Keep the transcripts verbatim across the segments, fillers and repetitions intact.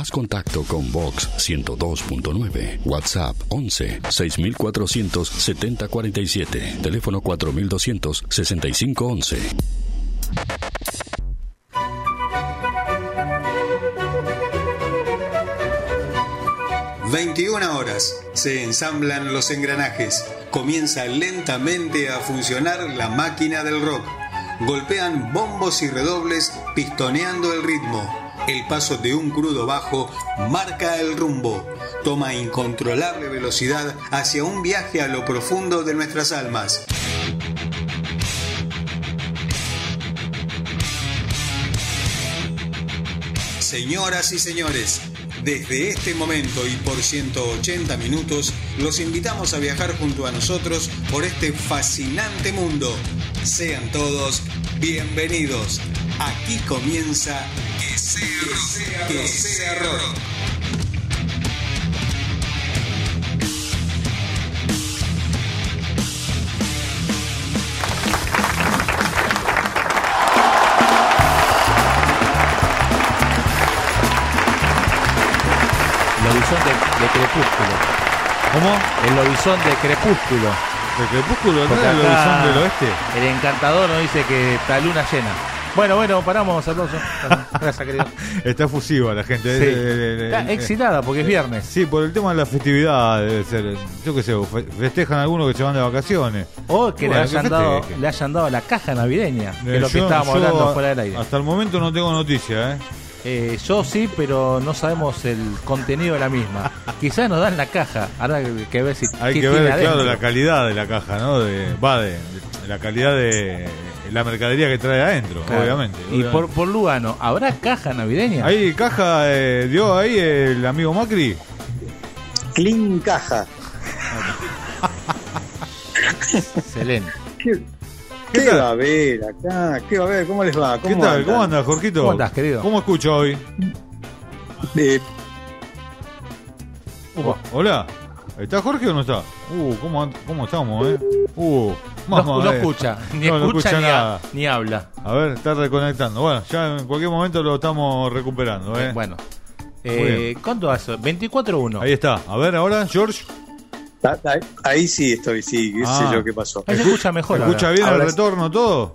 Haz contacto con Vox ciento dos punto nueve. WhatsApp once seis mil cuatrocientos setenta cuarenta y siete. Teléfono cuatro mil doscientos sesenta y cinco once. veintiuna horas. Se ensamblan los engranajes. Comienza lentamente a funcionar la máquina del rock. Golpean bombos y redobles pistoneando el ritmo. El paso de un crudo bajo marca el rumbo. Toma incontrolable velocidad hacia un viaje a lo profundo de nuestras almas. Señoras y señores, desde este momento y por ciento ochenta minutos, los invitamos a viajar junto a nosotros por este fascinante mundo. Sean todos bienvenidos. Aquí comienza Que Sea Rock. Que Sea Rock. El lobizón de, de Crepúsculo. ¿Cómo? El lobizón de Crepúsculo. ¿De Crepúsculo? ¿No Porque es el acá lobizón del oeste? El encantador nos dice que está luna llena. Bueno, bueno, paramos, aplauso. Gracias, querido. Está efusiva la gente. Sí. Eh, eh, eh, Está eh, excitada porque es viernes. Sí, por el tema de la festividad debe ser. Yo qué sé, fe- festejan algunos que se van de vacaciones. O que Bueno, le, hayan que dado, festejen. le hayan dado la caja navideña, que Eh, es lo que yo- estábamos yo hablando a- fuera del aire. Hasta el momento no tengo noticia, ¿eh? Eh, yo sí, pero no sabemos el contenido de la misma. Quizás nos dan la caja. Ahora hay que ver si Hay qué que tiene ver, adentro. claro, la calidad de la caja, ¿no? De, va, de, de la calidad de la mercadería que trae adentro, Claro. obviamente. Y obviamente. por, por Lugano, ¿habrá caja navideña? ¿Ahí caja eh, dio ahí el amigo Macri? Clean Caja. Excelente. ¿Qué, ¿Qué qué tal? va a haber acá? ¿Qué va a haber? ¿Cómo les va? ¿Qué ¿Cómo tal? andan? ¿Cómo andas, Jorgito? ¿Cómo andás, querido? ¿Cómo escucho hoy? Eh, Upa, hola. ¿Está Jorge o no está? Uh, ¿cómo, and- cómo estamos, eh? Uh, No, mamá, no eh. escucha, ni No, no escucha, escucha ni, nada. ha- ni habla. A ver, está reconectando. Bueno, ya en cualquier momento lo estamos recuperando, eh. Bueno, Muy eh, bien. ¿cuánto hace? veinticuatro uno. Ahí está. A ver, ahora, George. ah, ah, ahí sí estoy, sí, qué Ah. sé yo qué pasó. Ahí se escucha mejor. ¿Escucha ahora. bien Ahora el sí. retorno, todo?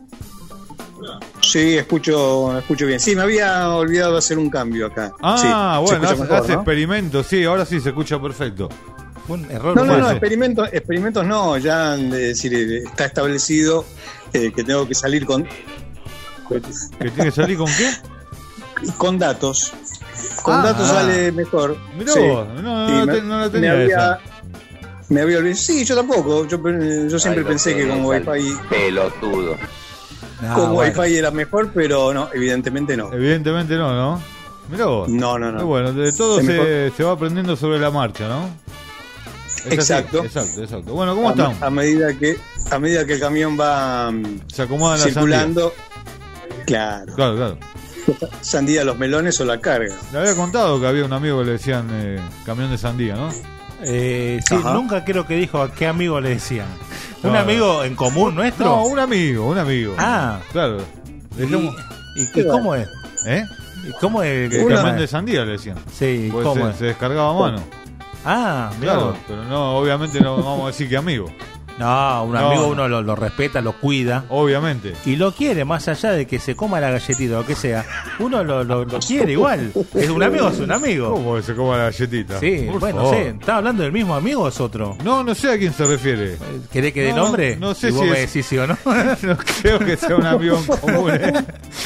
Sí, escucho, escucho bien. Sí, me había olvidado de hacer un cambio acá. Ah, Sí, se bueno, escucha hace, mejor, hace ¿no? experimentos. Sí, ahora sí se escucha perfecto. Fue un error. No, no, no, humano. experimentos, experimentos no, ya es decir, eh, está establecido eh, que tengo que salir con ¿Que tiene que salir con qué? con datos. Con Ah. datos sale mejor. Mirá Sí. vos, no, no, Sí, no me- te- no la me tenía había, esa. me había olvidado. Sí, yo tampoco. Yo, yo siempre Ay, pensé lo que con tenés, Wi-Fi, Pelotudo. Ah, con bueno. Wi-Fi era mejor, pero no, evidentemente no. Evidentemente no, ¿no? Mirá vos. No, no, Qué no. bueno, de todo Es se, mejor. se va aprendiendo sobre la marcha, ¿no? Es así, Exacto. exacto, exacto. Bueno, ¿cómo a, están? a medida que a medida que el camión va mm, Se acomodan las circulando, claro, sandías. Claro, claro. sandía los melones o la carga. Le había contado que había un amigo que le decían eh, camión de sandía, ¿no? Eh, sí, Ajá. nunca creo que dijo a qué amigo le decían. ¿Un No. amigo en común nuestro? No, un amigo, un amigo. Ah. Claro. Dejemos- ¿Y, y qué- cómo es? ¿Eh? ¿Y cómo es? Que el Una- camión de sandía le decían. Sí, Porque ¿cómo se, es? se descargaba a mano. Ah, mirá Claro, vos. pero no, obviamente no vamos a decir que amigo. No, un No, amigo no. uno lo, lo respeta, lo cuida Obviamente. y lo quiere, más allá de que se coma la galletita o lo que sea. Uno lo, lo, lo quiere igual. Es un amigo, es un amigo. ¿Cómo que se coma la galletita? Sí, Por bueno, favor. sé. ¿Estás hablando del mismo amigo o es otro? No, no sé a quién se refiere. ¿Querés que dé No, nombre? no sé y vos si me es- decís sí o no. No creo que sea un amigo en común, ¿eh?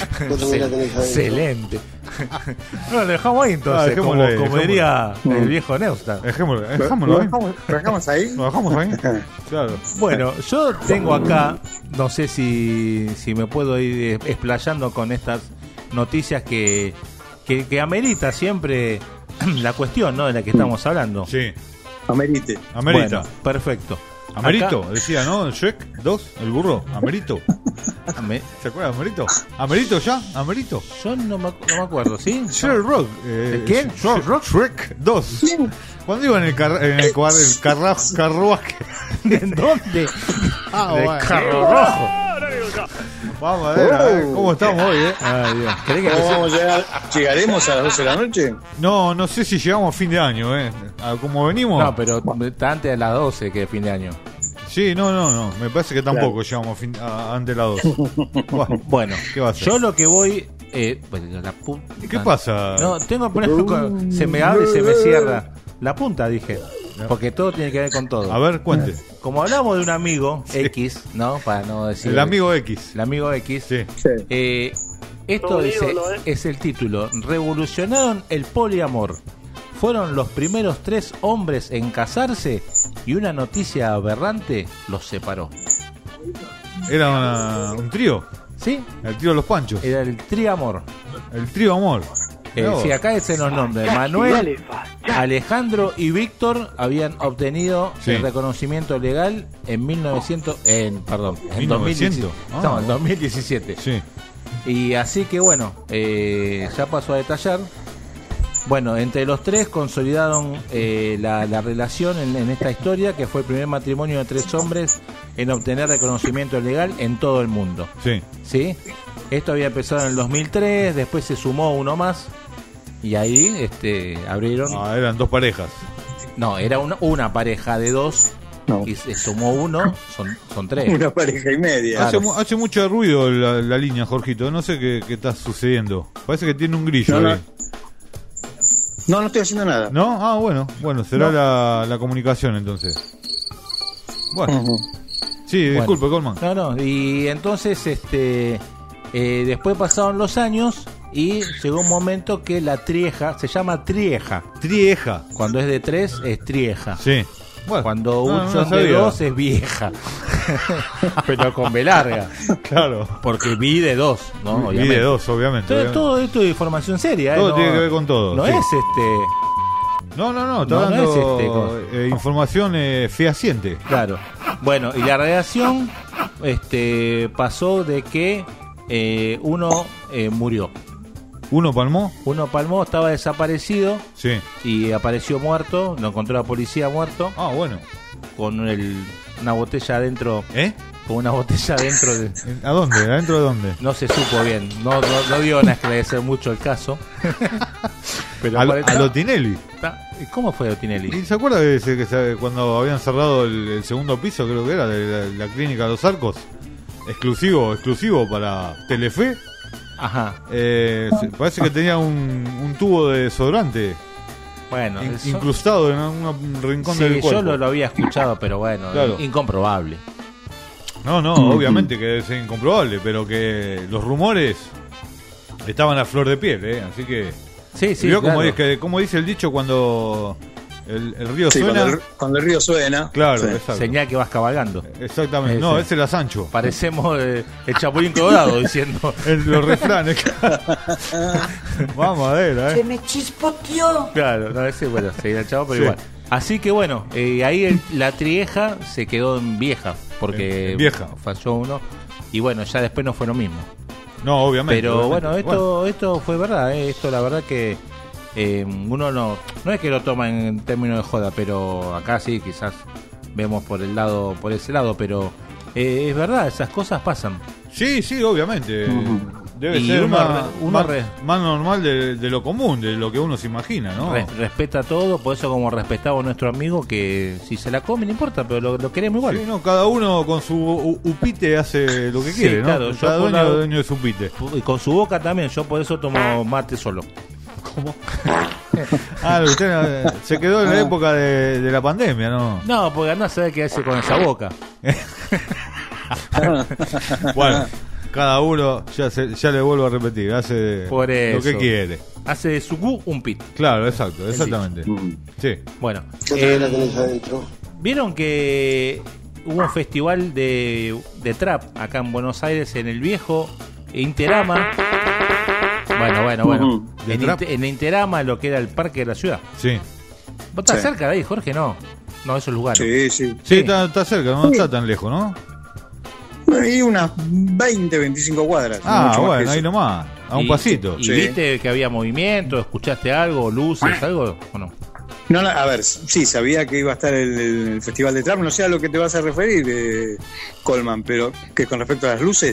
Excelente. No, lo dejamos ahí entonces, Ah, dejémoslo como, ahí, como dejémoslo. diría el viejo Neustadt. Dejémoslo, ¿Lo dejémoslo ahí. dejamos, lo dejamos ahí? Lo dejamos ahí. Claro. Bueno, yo tengo acá, no sé si, si me puedo ir explayando con estas noticias que, que, que amerita siempre la cuestión, ¿no? De la que estamos hablando. Sí. Amerite. Amerita. Bueno, perfecto. Amerito, Acá- decía, ¿no? Shrek dos, el burro. Amerito. Ame- ¿Se acuerdan? Amerito. ¿Amerito ya? ¿Amerito? yo no me, acu- no me acuerdo, ¿sí? Shrek Rock. Eh, ¿De quién? Sh- Shrek Rock. Shrek dos. Cuando iba en el, car en el, cuar- el carra carruaje. ¿En dónde? Ah, De bueno. carro rojo. Vamos a ver, a ver cómo estamos hoy, ¿eh? Ay, Dios. ¿Querés que ¿Cómo empecé? vamos a llegar? ¿Llegaremos a las doce de la noche? No, no sé si llegamos a fin de año, ¿eh? A como venimos. No, pero está antes de las doce que fin de año. Sí, no, no, no. Me parece que tampoco llegamos a fin, a, antes de las dos. Bueno, Bueno, ¿qué va a hacer? yo lo que voy... Eh, bueno, la pu- ¿Qué pasa? No, tengo que poner... con- Se me abre y se me cierra. La punta, dije. Porque todo tiene que ver con todo. A ver, cuente. Como hablamos de un amigo X, ¿no? Para no decir... El amigo X. El amigo X. Sí. Sí. Eh, esto es, es el título. Revolucionaron el poliamor. Fueron los primeros tres hombres en casarse y una noticia aberrante los separó. Era una- un trío. ¿Sí? El trío de los Panchos. Era el triamor. El trío amor. Eh, No. sí, acá dicen los nombres. Manuel, Alejandro y Víctor habían obtenido Sí. el reconocimiento legal en mil novecientos... En, perdón, en mil novecientos. dos mil diecisiete. Ah, No, en dos mil diecisiete. Sí. Y así que bueno, eh, ya paso a detallar. Bueno, entre los tres consolidaron eh, la, la relación en, en esta historia, que fue el primer matrimonio de tres hombres en obtener reconocimiento legal en todo el mundo. Sí. ¿Sí? Esto había empezado en el dos mil tres, después se sumó uno más y ahí este, abrieron... Ah, eran dos parejas. No, era una, una pareja de dos No. y se sumó uno, son, son tres. Una pareja y media. Hace, mu- hace mucho ruido la, la línea, Jorgito. No sé qué, qué está sucediendo. Parece que tiene un grillo No, no. ahí. No, no estoy haciendo nada. ¿No? Ah, bueno. Bueno, será No. la, la comunicación entonces. Bueno. Ujú. Sí, Bueno. disculpe, Colman. No, no, y entonces este eh, después pasaron los años y llegó un momento que la trieja, se llama trieja, Trieja. cuando es de tres es trieja, Sí. Bueno. cuando no, un no son de sabía. dos es vieja, pero con B larga, Claro. porque vi de dos, ¿no? Vi Obviamente. de dos, obviamente. Entonces, obviamente. todo esto es información seria, ¿eh? Todo No- tiene que ver con todo, No sí. es este... No, no, no. Está No, no dando es este, cosa. eh, información eh, fehaciente. Claro. Bueno, y la relación este, pasó de que eh, uno eh, murió. ¿Uno palmó? Uno palmó, estaba desaparecido Sí. y apareció muerto. Lo encontró la policía muerto Ah, bueno. con el, una botella adentro. ¿Eh? Con una botella adentro de... ¿A dónde? ¿Adentro de dónde? No se supo bien. No, no, no dio a esclarecer mucho el caso. Pero A, lo- aparenta- a lo Tinelli. ¿Y ¿Cómo fue Otinelli? ¿Y se acuerda que, se- que se- cuando habían cerrado el, el segundo piso, creo que era, de la, la clínica Los Arcos? Exclusivo, exclusivo para Telefe. Ajá. Eh, se- parece que tenía un, un tubo de desodorante Bueno, in- eso- incrustado en un, un rincón sí, del cuerpo. yo lo, lo había escuchado, pero bueno, Claro. incomprobable. No, no, obviamente que debe ser incomprobable, pero que los rumores estaban a flor de piel, ¿eh? Así que... Sí, sí, ¿Vio claro. como, dice, como dice el dicho cuando el, el río Sí, suena? cuando el, cuando el río suena. Claro, Sí. exacto. Señal que vas cabalgando. Exactamente. Ese. No, ese era Sancho. Parecemos eh, el Chapulín Colorado diciendo... El- los refranes. Vamos a ver, a Se ver. me chispoteó. Claro, no, ese, bueno, seguía el chavo, pero Sí. igual. Así que bueno, eh, ahí el- la trieja se quedó en vieja, porque En- en vieja. falló uno. Y bueno, ya después no fue lo mismo. No, obviamente. Pero obviamente. bueno, esto esto fue verdad, eh, esto la verdad que eh, uno no no es que lo toma en términos de joda, pero acá sí quizás vemos por el lado por ese lado, pero eh, es verdad, esas cosas pasan. Sí, sí, obviamente. Debe Y ser uno más, re- uno más, re- más normal de, de lo común, de lo que uno se imagina, ¿no? Re- respeta todo, por eso como respetaba a nuestro amigo que si se la come no importa, pero lo, lo queremos igual. Sí, no, cada uno con su u- upite hace lo que Sí, quiere, ¿no? claro, yo cada por dueño la- dueño de su upite. Y con su boca también, yo por eso tomo mate solo. ¿Cómo? Ah, usted eh, se quedó en la época de, de la pandemia, ¿no? No, porque andá a saber qué hace con esa boca. Bueno, cada uno, ya, se- ya le vuelvo a repetir, hace Por lo eso. que quiere. Hace de su cu un pit. Claro, exacto, exactamente. Sí. Bueno, eh, vieron que hubo un festival de, de trap acá en Buenos Aires, en el viejo Interama. Bueno, bueno, bueno. Ujú. ¿De En, trap? Inte- en Interama, lo que era el parque de la ciudad. Sí. ¿Vos estás Sí. cerca de ahí, Jorge? No. No, esos lugares. Sí, sí. Sí, Sí. Está, está cerca, no está tan lejos, ¿no? Hay unas veinte, veinticinco cuadras. Ah, mucho más bueno, que ahí eso. nomás, a un Y- pasito. ¿Y Sí. viste que había movimiento? ¿Escuchaste algo? ¿Luces? ¿Algo? ¿O no? No, no, a ver, sí, sabía que iba a estar el, el Festival de Trap, no sé a lo que te vas a referir, eh, Colman, pero que con respecto a las luces.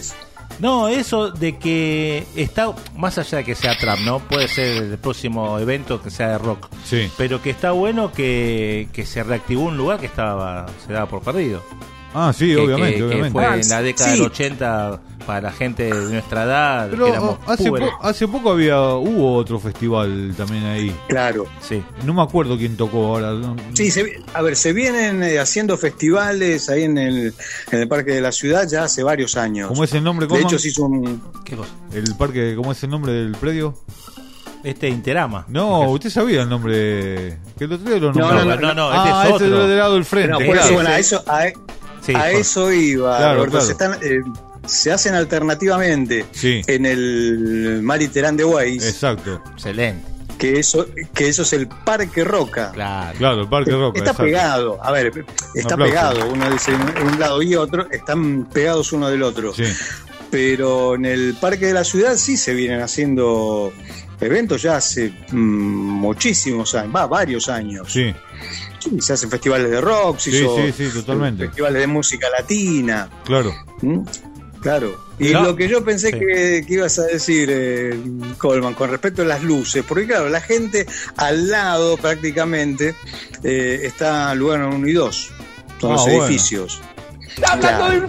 No, eso de que está, más allá de que sea trap, ¿no? Puede ser el próximo evento que sea de rock. Sí. Pero que está bueno que, que se reactivó un lugar que estaba se daba por perdido. Ah, sí, que, obviamente, que, obviamente. Que fue Ah, en la década sí. del ochenta para la gente de nuestra edad. Pero que éramos hace, púberes. po- hace poco había hubo otro festival también ahí. Claro. Sí. No me acuerdo quién tocó ahora. no- Sí, se- a ver, se vienen eh, haciendo festivales ahí en el, en el Parque de la Ciudad ya hace varios años. ¿Cómo es el nombre? De ¿Cómo? hecho, se hizo un... ¿Qué cosa? El parque, ¿cómo es el nombre del predio? Este Interama. No, usted sabía el nombre. Que el otro día lo No, nombró. No, no, no, este ah, es ese otro. es del lado del frente. No, por eso, Ese- bueno, a eso, a, Sí, a por- eso iba, Claro, Roberto. claro. Se, están, eh, se hacen alternativamente Sí. en el Mariterán de Weiss, Exacto. Excelente. que eso, que eso es el Parque Roca. Claro. Claro, el Parque Roca. Está exacto. pegado, a ver, está aplauso. pegado, uno dice en un lado y otro, están pegados uno del otro. Sí. Pero en el Parque de la Ciudad sí se vienen haciendo eventos ya hace mm, muchísimos años, va, varios años. Sí. Sí, se hacen festivales de rock, se Sí, hizo sí, sí, totalmente. festivales de música latina. Claro. ¿Mm? Claro. Y No. lo que yo pensé Sí. que, que ibas a decir, eh, Coleman, con respecto a las luces, porque claro, la gente al lado prácticamente eh, está Lugano uno y dos, son Ah, los bueno. edificios. Claro.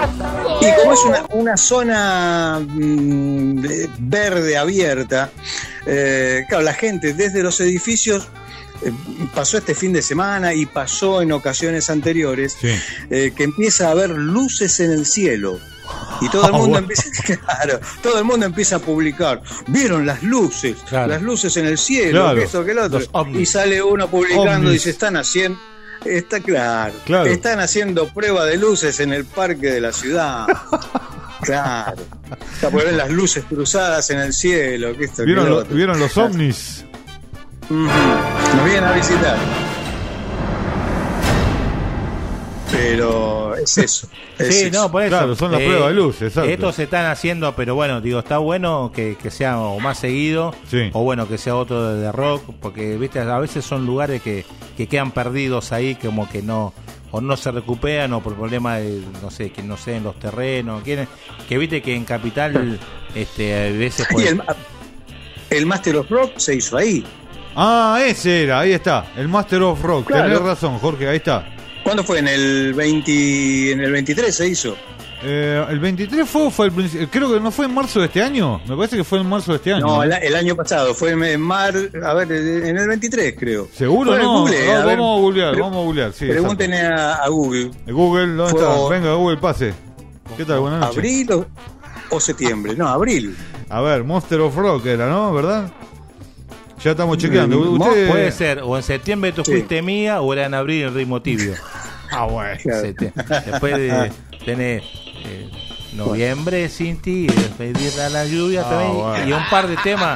Y como es una, una zona mm, de- verde abierta, eh, claro, la gente desde los edificios eh, pasó este fin de semana y pasó en ocasiones anteriores Sí. eh, que empieza a haber luces en el cielo. Y todo el Ah, mundo bueno. empieza, claro, todo el mundo empieza a publicar. ¿Vieron las luces? Claro. Las luces en el cielo, Claro. que esto, que el otro. Los ovnis. Y sale uno publicando Ovnis. y se están haciendo. Está claro, Claro. están haciendo prueba de luces en el parque de la ciudad. Claro. Está por ver las luces cruzadas en el cielo. Que esto, que ¿Vieron, lo lo- otro. ¿Vieron los ovnis? Ujú. Nos vienen a visitar. Pero es eso. es Sí, eso. no, por eso. Claro, son las pruebas de luz, exacto. Estos se están haciendo, pero bueno, digo, está bueno que, que sea o más seguido, Sí. o bueno, que sea otro de, de rock, porque viste, a veces son lugares que, que quedan perdidos ahí, como que no, o no se recuperan, o por problemas de, no sé, que no sé, en los terrenos, quieren, que viste que en Capital, este, a veces Y pues, el, el Master of Rock se hizo ahí. Ah, ese era, ahí está. El Master of Rock. Claro. Tenés razón, Jorge, ahí está. ¿Cuándo fue? ¿En el veinte, en el veintitrés se hizo? Eh, ¿El veintitrés fue o fue el principio? Creo que no fue en marzo de este año. Me parece que fue en marzo de este año. No, el, el año pasado, fue en mar, a ver, en el veintitrés creo. ¿Seguro? Fue en No, Google, no, a ver, vamos a googlear, pre- vamos a googlear. Sí, Pregúntenle a, a Google, exacto. Google, ¿dónde Fue está? o- Venga, Google, pase. ¿Qué tal? Buenas noches. ¿abril o, o septiembre? No, abril. A ver, Monster of Rock era, ¿no? ¿Verdad? Ya estamos chequeando. Mm, Usted... puede ser, o en septiembre tú Sí. fuiste mía, o era en abril el ritmo tibio. Ah, bueno. Claro. Se te- después de tener eh, noviembre sin ti, despedir a la lluvia Ah, también, bueno. y un par de temas.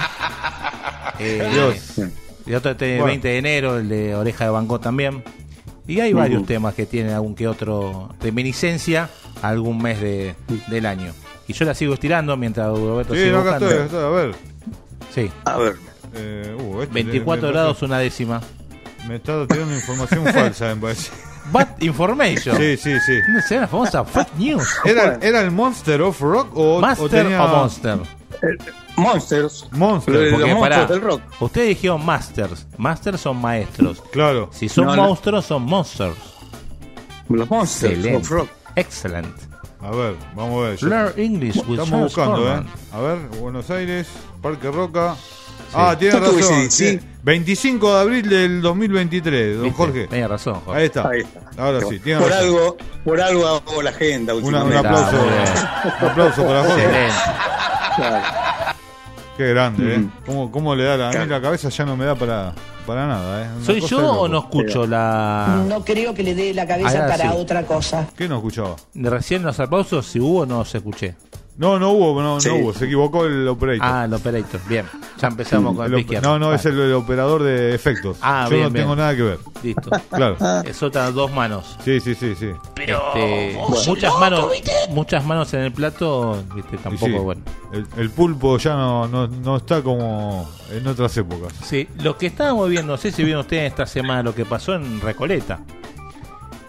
Eh, Dios. Y otro este Bueno. veinte de enero, el de Oreja de Van Gogh también. Y hay varios temas que tienen algún que otro reminiscencia a algún mes de, del año. Y yo la sigo estirando mientras Roberto Sí, sigue no, acá buscando. estoy, estoy, a ver. Sí, A ver. Eh, uh, este veinticuatro me- me- grados una décima. Me está tirando información falsa, me parece. Bad information. Sí, sí, sí. No sé, la famosa fake news. ¿Era, ¿Era el Monster of Rock o, o Master tenía o Monster. Monsters. Monster? Los Porque monstruos pará, del rock. ustedes dijeron masters. Masters son maestros. Claro. Si son No, no. monstruos, son monsters. Los Monsters Excelente. of Rock. Excellent. A ver, vamos a ver. Yo- Learn English with Estamos Charles buscando, ¿eh? Corman. A ver, Buenos Aires, Parque Roca. Ah, tiene Yo tuve razón. ese, sí. tiene- veinticinco de abril del dos mil veintitrés, don ¿Viste? Jorge. Tenía razón, Jorge. Ahí está. Ahí está. Ahora sí, tiene por razón. algo, por algo hago la agenda Una- un últimamente. aplauso. muy bien. Un aplauso para Jorge. Excelente. Claro. Qué grande, ¿eh? Mm. ¿Cómo, cómo le da la, a mí Claro. la cabeza ya no me da para, para nada, ¿eh? Una ¿Soy cosa yo de o loco. no escucho la...? No creo que le dé la cabeza Ahora para sí. otra cosa. ¿Qué no escuchaba? De recién los aplausos, si hubo, no se escuché. No, no hubo, no, Sí. no hubo. Se equivocó el operator. Ah, el operator. Bien. Ya empezamos con el El pie op- izquierdo. no, no, es Vale. el, el operador de efectos. Ah, Yo bien, no bien. tengo nada que ver. Listo. Claro. Es otra dos manos. Sí, sí, sí, sí. Este, muchas manos muchas manos en el plato, viste, Y tampoco, sí, bueno. el, el pulpo ya no, no, no está como en otras épocas. Sí, lo que estábamos viendo, no sé si vieron ustedes esta semana lo que pasó en Recoleta.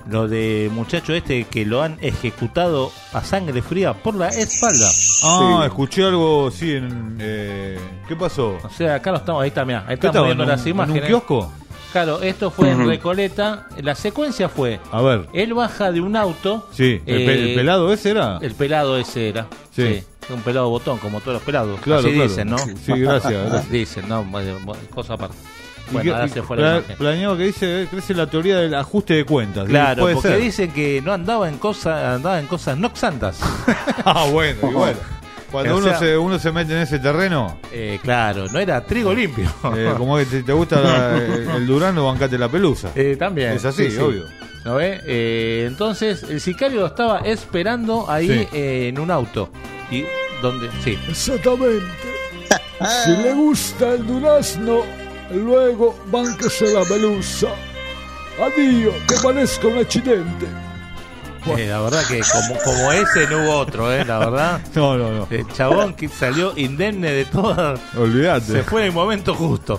lo de muchacho este que lo han ejecutado a sangre fría por la espalda. Ah, Sí. escuché algo, sí, en... Eh, ¿qué pasó? O sea, acá lo estamos, ahí está, mirá, ahí ¿Qué estamos estaba, viendo en un- las imágenes. ¿En un kiosco? Claro, esto fue en Ujú. Recoleta. La secuencia fue, A ver. él baja de un auto. Sí, ¿el, pe- eh, el pelado ese era? El pelado ese era. Sí. Sí. Un pelado botón, como todos los pelados. Claro, Así claro. dicen, ¿no? Sí, gracias, gracias. Dicen, ¿no? Bueno, cosa aparte. ¿Y Bueno, qué- ahora y se fue la pla- imagen. planeado que dice, eh, crece la teoría del ajuste de cuentas. Claro, puede porque ser. dicen que no andaba en cosas, andaba en cosas no santas. Ah, bueno, y bueno. Cuando O uno, sea- se, uno se mete en ese terreno, Eh, claro, no era trigo limpio. eh, como que te, te gusta la- el, el Durano, bancate la pelusa. Eh, también. Es así, sí, sí. obvio. ¿No ve? Eh, entonces, el sicario lo estaba esperando ahí Sí. eh, en un auto. ¿Y dónde? Sí. Exactamente. Si le gusta el durazno, luego bánquese la pelusa. Adiós, que parezca un accidente. Eh, la verdad que como, como ese no hubo otro, ¿eh? La verdad. No, no, no. El chabón que salió indemne de todo. Olvídate. Se fue en el momento justo.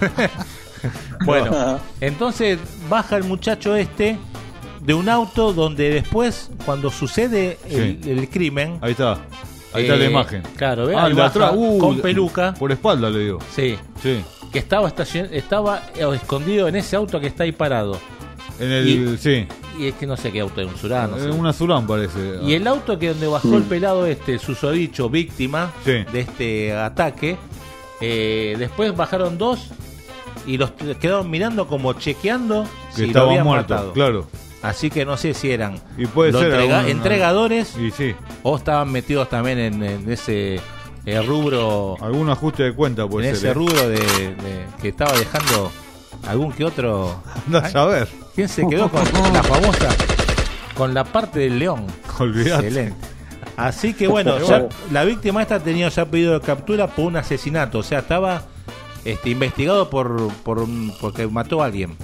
Bueno, entonces baja el muchacho este de un auto donde después, cuando sucede el, Sí. el crimen. Ahí está. Ahí está eh, la imagen. Claro, ve, Ah, ahí el de baja atrás. Uh, con peluca. Por espalda le digo. Sí, Sí. que estaba estacion- estaba eh, escondido en ese auto que está ahí parado. En el. Y- sí. Y es que no sé qué auto es, un Surán, no sé. Eh, Una Surán parece. Y el auto que donde bajó el pelado este, el susodicho víctima Sí. de este ataque, eh, después bajaron dos y los quedaron mirando como chequeando que si lo estaba habían muerto, matado. claro. Así que no sé si eran Y puede los ser entrega- algún- entregadores Y sí, o estaban metidos también en, en ese eh, rubro, algún ajuste de cuenta puede en ser. ese ¿eh? rubro de, de- que estaba dejando algún que otro. Anda a Ay, saber. ¿Quién se quedó con la famosa, con la parte del león? Olvidate. Excelente. Así que bueno, ya la víctima esta tenía ya pedido de captura por un asesinato, o sea, estaba este, investigado por, por un, porque mató a alguien.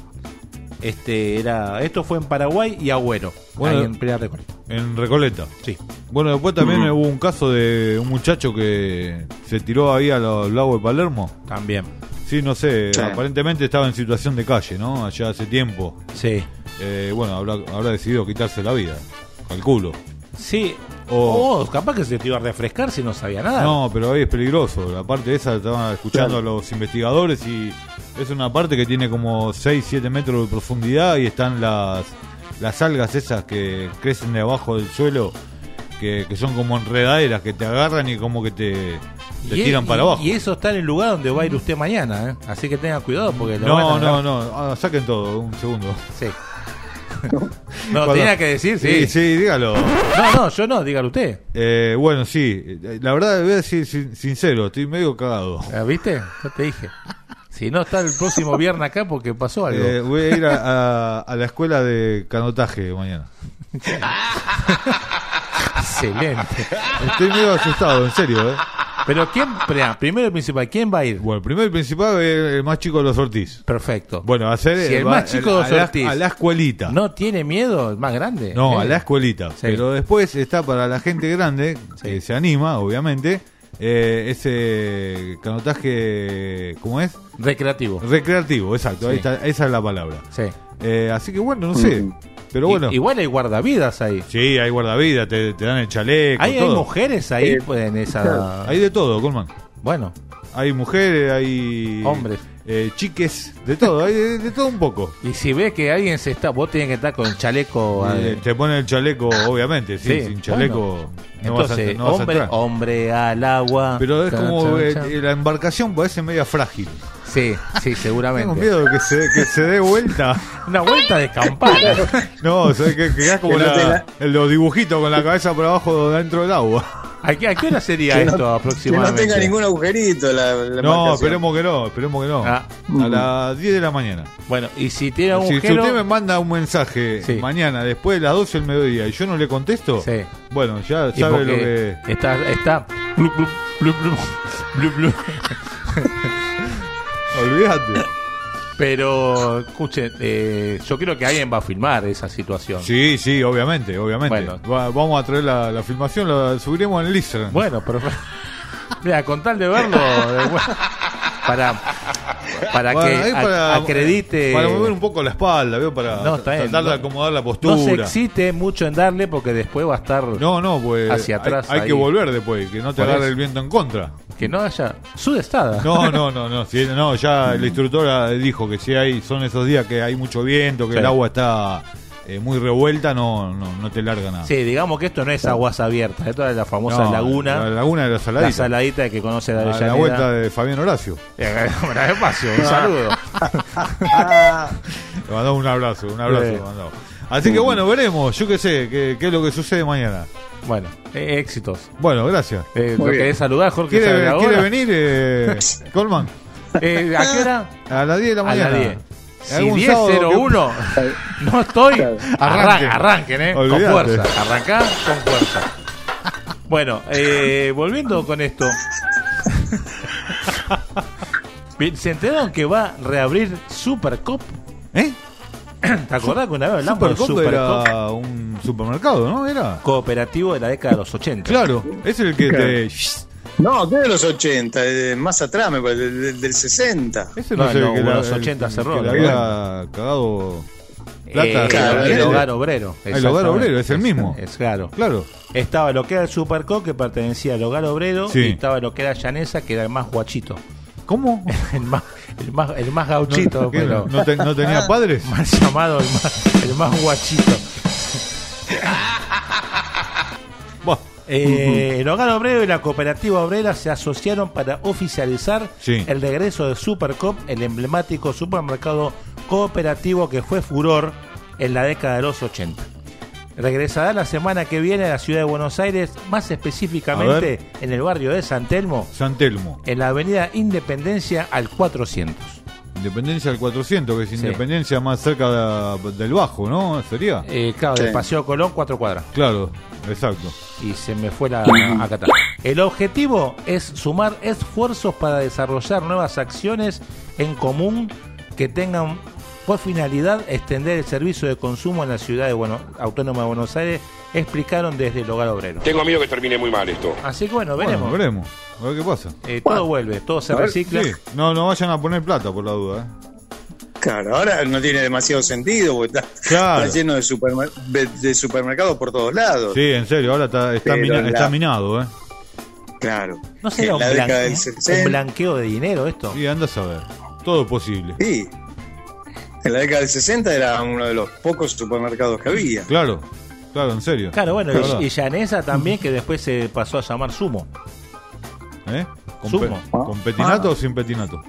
Este era, esto fue en Paraguay y Agüero, Bueno, ahí en Playa Recoleta. En Recoleta. Sí. Bueno, después también hubo un caso de un muchacho que se tiró ahí al al lago de Palermo. También. Sí, no sé, Sí. aparentemente estaba en situación de calle, ¿no? Allá hace tiempo. Sí. Eh, bueno, habrá, habrá decidido quitarse la vida, calculo. Sí. O- O capaz que se te iba a refrescar si no sabía nada. No, pero ahí es peligroso. La parte esa estaban escuchando Claro. a los investigadores y es una parte que tiene como seis, siete metros de profundidad y están las, las algas esas que crecen debajo del suelo, que, que son como enredaderas, que te agarran y como que te, te Y- tiran para y- abajo. Y eso está en el lugar donde va a ir usted mañana, ¿eh? Así que tenga cuidado porque lo van No, a no, agarrar. no, ah, saquen todo, un segundo. Sí. No, Cuando- tenía que decir, sí. Sí, sí, dígalo. No, no, yo no, dígalo usted. Eh, bueno, sí, eh, la verdad voy a decir sin- sincero, estoy medio cagado. Ah, ¿Viste? Yo te dije. Si no está el próximo viernes acá porque pasó algo. Eh, voy a ir a, a- a la escuela de canotaje mañana. Excelente. Estoy medio asustado, en serio, ¿eh? Pero quién, Pre- primero y principal, ¿quién va a ir? Bueno, el primer y principal es el más chico de los Ortiz. Perfecto. Bueno, va a ser Si el va- más chico de a, los la, Ortiz a la escuelita. ¿No tiene miedo el más grande? No, ¿Eh? a la escuelita. Sí. Pero después está para la gente grande, Sí. que se anima, obviamente, eh, ese canotaje, ¿cómo es? Recreativo. Recreativo, exacto, Sí. ahí está, esa es la palabra. Sí. Eh, así que bueno, no sé. Mm. Pero I- bueno, Igual hay guardavidas ahí. sí, hay guardavidas, te, te dan el chaleco, ¿Hay, hay todo. mujeres ahí Eh, pues, en esa. Hay de todo, Colman. Bueno, Hay mujeres, hay Hombres. eh, chiques, de todo, hay de, de todo un poco. y si ves que alguien se está, vos tenés que estar con el chaleco. Eh, eh, te ponen el chaleco, obviamente, sí, Sí, sin chaleco no vas a- Entonces, no vas a hombre, entrar. hombre al agua. Pero es Chan, como chan, eh, chan. la embarcación parece media frágil. Sí, sí, seguramente. Tengo miedo de que se, que se dé vuelta. Una vuelta de campana. No, o sea, que, que quedas como Que no la- te la- el- los dibujitos con la cabeza por abajo dentro del agua. ¿A qué, a qué hora sería Que no- esto Que no aproximadamente? tenga ningún agujerito la, la No, embarcación. esperemos que no, esperemos que no. Ah. A las diez de la mañana. Bueno, y si tiene Si, si agujero. usted me manda un mensaje Sí. mañana después de las doce del mediodía y yo no le contesto, Sí. bueno, ya y sabe porque lo que... Está. está blu, blu, blu, blu, blu, blu. Olvídate. Pero, escuche, eh, yo creo que alguien va a filmar esa situación. Sí, sí, obviamente, obviamente. Bueno. Va- vamos a traer la, la filmación, la subiremos en el Instagram. Bueno, pero. Mira, con tal de verlo. de- bueno, para. para Bueno, que ahí a- para- acredite. Para mover un poco la espalda, ¿veo? Para No, está bien, tratar de no- acomodar la No postura. se excite mucho en darle porque después va a estar. No, no, pues Hacia hay- atrás hay, ahí. que volver después, que no te Por agarre eso. el viento en contra. Que no haya sudestada. No, no, no, no, si- no, ya la instructora dijo que si hay, son esos días que hay mucho viento, que Sí. el agua está eh, muy revuelta, no, no, no te larga nada. Sí, digamos que esto no es aguas abiertas. Esto es la famosa No, laguna. La laguna de la La saladita. saladita que conoce la A Avellaneda. la vuelta de Fabián Horacio. Eh, bueno, despacio, un saludo. Le mandamos un abrazo, un abrazo. Sí. le mandamos. Así que bueno, veremos, yo qué sé, qué, qué es lo que sucede mañana. Bueno, eh, éxitos. Bueno, gracias. Eh, ¿Lo Muy bien. querés saludar, Jorge? ¿Quiere, Salgabora? ¿quiere venir, eh, Colman? Eh, ¿A qué hora? A las diez de la A mañana. las diez. Si ¿Algún diez sábado cero uno no estoy, Arranquen. arranquen, arranquen eh, con Olvídate. fuerza. Arrancá con fuerza. Bueno, eh, volviendo con esto. ¿Se enteraron que va a reabrir Supercop? que... ¿Eh? ¿Te acordás que una vez hablamos de Supercop Supercop? era un supermercado, ¿no? Era. Cooperativo de la década de los ochenta. Claro, es el que Claro. te... No, que de los ochenta, eh, más atrás, me parece, del, del sesenta. Ese no, No, es el no, que en la- los el- ochenta el cerró, que le ¿no? había cagado plata. Eh, Claro, el el- hogar obrero. el hogar exactamente. obrero, es el mismo. Es claro. Claro. Estaba lo que era el Supercop, que pertenecía al hogar obrero, Sí. y estaba lo que era Llanesa, que era el más guachito. ¿Cómo? El más, el más, el más gauchito, ¿No, qué? pero ¿No te- no tenía padres? más llamado el más, el más guachito. Buah. Eh, el hogar obrero y la cooperativa obrera se asociaron para oficializar Sí. el regreso de Supercop, el emblemático supermercado cooperativo que fue furor en la década de los ochenta. Regresará la semana que viene a la ciudad de Buenos Aires, más A específicamente en el barrio de San Telmo, San Telmo. en la avenida Independencia al cuatrocientos. Independencia al cuatrocientos, que es Sí. Independencia más cerca de- del Bajo, ¿no? ¿Sería? Eh, claro, Sí. del Paseo Colón, cuatro cuadras. Claro, exacto. Y se me fue la acá está. El objetivo es sumar esfuerzos para desarrollar nuevas acciones en común que tengan por finalidad extender el servicio de consumo en la ciudad de Bueno, Autónoma de Buenos Aires, explicaron desde el hogar obrero. Tengo miedo que termine muy mal esto. Así que bueno, veremos. Bueno, veremos. A ver qué pasa. Eh, todo vuelve, todo se A ver, recicla. Sí. No, no vayan a poner plata por la duda, ¿eh? Claro, ahora no tiene demasiado sentido porque está, Claro. está lleno de, supermer- de- de supermercados por todos lados. Sí, en serio, ahora está, está, Pero mina- la- está minado, ¿eh? Claro. ¿No será En un, la década blan- del un sesenta. blanqueo de dinero esto? Y anda a saber. Todo es posible. Sí. En la década del sesenta era uno de los pocos supermercados que había. Claro, claro, en serio. Claro, bueno, Es verdad. y, y Llanesa también, que después se pasó a llamar Sumo. ¿Eh? ¿Con, Sumo. pe- ¿Con petinato o sin petinato?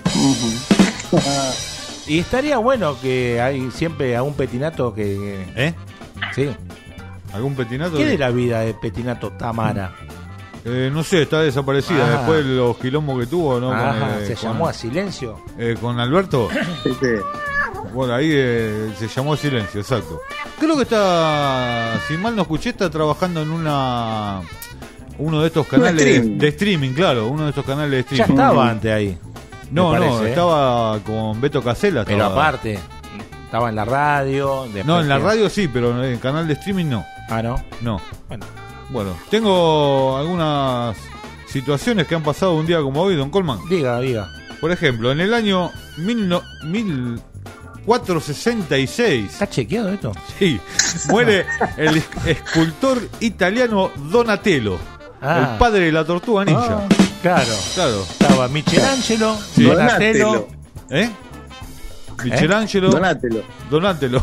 Y estaría bueno que hay siempre a un petinato que... ¿Eh? Sí. ¿Algún petinato? ¿Qué de la vida de Petinato Tamara? Eh, no sé, está desaparecida. Ah. Después de los quilombos que tuvo, ¿no? Ajá, con, eh, se con- llamó a silencio. eh, con Alberto. Este, Bueno, ahí eh, se llamó a silencio, exacto. Creo que está, si mal no escuché, está trabajando en una uno de estos canales streaming. de streaming, claro, uno de estos canales de Ya streaming. estaba antes ahí. no, me no, parece, ¿eh? estaba con Beto Casella. Pero estaba. aparte, estaba en la radio. después No, en la que- radio sí, pero en el canal de streaming no. Ah, no. No. Bueno, Bueno, tengo algunas situaciones que han pasado un día como hoy, don Colman. diga, diga. Por ejemplo, en el año mil no- mil cuatrocientos sesenta y seis. ¿Está chequeado esto? Sí, muere el escultor italiano Donatello, Ah. el padre de la tortuga ninja. Ah, claro. Claro, Estaba Michelangelo, Sí. Donatello. Donatello. ¿eh? Michelangelo, Donátelo. Donatello.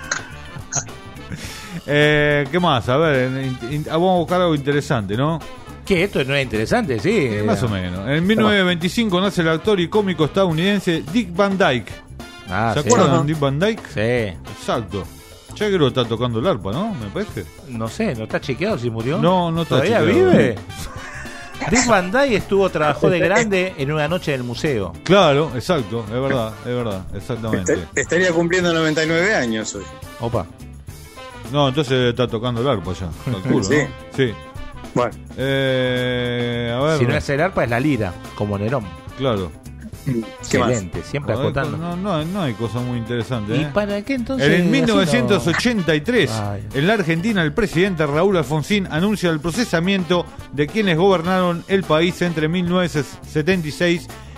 eh, ¿Qué más? A ver, in- in- vamos a buscar algo interesante, ¿no? Que esto no es interesante, sí. Más o menos. En mil novecientos veinticinco nace el actor y cómico estadounidense Dick Van Dyke. Ah, ¿Se sí. acuerdan de Dick Van Dyke? Sí. Exacto. Ya creo que está tocando el arpa, ¿no? Me parece. No sé, ¿no está chequeado si murió? No, no está ¿Todavía chequeado. vive? Dick Van Dyke estuvo, trabajó de grande en una noche en el museo. Claro, exacto, es verdad, es verdad, exactamente. Est- Estaría cumpliendo noventa y nueve años hoy. Opa. No, entonces está tocando el arpa ya, calculo, Sí. ¿no? Sí. Bueno, Eh, a ver, Si no es el arpa, es la lira, como Nerón. claro. ¿qué más? Excelente, siempre A ver, acotando. no, no, no hay cosas muy interesantes. ¿Y ¿eh? para qué entonces? En así mil no- novecientos ochenta y tres, Ay. en la Argentina, el presidente Raúl Alfonsín anuncia el procesamiento de quienes gobernaron el país entre mil novecientos setenta y seis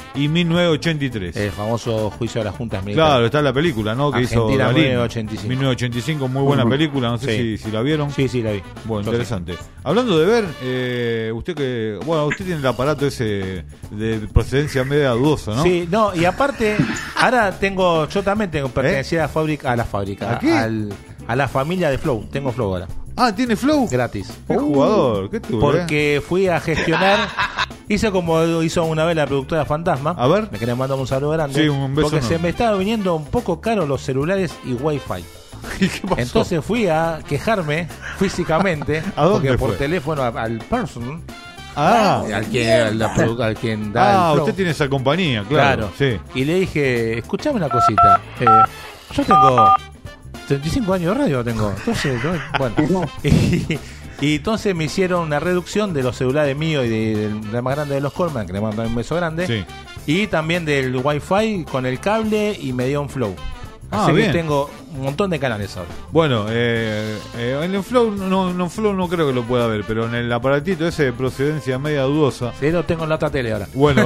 y mil novecientos ochenta y tres. El famoso juicio de las juntas militares. Claro, está la película, ¿no? Que hizo Argentina, Dalí. mil novecientos ochenta y cinco. mil novecientos ochenta y cinco, muy buena Uh-huh. película, no sé Sí. si, si la vieron. Sí, sí, la vi. Bueno, Yo interesante. Hablando de ver, eh, usted que, bueno, usted tiene el aparato ese de procedencia media dudosa, ¿no? Sí, no, y aparte, ahora tengo, yo también tengo pertenecida a la fábrica, a la fábrica, ¿A qué? al- a la familia de Flow. Tengo Flow ahora, Ah, ¿tiene Flow? gratis. ¿Qué jugador? ¿Qué tuvo? Porque fui a gestionar, hice como hizo una vez la productora Fantasma. A ver. Me quería mandar un saludo grande. Sí, un beso Porque se enorme. me estaba viniendo un poco caro los celulares y Wi-Fi. ¿Y qué pasó? Entonces fui a quejarme físicamente, ¿A dónde porque por fue? teléfono a- al person, Ah, al quien, al, la produ- al quien da ah el Flow. usted tiene esa compañía, claro. Claro. Sí. Y le dije, escuchame una cosita. eh, yo tengo treinta y cinco años de radio, tengo. Entonces, yo- bueno. Y, y entonces me hicieron una reducción de los celulares míos y de, de la más grande de los Coleman, que le mando un beso grande. Sí. Y también del Wi-Fi con el cable y me dio un Flow. Ah, Así bien. que tengo un montón de canales ahora. Bueno, eh, eh, en el Flow no, no, Flow no creo que lo pueda ver, pero en el aparatito ese de procedencia media dudosa. Sí, lo tengo en la otra tele ahora. Bueno,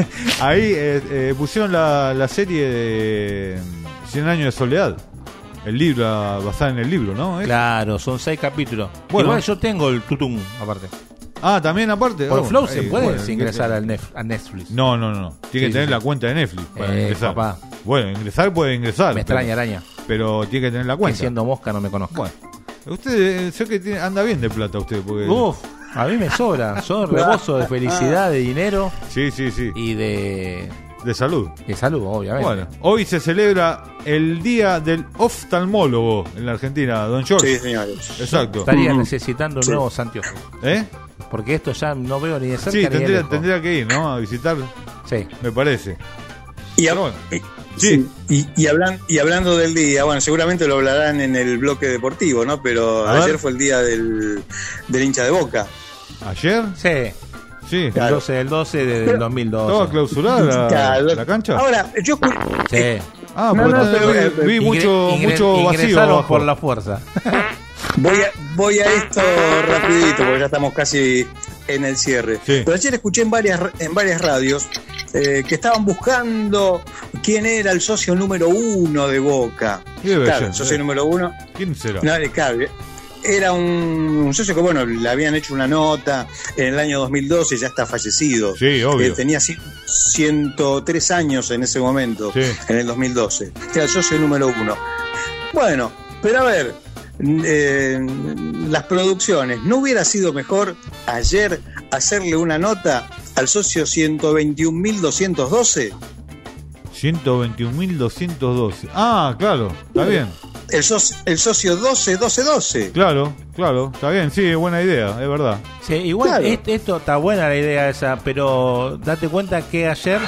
ahí eh, eh, pusieron la, la serie de Cien años de soledad. El libro, basada en el libro, ¿no? ¿Es? Claro, son seis capítulos. Bueno. Igual yo tengo el tutum, aparte. Ah, también aparte. Por Oh, Flow ahí, se puede bueno, sin ingresar al Nef- a Netflix. No, no, no, no. Tiene Sí, que tener sí, la sí. cuenta de Netflix para Eh, ingresar. papá. Bueno, ingresar puede ingresar. Me pero- extraña, araña. Pero tiene que tener la Que cuenta. siendo mosca no me conozco. Bueno, usted, eh, sé que tiene- anda bien de plata usted. Porque... Uf, a mí me sobra. Yo rebozo de felicidad, de dinero Sí, sí, sí. y de, De salud. de salud, obviamente. Bueno, hoy se celebra el Día del Oftalmólogo en la Argentina, don George. Sí, señores. Exacto. Estaría Mm. necesitando un Sí. nuevo anteojo. ¿Eh? Porque esto ya no veo ni de cerca Sí, ni de tendría, lejos. tendría que ir, ¿no? A visitar, Sí. me parece. Y, a- Pero bueno. y- Sí. sí, y, y, hablan, y hablando del día, bueno, seguramente lo hablarán en el bloque deportivo, ¿no? Pero A ayer ver. fue el día del, del hincha de Boca. ¿Ayer? Sí. Sí. El Claro. doce del doce del dos mil doce. ¿Estaba clausurada la, Claro. la cancha? Ahora, yo escu- Sí. Ah, No, porque no, está- pero, vi, eh, vi Ingre- mucho, ingre- mucho vacío ingresaron abajo. por la fuerza. voy a, voy a esto rapidito, porque ya estamos casi en el cierre. Sí. Pero ayer escuché en varias, en varias radios eh, que estaban buscando quién era el socio número uno de Boca. ¿Qué debe Claro, ser? el socio número uno. ¿Quién será? No, claro, era un, un socio que, bueno, le habían hecho una nota en el año dos mil doce, ya está fallecido. Sí, obvio. Eh, tenía ci- ciento tres años en ese momento, Sí. en el dos mil doce. Era el socio número uno. Bueno, pero a ver, eh, las producciones, ¿no hubiera sido mejor ayer hacerle una nota al socio ciento veintiún mil doscientos doce? ciento veintiún mil doscientos doce. Ah, claro, está bien. El socio, el socio doce doce doce. Claro, claro, está bien, sí, buena idea, es verdad. Sí, igual Claro. est- esto está buena la idea esa, pero date cuenta que ayer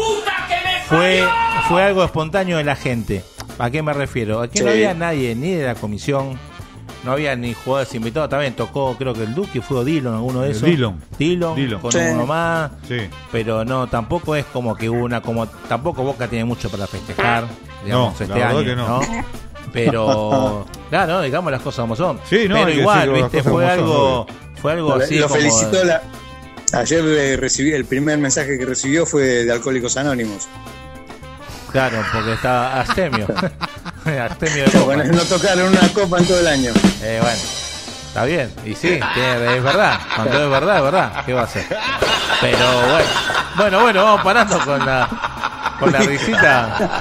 fue fue algo espontáneo de la gente. ¿A qué me refiero? Aquí no Sí. había nadie ni de la comisión, no había ni jugadores invitados. También tocó, creo que el Duque fue o Dillon, alguno de Eh, esos. Dillon. Dillon, Dillon. con Sí. uno más. Sí. Pero no, tampoco es como que hubo una, como tampoco Boca tiene mucho para festejar, digamos, No, este la verdad año, que no. ¿no? Pero, claro, digamos las cosas como son. Sí, no, pero hay que igual, decir las viste, cosas fue como son, algo, obvio. fue algo Lo, así lo como... felicitó la. Ayer le recibí el primer mensaje que recibió fue de Alcohólicos Anónimos. Claro, porque estaba Astemio. Astemio de Boca. Bueno, no tocaron una copa en todo el año. Eh, bueno, está bien. Y sí, tiene- es verdad. Cuando es verdad, es verdad. ¿Qué va a hacer? Pero bueno. Bueno, bueno, vamos parando con la, con la risita.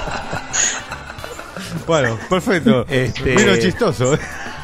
Bueno, perfecto. Este- Vino chistoso. ¿eh?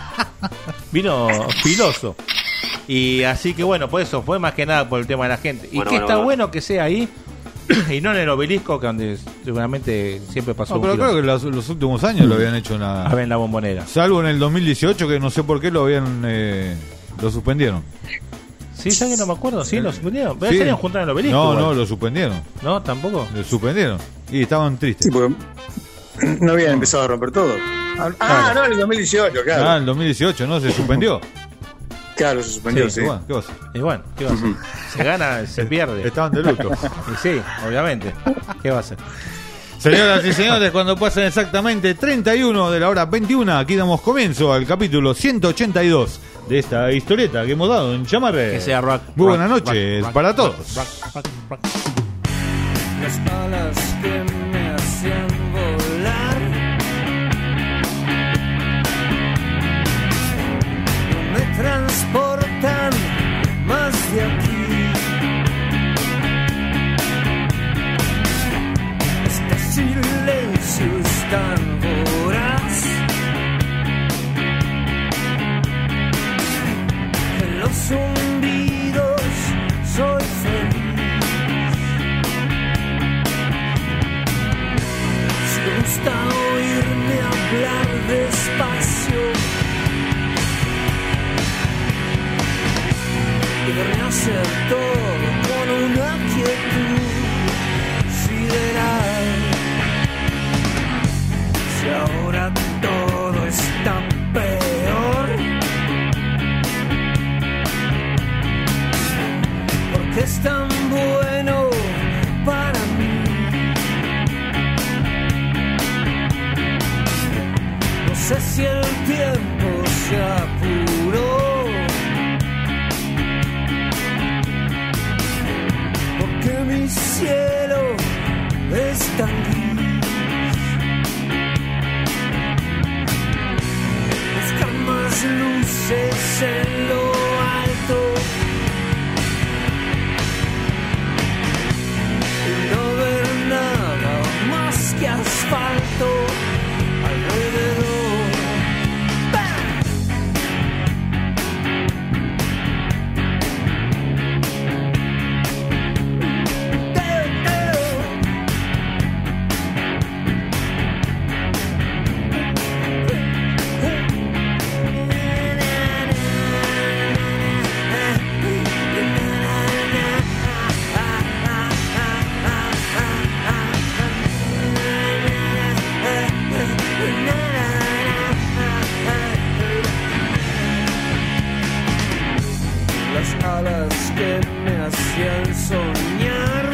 Vino filoso. Y así que bueno, por eso fue más que nada por el tema de la gente. Y Bueno, que bueno, está bueno. bueno que sea ahí y no en el obelisco, que donde seguramente siempre pasó. No, un pero quilombo. creo que los, los últimos años lo habían hecho en A la... ver, en la bombonera. Salvo en el dos mil dieciocho, que no sé por qué lo habían... Eh, lo suspendieron. Sí, ¿sabes que no me acuerdo? Sí, lo suspendieron. Pero Sí. salían juntar en el obelisco. No, igual. no, lo suspendieron. No, tampoco. Lo suspendieron. Y estaban tristes. Sí, porque no habían empezado a romper todo. Ah, Claro. no, en el dos mil dieciocho, claro. Ah, en el dos mil dieciocho, ¿no? Se suspendió. Claro, se suspendió, Sí, sí. Bueno, ¿qué va a hacer? Y bueno, ¿qué va a hacer? Se gana, se pierde. Estaban de luto. Y sí, obviamente. ¿Qué va a hacer? Señoras y señores, cuando pasen exactamente treinta y uno de la hora veintiuno, aquí damos comienzo al capítulo ciento ochenta y dos de esta historieta que hemos dado en Chamarre. Que sea rock. Muy rock, buenas noches rock, rock, para rock, todos. rock, rock, rock. las alas que me hacían volar no me transportan más de aquí. Este silencio es tan voraz, en los zumbidos soy feliz. Me gusta oírme hablar despacio y rehacer todo con una quietud sideral. Si ahora todo está peor, porque es tan bueno para mí. No sé si el tiempo se apuró, porque mi cielo es tan gris. Buscar más luces en lo alto y no ver nada más que asfalto alrededor. Las alas que me hacían soñar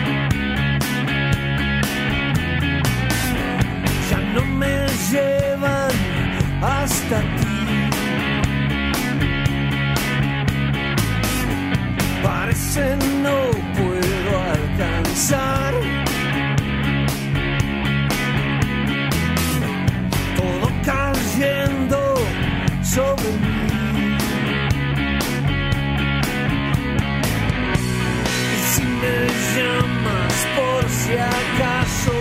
ya no me llevan hasta ti. Parece no puedo alcanzar todo cayendo sobre mí. Me llamas por si acaso,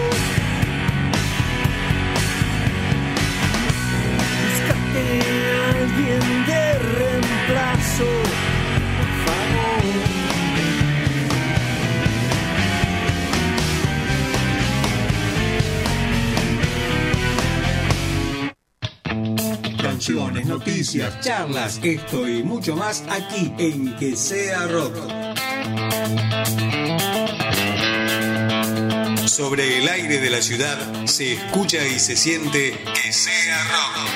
búscate a alguien de reemplazo, por favor. Canciones, noticias, charlas, esto y mucho más aquí en Que Sea Rock. Sobre el aire de la ciudad se escucha y se siente Que Sea Rock.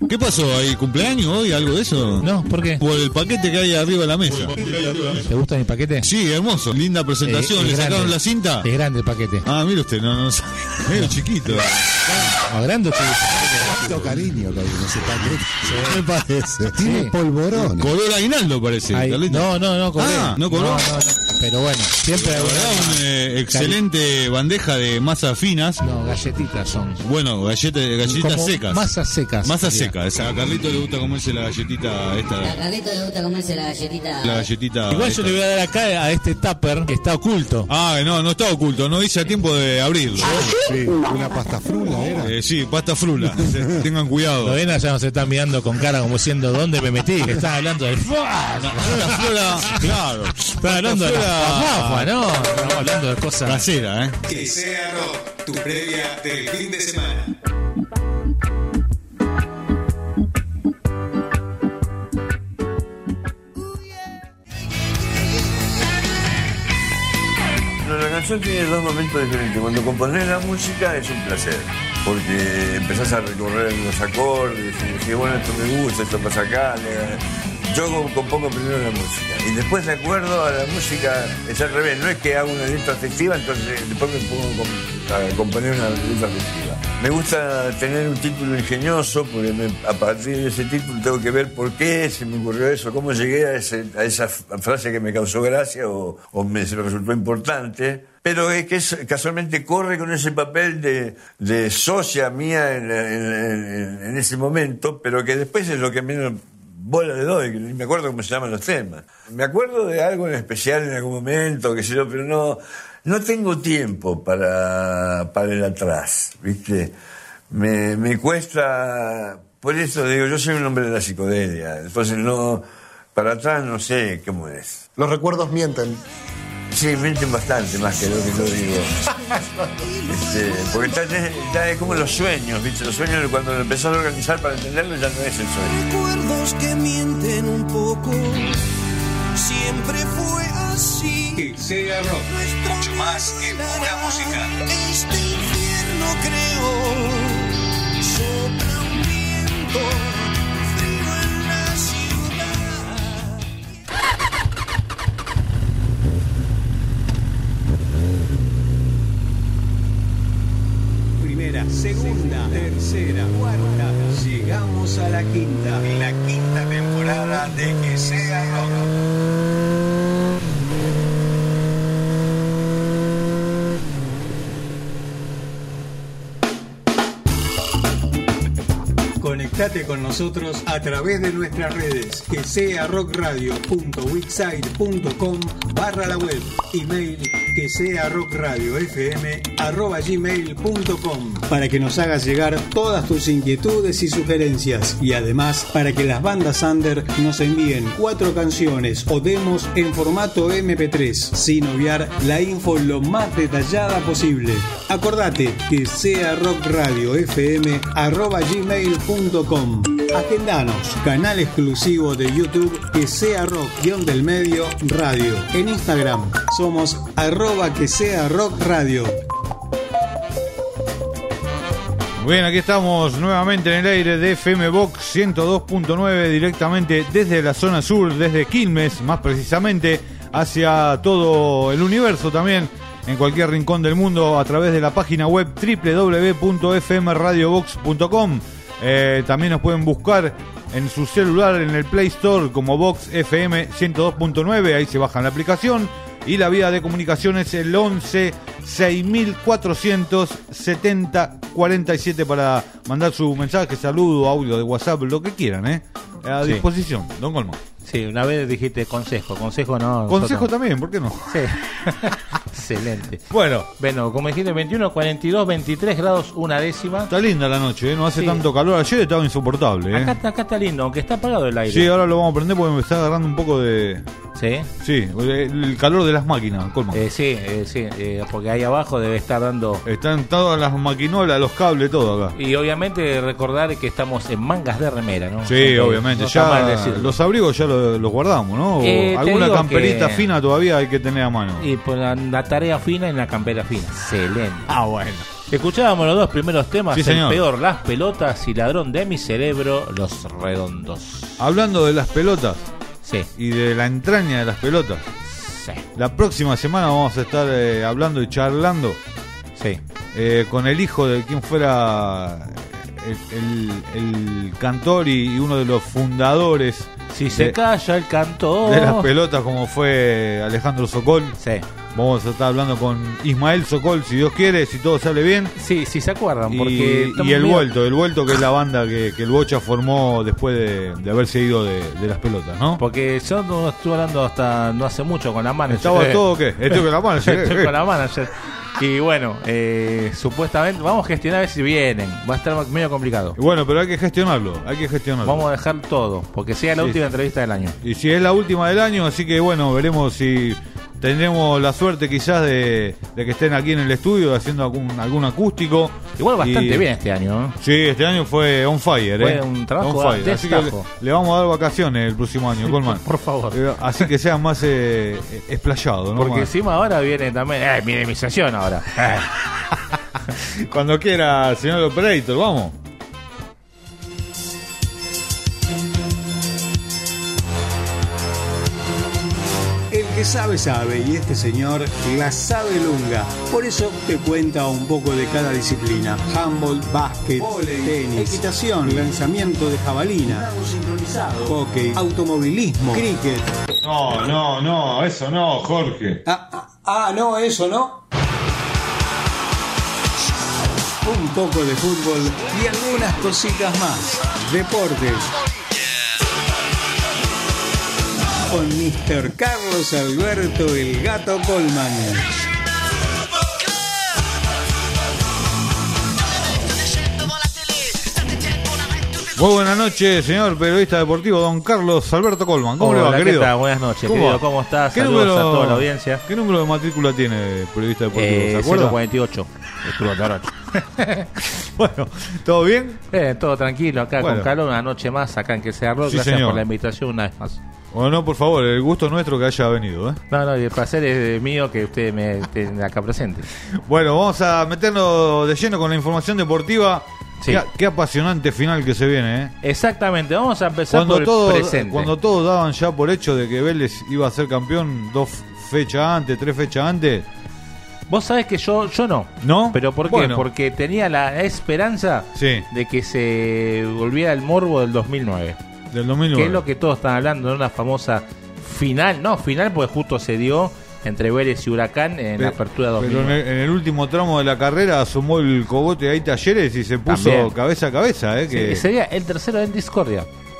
¿Qué pasó ahí? ¿Cumpleaños hoy? ¿Algo de eso? No, ¿por qué? Por el paquete que hay arriba de la mesa. ¿Te gusta mi paquete? Sí, hermoso. Linda presentación. Eh, ¿Le grande. sacaron la cinta? Es grande el paquete. Ah, mire usted, no, no sabe. Medio chiquito. ¿Más grande o chiquito? Cuánto cariño que hay en ese paquete. Me parece. Tiene Sí. polvorón. Color aguinaldo parece. Ay, Carlito. no, no, no cobré. Ah, ¿no cobró? No, no, no. Pero bueno, siempre La hay verdad, una- una eh, excelente bandeja de masas finas. No, galletitas son. Bueno, galletas, galletitas Como secas. Masas secas. Masas sería. secas. A Carlito le gusta comerse la galletita esta. A Carlito le gusta comerse la galletita. La galletita. Igual esta. yo le voy a dar acá a este tupper que está oculto. Ah, no, no está oculto. No hice a tiempo de abrirlo. Sí, una pasta frula era. Eh, sí, pasta frula. Tengan cuidado. Lo ven, ya nos están mirando con cara como diciendo ¿dónde me metí? Que están hablando del ¡fua! Pasta frula, claro. Están hablando de la fafafa, ¿no? Estamos hablando de cosas. Casera, ¿eh? Que sea rock, tu previa del fin de semana. Pero la canción tiene dos momentos diferentes. Cuando componés la música es un placer, porque empezás a recorrer los acordes y decís, bueno, esto me gusta, esto pasa acá. Yo compongo primero la música y después, de acuerdo a la música, es al revés. No es que hago una letra festiva, entonces después me pongo a componer una letra festiva. Me gusta tener un título ingenioso, porque me, a partir de ese título tengo que ver por qué se me ocurrió eso, cómo llegué a, ese, a esa frase que me causó gracia o, o me resultó importante. Pero es que es, casualmente corre con ese papel de, de socia mía en, en, en, en ese momento, pero que después es lo que menos bola le doy, que ni me acuerdo cómo se llaman los temas. Me acuerdo de algo en especial en algún momento, qué sé yo, pero no, no tengo tiempo para, para el atrás, ¿viste? Me, me cuesta, por eso digo, yo soy un hombre de la psicodelia, entonces no, para atrás no sé cómo es. Los recuerdos mienten. Sí, mienten bastante más que lo que yo digo. Este, porque está, está, es como los sueños, ¿viste? Los sueños, cuando lo empezás a organizar para entenderlo, ya no es el sueño. Recuerdos que mienten un poco, siempre fue así. Que sea rock, mucho más que pura música. Este infierno creo, sopla un viento frío en la ciudad. Primera, segunda, tercera, cuarta. Llegamos a la quinta. La quinta temporada de Que sea rock. Conectate con nosotros a través de nuestras redes, que sea rockradio punto wixsite punto com barra la web, email que sea rockradiofm arroba gmail punto com, para que nos hagas llegar todas tus inquietudes y sugerencias, y además para que las bandas under nos envíen cuatro canciones o demos en formato eme pe tres, sin obviar la info lo más detallada posible. Acordate, que sea rockradiofm arroba gmail punto com. Agendanos, canal exclusivo de YouTube que sea rock guión del medio radio. En Instagram somos arroba que sea rock radio. Muy bien, aquí estamos nuevamente en el aire de F M Box ciento dos punto nueve, directamente desde la zona sur, desde Quilmes, más precisamente, hacia todo el universo también, en cualquier rincón del mundo, a través de la página web doble u doble u doble u punto f m radio box punto com. Eh, también nos pueden buscar en su celular en el Play Store como Box F M ciento dos punto nueve, ahí se bajan la aplicación, y la vía de comunicación es el once seis mil cuatrocientos setenta cuarenta y siete para mandar su mensaje, saludo, audio de WhatsApp, lo que quieran, ¿eh? A Sí. disposición, don Colmo. Sí, una vez dijiste consejo, consejo no. Consejo nosotros- también, ¿por qué no? Sí. Excelente. Bueno. Bueno, como dijiste, veintiuno, cuarenta y dos, veintitrés grados, una décima. Está linda la noche, ¿eh? No hace Sí. tanto calor. Ayer estaba insoportable, ¿eh? Acá, está- acá está lindo, aunque está apagado el aire. Sí, ahora lo vamos a prender porque me está agarrando un poco de... ¿Sí? Sí, el calor de las máquinas, Colmo. Eh, sí, eh, sí, eh, porque ahí abajo debe estar dando... Están todas las maquinolas, los cables, todo acá. Y obviamente recordar que estamos en mangas de remera, ¿no? Sí, Siempre, obviamente. no está mal Ya decirlo. los abrigos ya los, los guardamos, ¿no? O Eh, te alguna digo camperita que- fina todavía hay que tener a mano. Y por la, la tarea fina en la campera fina. Excelente. Ah, bueno. Escuchábamos los dos primeros temas, Sí, el señor. peor, las pelotas y ladrón de mi cerebro, los redondos. Hablando de las pelotas Sí, y de la entraña de las pelotas, sí, la próxima semana vamos a estar eh, hablando y charlando sí. eh, con el hijo de quien fuera el, el- el cantor y, y uno de los fundadores Si se de, calla el cantor. de las pelotas, como fue Alejandro Sokol. Sí. Vamos a estar hablando con Ismael Sokol, si Dios quiere, si todo sale bien. Sí, sí se acuerdan, Y, porque y el Vuelto, el Vuelto que es la banda que, que el Bocha formó después de, de haberse ido de, de las pelotas, ¿no? Porque yo no estuve hablando hasta no hace mucho con la manager. ¿Estaba todo qué? Estoy con la manager. Estoy eh, con la manager. Y bueno, eh, supuestamente vamos a gestionar a ver si vienen. Va a estar medio complicado. Y bueno, pero hay que gestionarlo, hay que gestionarlo. Vamos a dejar todo, porque sea la Sí. última entrevista del año. Y si es la última del año, así que bueno, veremos si tendremos la suerte quizás de, de que estén aquí en el estudio haciendo algún, algún acústico. Igual bastante Y- bien este año, ¿no? Sí, este año fue on fire, Fue ¿eh? un trabajo on fire. de Así que le, destajo. le vamos a dar vacaciones el próximo año, Colman. Por favor. Eh, Así que sea más eh, explayado, ¿no? Porque Más- encima ahora viene también. ¡Eh, mi indemnización ahora! Eh. Cuando quiera, señor Operator, vamos. El que sabe, sabe, y este señor la sabe lunga. Por eso te cuenta un poco de cada disciplina. Handball, básquet, tenis, equitación, lanzamiento de jabalina, hockey, automovilismo, cricket. No, no, no, eso no, Jorge. Ah, ah, ah, no, eso no. Un poco de fútbol y algunas cositas más. Deportes. Con mister Carlos Alberto el Gato Colman. Muy buenas noches, señor periodista deportivo, don Carlos Alberto Colman. ¿Cómo le va, Hola, ¿qué querido? tal? Buenas noches, ¿Cómo querido. va? ¿Cómo estás? ¿Qué Saludos número- a toda la audiencia. ¿Qué número de matrícula tiene periodista deportivo? Eh, ¿Se acuerda? cero cuarenta y ocho. Estuvo toda la noche. Bueno, ¿todo bien? Eh, todo tranquilo acá, Bueno. con calor, una noche más acá en que se arroz. Sí, Gracias señor. por la invitación una vez más. Bueno, no, por favor, el gusto nuestro que haya venido, ¿eh? No, no, y el placer es mío que usted me esté acá presente. Bueno, vamos a meternos de lleno con la información deportiva. Sí. Qué, qué apasionante final que se viene, ¿eh? Exactamente, vamos a empezar Cuando por el todos, presente. cuando todos daban ya por hecho de que Vélez iba a ser campeón dos fechas antes, tres fechas antes. Vos sabés que yo, yo no. ¿No? ¿Pero por qué? Bueno. Porque tenía la esperanza Sí, de que se volviera el morbo del dos mil nueve. del dos mil nueve. Que es lo que todos están hablando de una famosa final. No, final porque justo se dio entre Vélez y Huracán en la apertura dos mil Pero en nueve. el, en el último tramo de la carrera asomó el cogote ahí Talleres y se puso También. cabeza a cabeza, ¿eh? Que Sí, sería el tercero en discordia.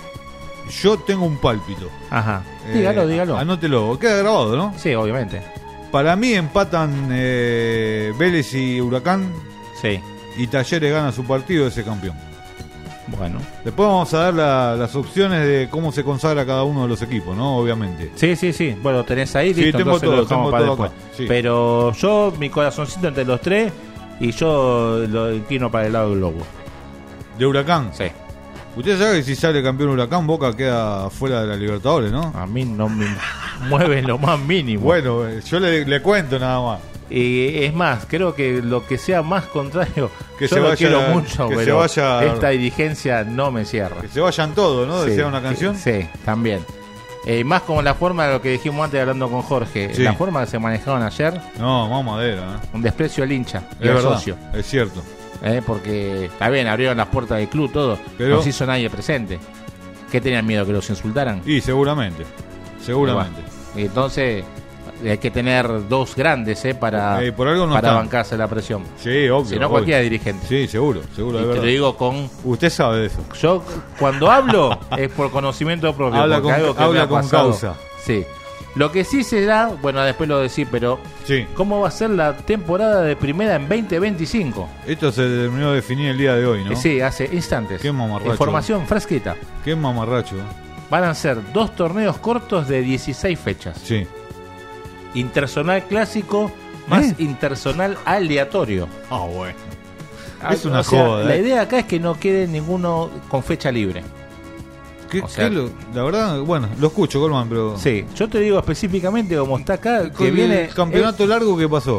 yo tengo un pálpito. Ajá. Eh, Dígalo, dígalo. Anótelo, queda grabado, ¿no? Sí, obviamente. Para mí empatan eh, Vélez y Huracán Sí. y Talleres gana su partido de ese campeón. Bueno. Después vamos a dar la- las opciones de cómo se consagra cada uno de los equipos, ¿no? Obviamente. Sí, sí, sí. Bueno, tenés ahí, Sí, listo, tengo entonces todo, lo dejamos tengo para todo después. acá, sí. Pero yo, mi corazoncito entre los tres, y yo lo inclino para el lado del lobo. De Huracán. Sí. Usted sabe que si sale campeón Huracán, Boca queda fuera de la Libertadores, ¿no? A mí no me mueve lo más mínimo. Bueno, eh, yo le, le cuento nada más. Y es más, creo que lo que sea más contrario, Que yo se lo vaya- quiero mucho, que se pero vaya- esta dirigencia no me cierra. Que se vayan todos, ¿no? Sí, Decía una canción. Sí, también. Eh, más como la forma de lo que dijimos antes hablando con Jorge, Sí. la forma que se manejaron ayer, No, más madera, ¿eh? un desprecio al hincha y Es al verdad, socio. es cierto. Eh, porque está bien, abrieron las puertas del club, todo, Pero- no se hizo nadie presente. ¿Qué tenían miedo? ¿Que los insultaran? Y seguramente, seguramente. Y entonces hay que tener dos grandes eh, para, Eh, por algo no para están. bancarse la presión. Sí, obvio. Si no, obvio. cualquiera dirigente. Sí, seguro, seguro, Y de te verdad. lo digo con... Usted sabe de eso. Yo cuando hablo es por conocimiento propio. Habla porque con- algo que habla me ha con pasado. causa. Sí. Lo que sí se da, bueno, después lo decís, pero Sí. ¿cómo va a ser la temporada de primera en veinte veinticinco? Esto se terminó de definir el día de hoy, ¿no? Eh, Sí, hace instantes. Qué mamarracho. Información fresquita. Qué mamarracho. ¿eh? Van a ser dos torneos cortos de dieciséis fechas. Sí. Interzonal clásico más ¿Eh? interzonal aleatorio. Ah, bueno. Ah, Es una o sea, joda, La ¿eh? idea acá es que no quede ninguno con fecha libre. ¿Qué, O sea- qué lo- la verdad, bueno, lo escucho, Colman, pero. Sí, yo te digo específicamente como está acá, Con que viene el campeonato largo que pasó.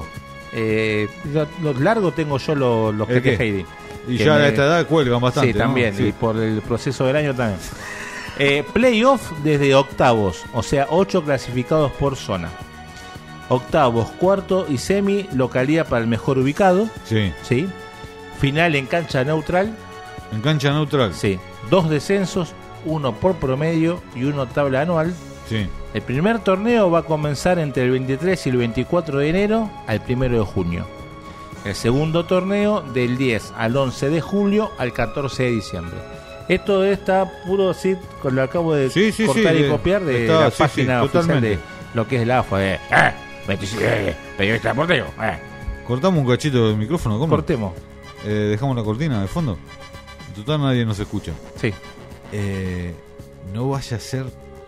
Eh, lo- los largos tengo yo los, los ¿El que qué? Heidi. Y que ya me- a esta edad cuelgan bastante. Sí, ¿no? también. Sí. Y por el proceso del año también. Eh, playoff desde octavos, o sea, ocho clasificados por zona. Octavos, cuarto y semi, localidad para el mejor ubicado. Sí. ¿Sí? Final en cancha neutral. En cancha neutral. Sí. Dos descensos, uno por promedio y uno tabla anual. Sí. El primer torneo va a comenzar entre el veintitrés y el veinticuatro de enero al primero de junio. El segundo torneo del diez al once de julio al catorce de diciembre. Esto está puro así, con lo acabo de Sí, sí, cortar sí, y de- copiar de está- la sí, página sí, oficial totalmente. de lo que es la A F A. De, eh, veintiséis, eh, periodista deportivo, eh. Cortamos un cachito del micrófono, ¿cómo? Cortemos. Eh, dejamos la cortina de fondo. En total nadie nos escucha. Sí. Eh, no vaya a ser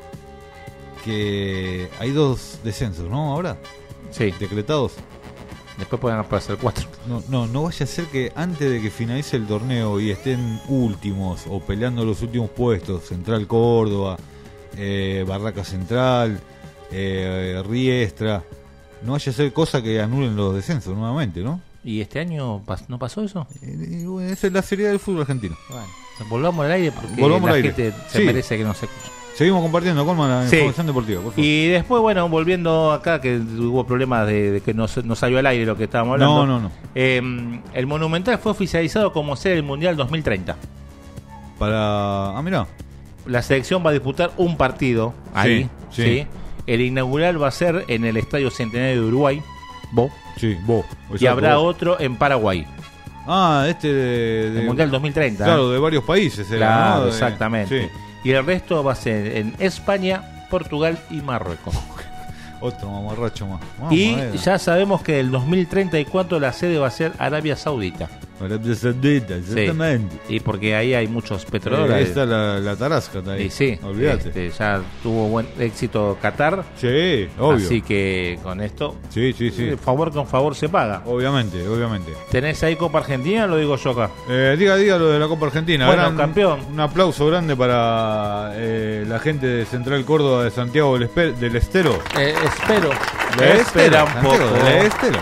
que hay dos descensos, ¿no? Ahora. Sí. Decretados. Después pueden aparecer cuatro. No, no, no vaya a ser que antes de que finalice el torneo y estén últimos o peleando los últimos puestos, Central Córdoba, eh, Barraca Central, eh, Riestra, no vaya a ser cosa que anulen los descensos nuevamente, ¿no? ¿Y este año pas- no pasó eso? Eh, bueno, esa es la seriedad del fútbol argentino. Bueno, volvamos al aire porque Volvamos la al aire. gente se Sí. merece que nos escuche. Seguimos compartiendo con la Sí. información deportiva, por favor. Y después, bueno, volviendo acá, que hubo problemas de, de que no, se- no salió al aire lo que estábamos hablando. No, no, no. Eh, el Monumental fue oficializado como sede del Mundial dos mil treinta. Para... Ah, mirá. La selección va a disputar un partido ahí. Sí, Sí, sí. El inaugural va a ser en el Estadio Centenario de Uruguay. Bo. Sí, vos. Y habrá otro en Paraguay. Ah, este de... de- El Mundial dos mil treinta. Claro, de varios países. Era, Claro, ¿no? De- exactamente. sí. Y el resto va a ser en España, Portugal y Marruecos. Otro mamarracho más. Y Mamadera. ya sabemos que el dos mil treinta y cuatro la sede va a ser Arabia Saudita. Arabia Saudita, exactamente. Sí. Y porque ahí hay muchos Eh, petrodólares. esta la, la tarasca está ahí. Y sí, Olvídate. este, ya tuvo buen éxito Qatar. Sí, obvio. Así que con esto, Sí, sí, sí. eh, favor con favor se paga. Obviamente, obviamente. ¿Tenés ahí Copa Argentina? Lo digo yo acá. Eh, diga, diga lo de la Copa Argentina. Bueno, Gran- campeón. Un aplauso grande para eh, la gente de Central Córdoba de Santiago del, Espe- del Estero. Eh, espero. De espera un Santiago poco. del Estero.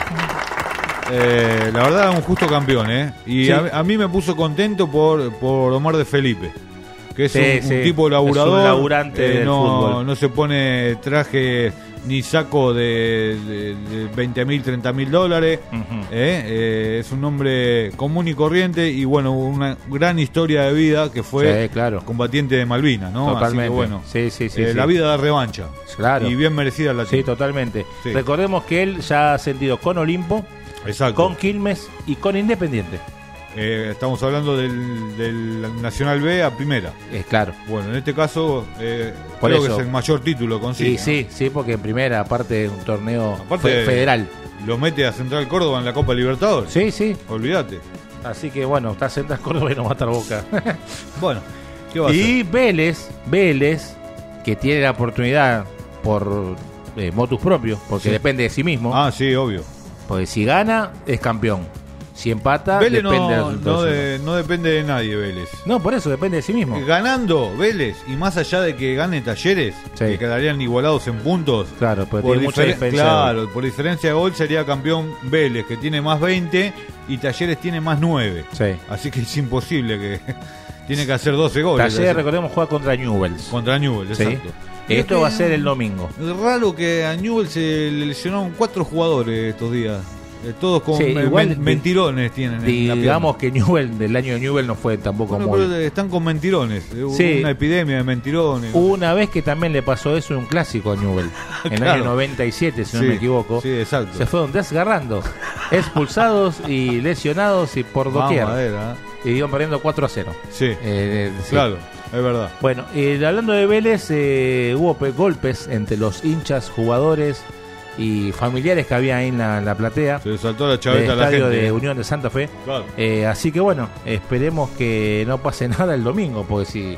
Eh, la verdad, un justo campeón, ¿eh? Y Sí. a, a mí me puso contento por, por Omar de Felipe, que es Sí, un, un sí. tipo Es laburador. un laburante eh, del no, fútbol. no se pone traje ni saco de, de, de veinte mil, treinta mil dólares. Ujú. ¿eh? Eh, es un hombre común y corriente y, bueno, una gran historia de vida que fue Sí, claro. combatiente de Malvinas, ¿no? Totalmente. Así que, bueno, Sí, sí, sí, eh, sí. la vida da revancha. Claro. Y bien merecida la Sí, tiene. totalmente. Sí. Recordemos que él ya ha sentido con Olimpo, Exacto. con Quilmes y con Independiente. Eh, estamos hablando del, del Nacional B a primera. Es claro. Bueno, en este caso eh, Por creo eso. que es el mayor título consigue. Sí, sí, sí, porque en primera, aparte de un torneo Aparte, fe- federal. Lo mete a Central Córdoba en la Copa Libertadores. Sí, sí. Olvídate. Así que bueno, está Central Córdoba y no va a estar Boca. Bueno, ¿qué va a Y Vélez, Vélez, que tiene la oportunidad por eh, motus propios, porque Sí. depende de sí mismo. Ah, sí, obvio. Porque si gana, es campeón. Si empata, Vélez depende no, del no, resultado. de- no depende de nadie, Vélez. No, por eso depende de sí mismo. Ganando Vélez, y más allá de que gane Talleres, Sí. que quedarían igualados en puntos, Claro, porque por, tiene mucha diferen- diferencia de claro, por diferencia de gol sería campeón Vélez, que tiene más veinte y Talleres tiene más nueve. Sí. Así que es imposible que tiene que hacer doce goles. Talleres, así. recordemos, juega contra Newell's. Contra Newell's, Sí. exacto. Esto Y va a que- ser el domingo. Es raro que a Newell's se le lesionaron cuatro jugadores estos días. Eh, Todos con Sí, men- igual men- di- mentirones tienen en la Digamos que Newell, del año de Newell no fue tampoco pierna. muy... Bueno, pero están con mentirones. Eh, hubo Sí. una epidemia de mentirones. Hubo una vez que también le pasó eso en un clásico a Newell, en el Claro. año noventa y siete, si Sí, no me equivoco. Sí, exacto. Se fueron desgarrando, expulsados y lesionados y por doquier. Mamadera, ¿eh? Y iban perdiendo cuatro a cero. Sí, Eh, sí. claro, es verdad. Bueno, eh, hablando de Vélez, eh, hubo pe- golpes entre los hinchas, jugadores y familiares que había ahí en la, en la platea Se le saltó la del chaveta a la estadio gente. de Unión de Santa Fe. Claro. Eh, así que bueno, esperemos que no pase nada el domingo, porque si...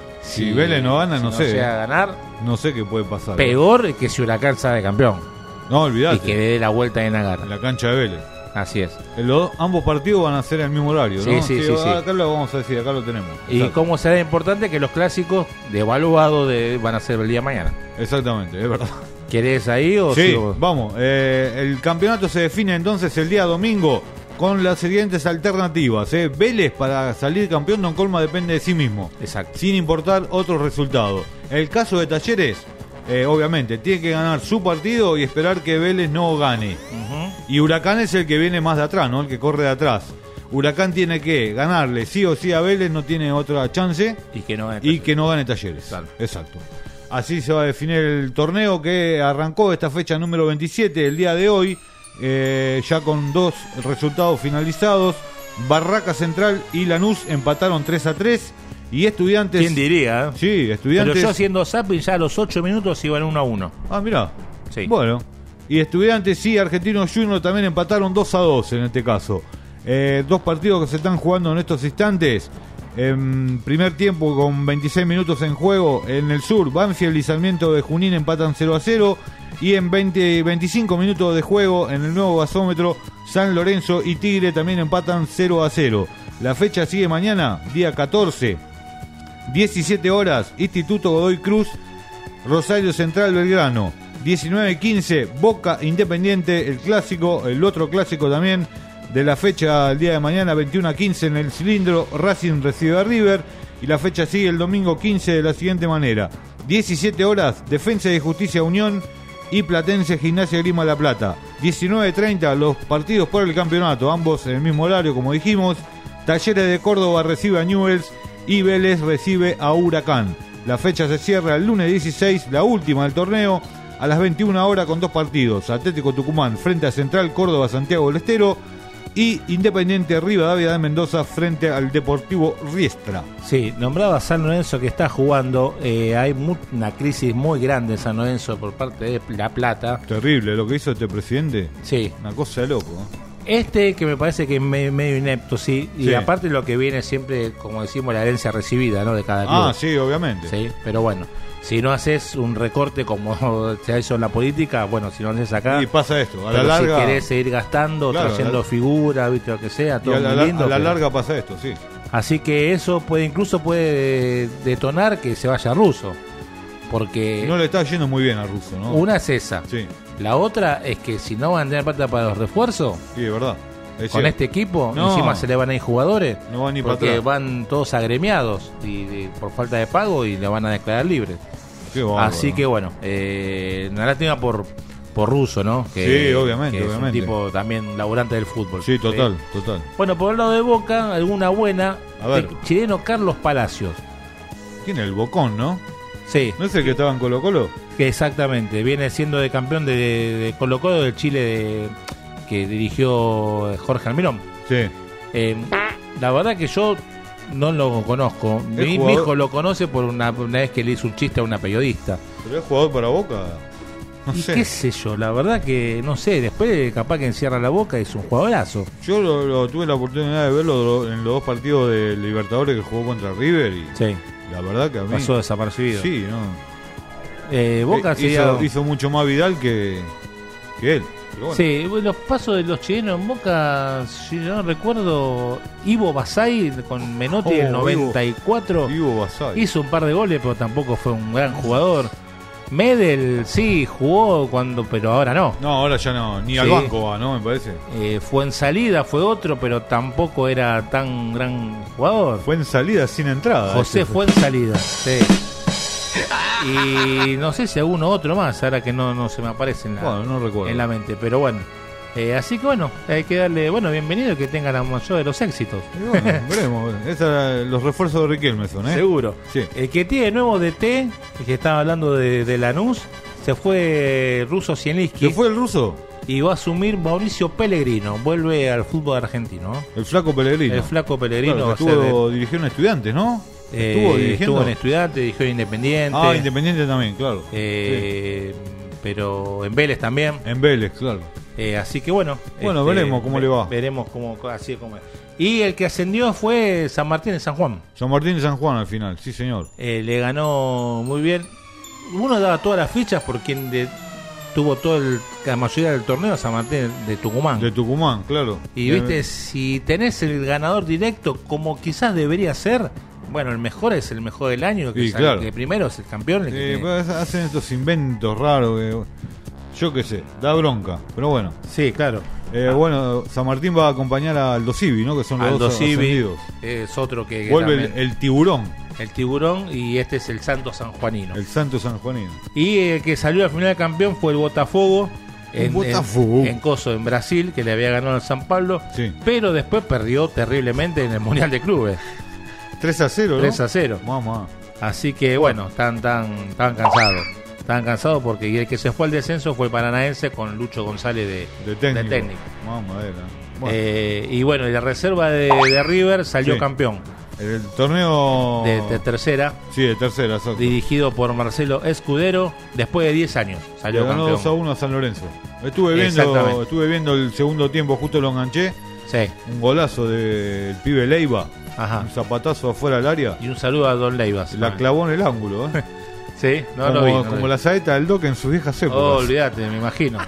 Si Vélez no gana, si no sé. sea ganar, No sé qué puede pasar. peor que si Huracán sale campeón No, y olvidate. que dé la vuelta en Agar. En la cancha de Vélez. Así es. Eh, Los, ambos partidos van a ser el mismo horario, Sí, ¿no? sí, sí, sí. Acá lo vamos a decir, acá lo tenemos. Y Exacto. cómo será importante que los clásicos de evaluado de, van a ser el día de mañana. Exactamente, es verdad. ¿Querés ahí o sí? sigo? Vamos. Eh, el campeonato se define entonces el día domingo con las siguientes alternativas. ¿eh? Vélez, para salir campeón, Don Colma, depende de sí mismo. Exacto. Sin importar otros resultados. El caso de Talleres, eh, obviamente, tiene que ganar su partido y esperar que Vélez no gane. Uh-huh. Y Huracán es el que viene más de atrás, ¿no? El que corre de atrás. Huracán tiene que ganarle sí o sí a Vélez, no tiene otra chance. Y que no gane y que no gane Talleres. Claro. Exacto. Así se va a definir el torneo que arrancó esta fecha número veintisiete, el día de hoy, eh, ya con dos resultados finalizados. Barraca Central y Lanús empataron tres a tres. Y Estudiantes... ¿Quién diría? Eh? Sí, Estudiantes... Pero yo haciendo zapping ya a los ocho minutos iban uno a uno. Ah, mirá. Sí. Bueno. Y Estudiantes y Argentinos Juniors también empataron dos a dos en este caso. Eh, dos partidos que se están jugando en estos instantes. En primer tiempo, con veintiséis minutos en juego, en el sur, Banfield y Sarmiento de Junín empatan cero a cero. Y en veinte, veinticinco minutos de juego, en el nuevo gasómetro, San Lorenzo y Tigre también empatan cero a cero. La fecha sigue mañana, día catorce, diecisiete horas, Instituto Godoy Cruz, Rosario Central Belgrano. diecinueve quince, Boca Independiente, el clásico, el otro clásico también de la fecha el día de mañana, veintiuno a quince en el Cilindro, Racing recibe a River. Y la fecha sigue el domingo quince de la siguiente manera: diecisiete horas, Defensa y Justicia Unión y Platense Gimnasia Grima La Plata. diecinueve treinta, los partidos por el campeonato, ambos en el mismo horario como dijimos. Talleres de Córdoba recibe a Newell's y Vélez recibe a Huracán. La fecha se cierra el lunes dieciséis, la última del torneo, a las veintiuna horas con dos partidos: Atlético Tucumán frente a Central Córdoba Santiago del Estero y Independiente Rivadavia de Mendoza frente al Deportivo Riestra. Sí, nombraba San Lorenzo que está jugando. Eh, hay mu- una crisis muy grande en San Lorenzo por parte de La Plata. Terrible lo que hizo este presidente. Sí. Una cosa de loco. Este que me parece que es medio, medio inepto, sí. Y Sí. aparte lo que viene siempre, como decimos, la herencia recibida, ¿no? De cada club. Ah, sí, obviamente. Sí, pero bueno. Si no haces un recorte como se hizo en la política, bueno, si no haces acá... Y pasa esto, a la pero larga... si querés seguir gastando, Claro, trayendo la- figuras, viste, lo que sea, todo Y a la, muy la- lindo. a la pero- larga pasa esto, sí. Así que eso puede incluso puede detonar que se vaya Russo. Porque No le está yendo muy bien a Russo, ¿no? una es esa. Sí, La otra es que si no van a tener plata para los refuerzos, sí, de verdad. Es con cierto. este equipo, No. encima se le van a ir jugadores. No van ni para porque atrás. van todos agremiados y, y por falta de pago y le van a declarar libre. Qué bárbaro. Así que bueno, eh, una lástima por, por Russo, ¿no? Sí, obviamente, que es obviamente. un tipo también laburante del fútbol. Sí, total, total. Bueno, por el lado de Boca, alguna buena. A ver. El chileno Carlos Palacios. Tiene el Bocón, ¿no? Sí. ¿No es el que estaba en Colo Colo? Que exactamente, viene siendo de campeón de, de Colo Colo del Chile de, que dirigió Jorge Almirón. Sí. Eh, la verdad que yo no lo conozco. ¿Es Mi, mi jugador? hijo lo conoce por una, una vez que le hizo un chiste a una periodista. ¿Pero es jugador para Boca? No y sé. qué sé yo, la verdad que no sé, después capaz que encierra la boca, es un jugadorazo. Yo lo, lo- tuve la oportunidad de verlo en los dos partidos de Libertadores que jugó contra River y Sí, la verdad que a mí... pasó desapercibido. Sí, ¿no? Eh, Boca Eh, sería... hizo, hizo mucho más Vidal que, que él. Pero bueno. Sí, bueno, los pasos de los chilenos en Boca, si no recuerdo, Ivo Basay con Menotti Oh, en el noventa y cuatro Ivo Basay. hizo un par de goles, pero tampoco fue un gran jugador. Medel sí jugó cuando, pero ahora no. No, ahora ya no, ni al Sí. banco va, ¿no? Me parece. Eh, fue en salida, fue otro, pero tampoco era tan gran jugador. Fue en salida sin entrada. José ese. fue en salida, sí. Y no sé si alguno otro más, ahora que no, no se me aparece en la, Bueno, no recuerdo. en la mente, pero bueno. Eh, así que bueno, hay que darle, bueno, bienvenido y que tenga la mayor de los éxitos. Y bueno, veremos. Esos eran los refuerzos de Riquelme son, ¿eh? Seguro. Sí. El que tiene nuevo D T, el que estaba hablando de, de Lanús, se fue Russo Zielinski. ¿Se fue el ruso? Y va a asumir Mauricio Pellegrino, vuelve al fútbol argentino, ¿no? El flaco Pellegrino. El flaco Pellegrino Claro, va que a ser estuvo dirigiendo en Estudiantes, ¿no? Eh, estuvo dirigiendo. estuvo en Estudiantes, dirigió en Independiente. Ah, Independiente también, claro. eh, Pero en Vélez también. Sí. En Vélez, claro. Eh, así que bueno. Bueno, veremos cómo le va. Veremos cómo, así como es. Y el que ascendió fue San Martín de San Juan. San Martín y San Juan al final, sí señor. Eh, le ganó muy bien. Uno daba todas las fichas por quien de- tuvo toda la mayoría del torneo, San Martín de Tucumán. De Tucumán, claro. Y Eh, viste, si tenés el ganador directo, como quizás debería ser, bueno, el mejor es el mejor del año, que, Sí, sale- claro. que primero es el campeón. el que Eh, te- pues hacen estos inventos raros que, yo qué sé, da bronca, pero bueno. Sí, claro. Eh, bueno, San Martín va a acompañar a Aldo Civi, ¿no? Que son los Aldo dos Civi ascendidos. es otro que, que Vuelve el, también- el tiburón, el tiburón, y este es el Santo Sanjuanino. el santo sanjuanino. Y el que salió al final campeón fue el Botafogo. En, Botafogo. en, en Coso, en Brasil, que le había ganado al San Pablo, Sí. pero después perdió terriblemente en el Mundial de Clubes, tres a cero, ¿no? tres a cero. Mamá. Así que bueno, están tan, tan cansados. Están cansados porque y el que se fue al descenso fue el Paranaense con Lucho González de, De técnico. de técnico. Mamá, era. Bueno, Eh, y bueno, y la reserva de, de River salió Sí. campeón el torneo. de, de tercera, Sí, de tercera, exacto. dirigido por Marcelo Escudero, después de diez años. Le Salió ganó campeón. dos a uno a San Lorenzo. Estuve viendo, Exactamente. estuve viendo el segundo tiempo, justo lo enganché. Sí, Un golazo del pibe Leiva. ajá. Un zapatazo afuera del área. Y un saludo a Don Leivas. La clavó en el ángulo, ¿eh? Sí, no como lo vi. no como lo vi. la saeta del Doc en sus viejas épocas. Oh, olvídate, me imagino.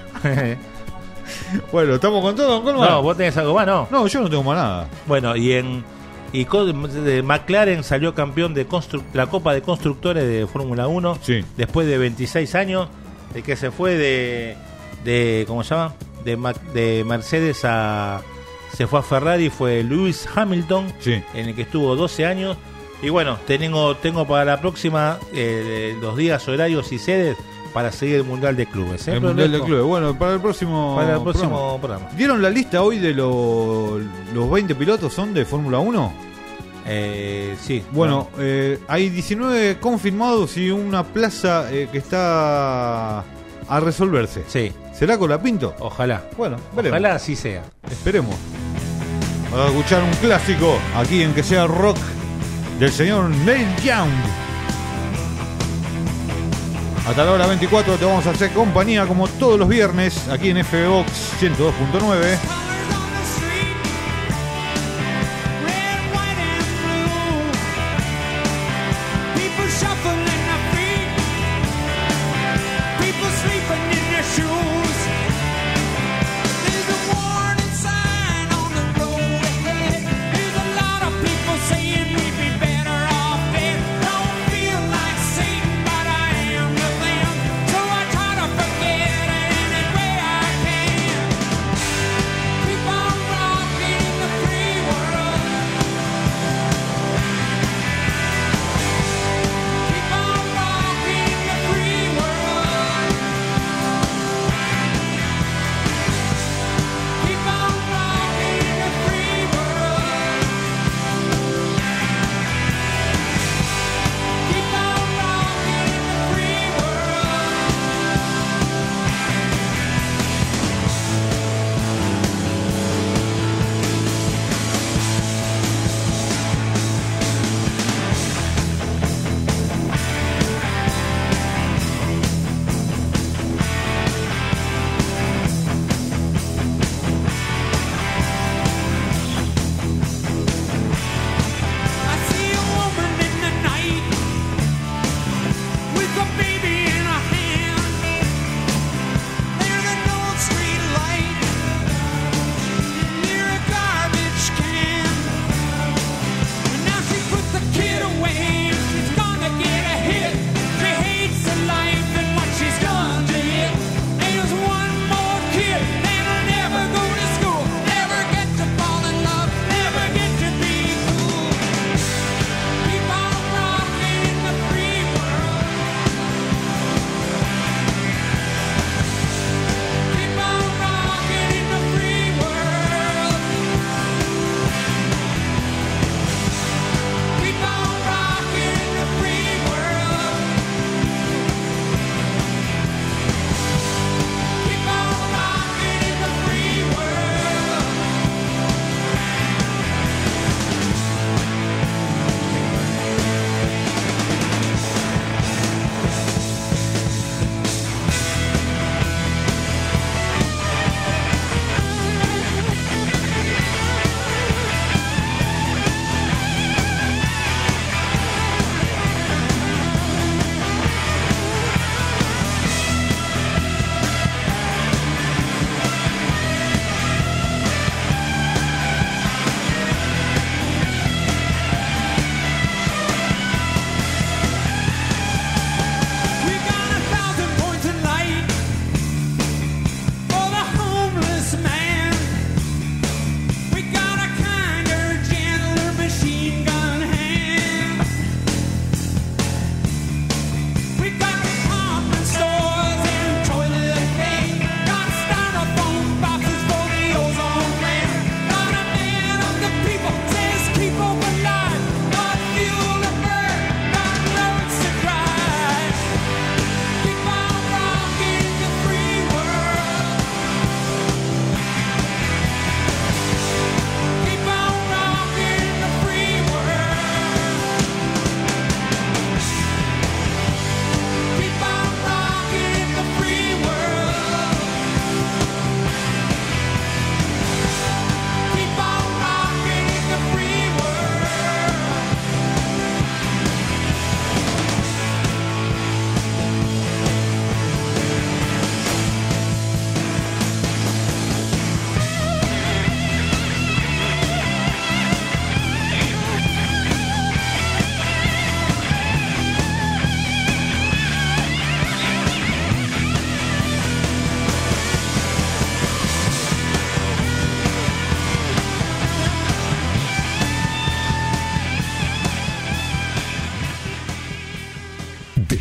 Bueno, ¿estamos con todo, don Colman? No, vos tenés algo más, ¿no? No, yo no tengo más nada. Bueno, y en y co- de McLaren salió campeón de constru- la Copa de Constructores de Fórmula uno Sí. después de veintiséis años, de que se fue de, de ¿cómo se llama? De, Mac- de Mercedes a se fue a Ferrari, fue Lewis Hamilton, Sí. en el que estuvo doce años. Y bueno, tengo tengo para la próxima eh, los días, horarios y sedes para seguir el Mundial de Clubes. ¿eh? El Pero Mundial de dejo Clubes. Bueno, para el próximo. Para el próximo programa. programa. ¿Dieron la lista hoy de los, los veinte pilotos son de Fórmula uno? Eh, sí. Bueno, eh, hay diecinueve confirmados y una plaza eh, que está a resolverse. Sí, ¿Será Colapinto? ojalá. Bueno, veremos. Ojalá así sea. Esperemos. Vamos a escuchar un clásico aquí en Que Sea Rock del señor Neil Young. Hasta la hora veinticuatro te vamos a hacer compañía como todos los viernes aquí en F Box ciento dos punto nueve. So I try to forget it any way I can.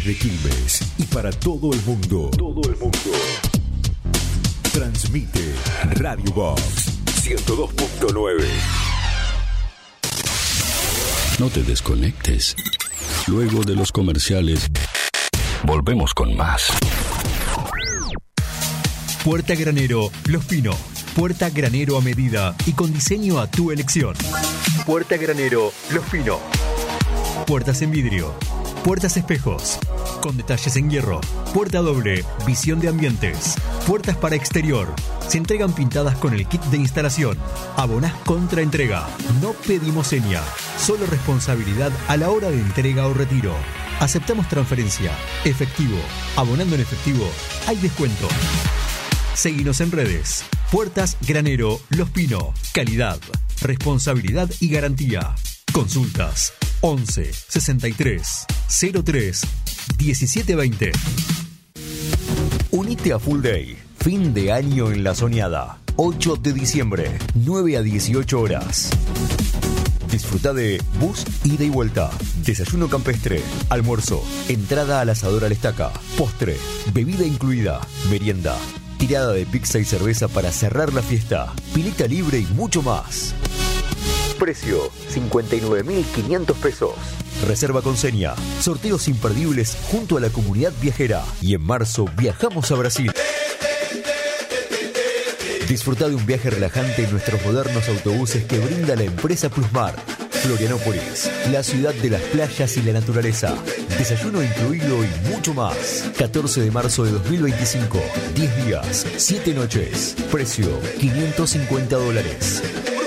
Desde Quilmes y para todo el mundo. Todo el mundo. Transmite Radio Box ciento dos punto nueve. No te desconectes. Luego de los comerciales, volvemos con más. Puerta Granero Los Pino. Puerta Granero a medida y con diseño a tu elección. Puerta Granero Los Pino. Puertas en vidrio. Puertas espejos. Con detalles en hierro. Puerta doble. Visión de ambientes. Puertas para exterior. Se entregan pintadas con el kit de instalación. Abonás contra entrega. No pedimos seña. Solo responsabilidad a la hora de entrega o retiro. Aceptamos transferencia. Efectivo. Abonando en efectivo. Hay descuento. Seguinos en redes. Puertas Granero Los Pino. Calidad, responsabilidad y garantía. Consultas once sesenta y tres cero tres diecisiete veinte. Unite a Full Day. Fin de año en La Soñada. ocho de diciembre, nueve a dieciocho horas. Disfruta de bus, ida y vuelta, desayuno campestre, almuerzo, entrada al asador al estaca, postre, bebida incluida, merienda, tirada de pizza y cerveza para cerrar la fiesta, pileta libre y mucho más. Precio, cincuenta y nueve mil quinientos pesos. Reserva con seña. Sorteos imperdibles junto a la comunidad viajera. Y en marzo viajamos a Brasil. Disfruta de un viaje relajante en nuestros modernos autobuses que brinda la empresa Plusmar. Florianópolis, la ciudad de las playas y la naturaleza. Desayuno incluido y mucho más. catorce de marzo de dos mil veinticinco. diez días, siete noches. Precio, quinientos cincuenta dólares.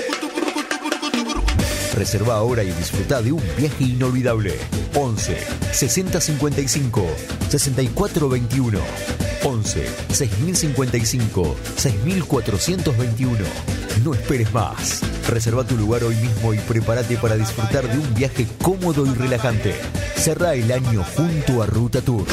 Reserva ahora y disfruta de un viaje inolvidable. once sesenta cincuenta y cinco sesenta y cuatro veintiuno. once seis mil cincuenta y cinco seis mil cuatrocientos veintiuno. No esperes más. Reserva tu lugar hoy mismo y prepárate para disfrutar de un viaje cómodo y relajante. Cerrá el año junto a Ruta Tour.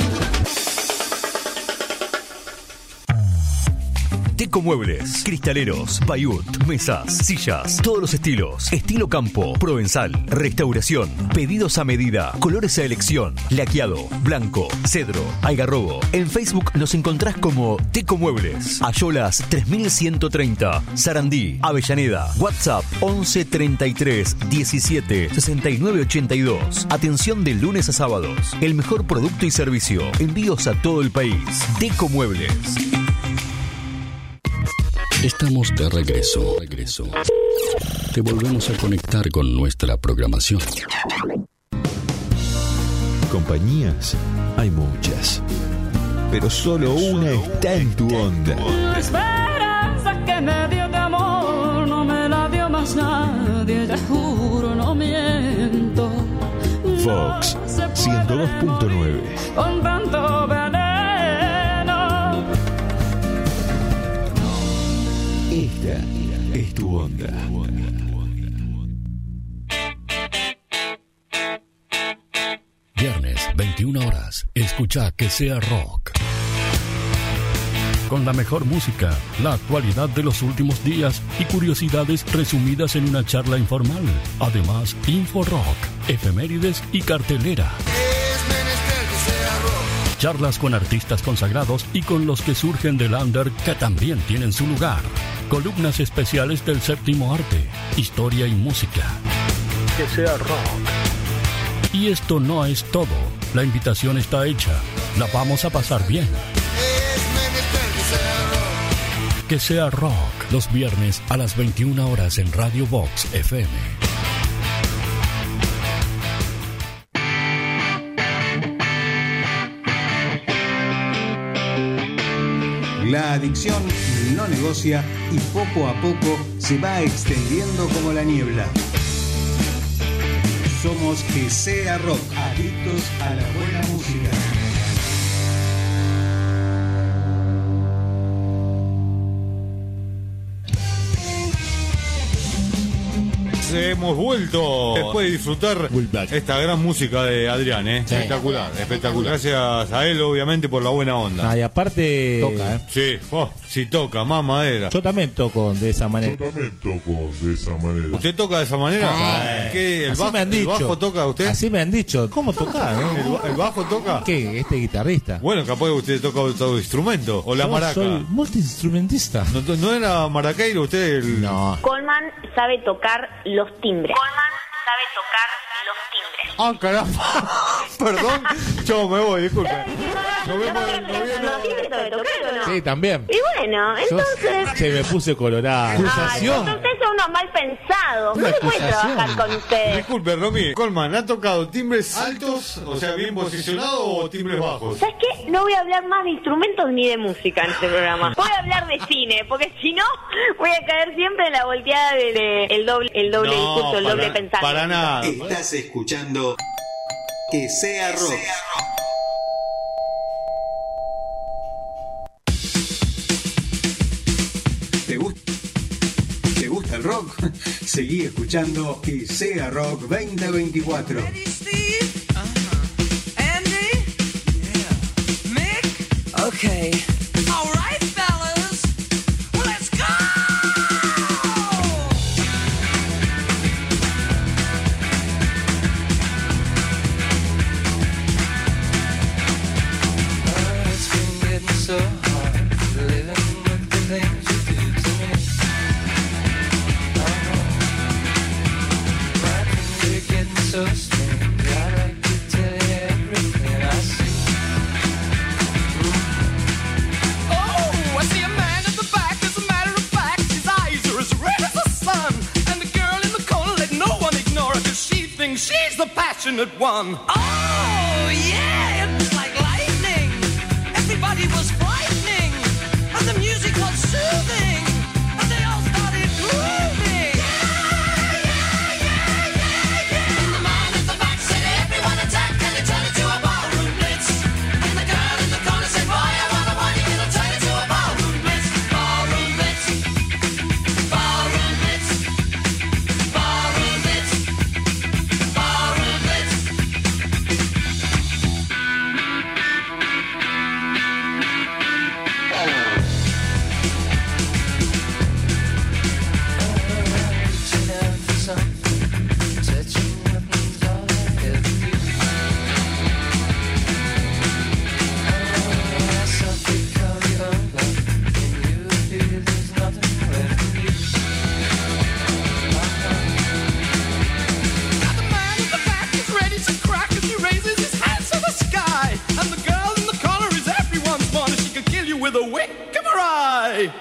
Teco Muebles, cristaleros, payut, mesas, sillas, todos los estilos, estilo campo, provenzal, restauración, pedidos a medida, colores a elección, laqueado, blanco, cedro, algarrobo. En Facebook nos encontrás como Teco Muebles, Ayolas tres mil ciento treinta, Sarandí, Avellaneda, WhatsApp once treinta y tres diecisiete sesenta y nueve ochenta y dos. Atención de lunes a sábados, el mejor producto y servicio, envíos a todo el país. Teco Muebles. Estamos de regreso. regreso. Te volvemos a conectar con nuestra programación. Compañías hay muchas, pero solo una está en tu onda. La esperanza que me dio de amor no me la dio más nadie, te juro, no miento. Fox ciento dos punto nueve. Con tanto veneno. Esta es tu onda. Viernes, veintiuna horas. Escucha Que Sea Rock. Con la mejor música, la actualidad de los últimos días y curiosidades resumidas en una charla informal. Además, Info Rock, efemérides y cartelera. Charlas con artistas consagrados y con los que surgen del under que también tienen su lugar. Columnas especiales del séptimo arte, historia y música. Que sea rock. Y esto no es todo. La invitación está hecha. La vamos a pasar bien. Que sea rock. Los viernes a las veintiuna horas en Radio Box F M. La adicción no negocia y poco a poco se va extendiendo como la niebla. Somos Que Sea Rock, adictos a la buena música. señores, hemos vuelto después de disfrutar esta gran música de Adrián, ¿eh? Sí. Espectacular, espectacular. Gracias a él, obviamente, por la buena onda. Ah, y aparte... Toca, ¿eh? Sí, oh, sí toca, más madera. Yo también toco de esa manera. Yo también toco de esa manera. ¿Usted toca de esa manera? Ah, ¿Qué? ¿El, así bajo, me han dicho. ¿El bajo toca usted? Así me han dicho. ¿Cómo tocar? ¿No? ¿El, ¿El bajo toca? ¿Qué? Este guitarrista. Bueno, capaz que usted toca otro instrumento. O la Yo maraca. soy multiinstrumentista. ¿No, no era maracairo usted? El... No. Coleman sabe tocar los timbres. Coleman sabe tocar los timbres. Ah, caramba. Perdón. Yo me voy, disculpe. Nos vemos en noviembre. Sí, también. Y bueno, entonces... Yo se me puse colorado. Ay, entonces son unos mal pensados. No se puede trabajar con ustedes. Disculpe, Romy. Coleman, ¿ha tocado timbres altos, o sea, bien posicionados, o timbres bajos? ¿Sabes qué? No voy a hablar más de instrumentos ni de música en este programa. Voy a hablar de cine, porque si no, voy a caer siempre en la volteada del de, el doble, el doble no, discurso, el para, doble pensamiento. Para nada. Estás escuchando Que Sea Rock. ¿Te gusta? ¿Te gusta el rock? Seguí escuchando Que Sea Rock veinte veinticuatro. Okay. All right, fellas. Well, let's go. Oh, it's been getting so hard living with the things you do to me. Oh, my things are getting so strange. I'd like to tell you everything I see. She's the passionate one. Oh, yeah, it was like lightning. Everybody was frightening, and the music was soothing, and they all started grooving. Yeah, yeah, yeah, yeah, yeah. And the man at the back said, everyone attack, and it turned into a ballroom blitz. And the girl in the corner said, boy, I wanna want it, it'll turn into a ballroom blitz. Ballroom blitz. Ballroom blitz. Ballroom blitz. With a wink of her eye.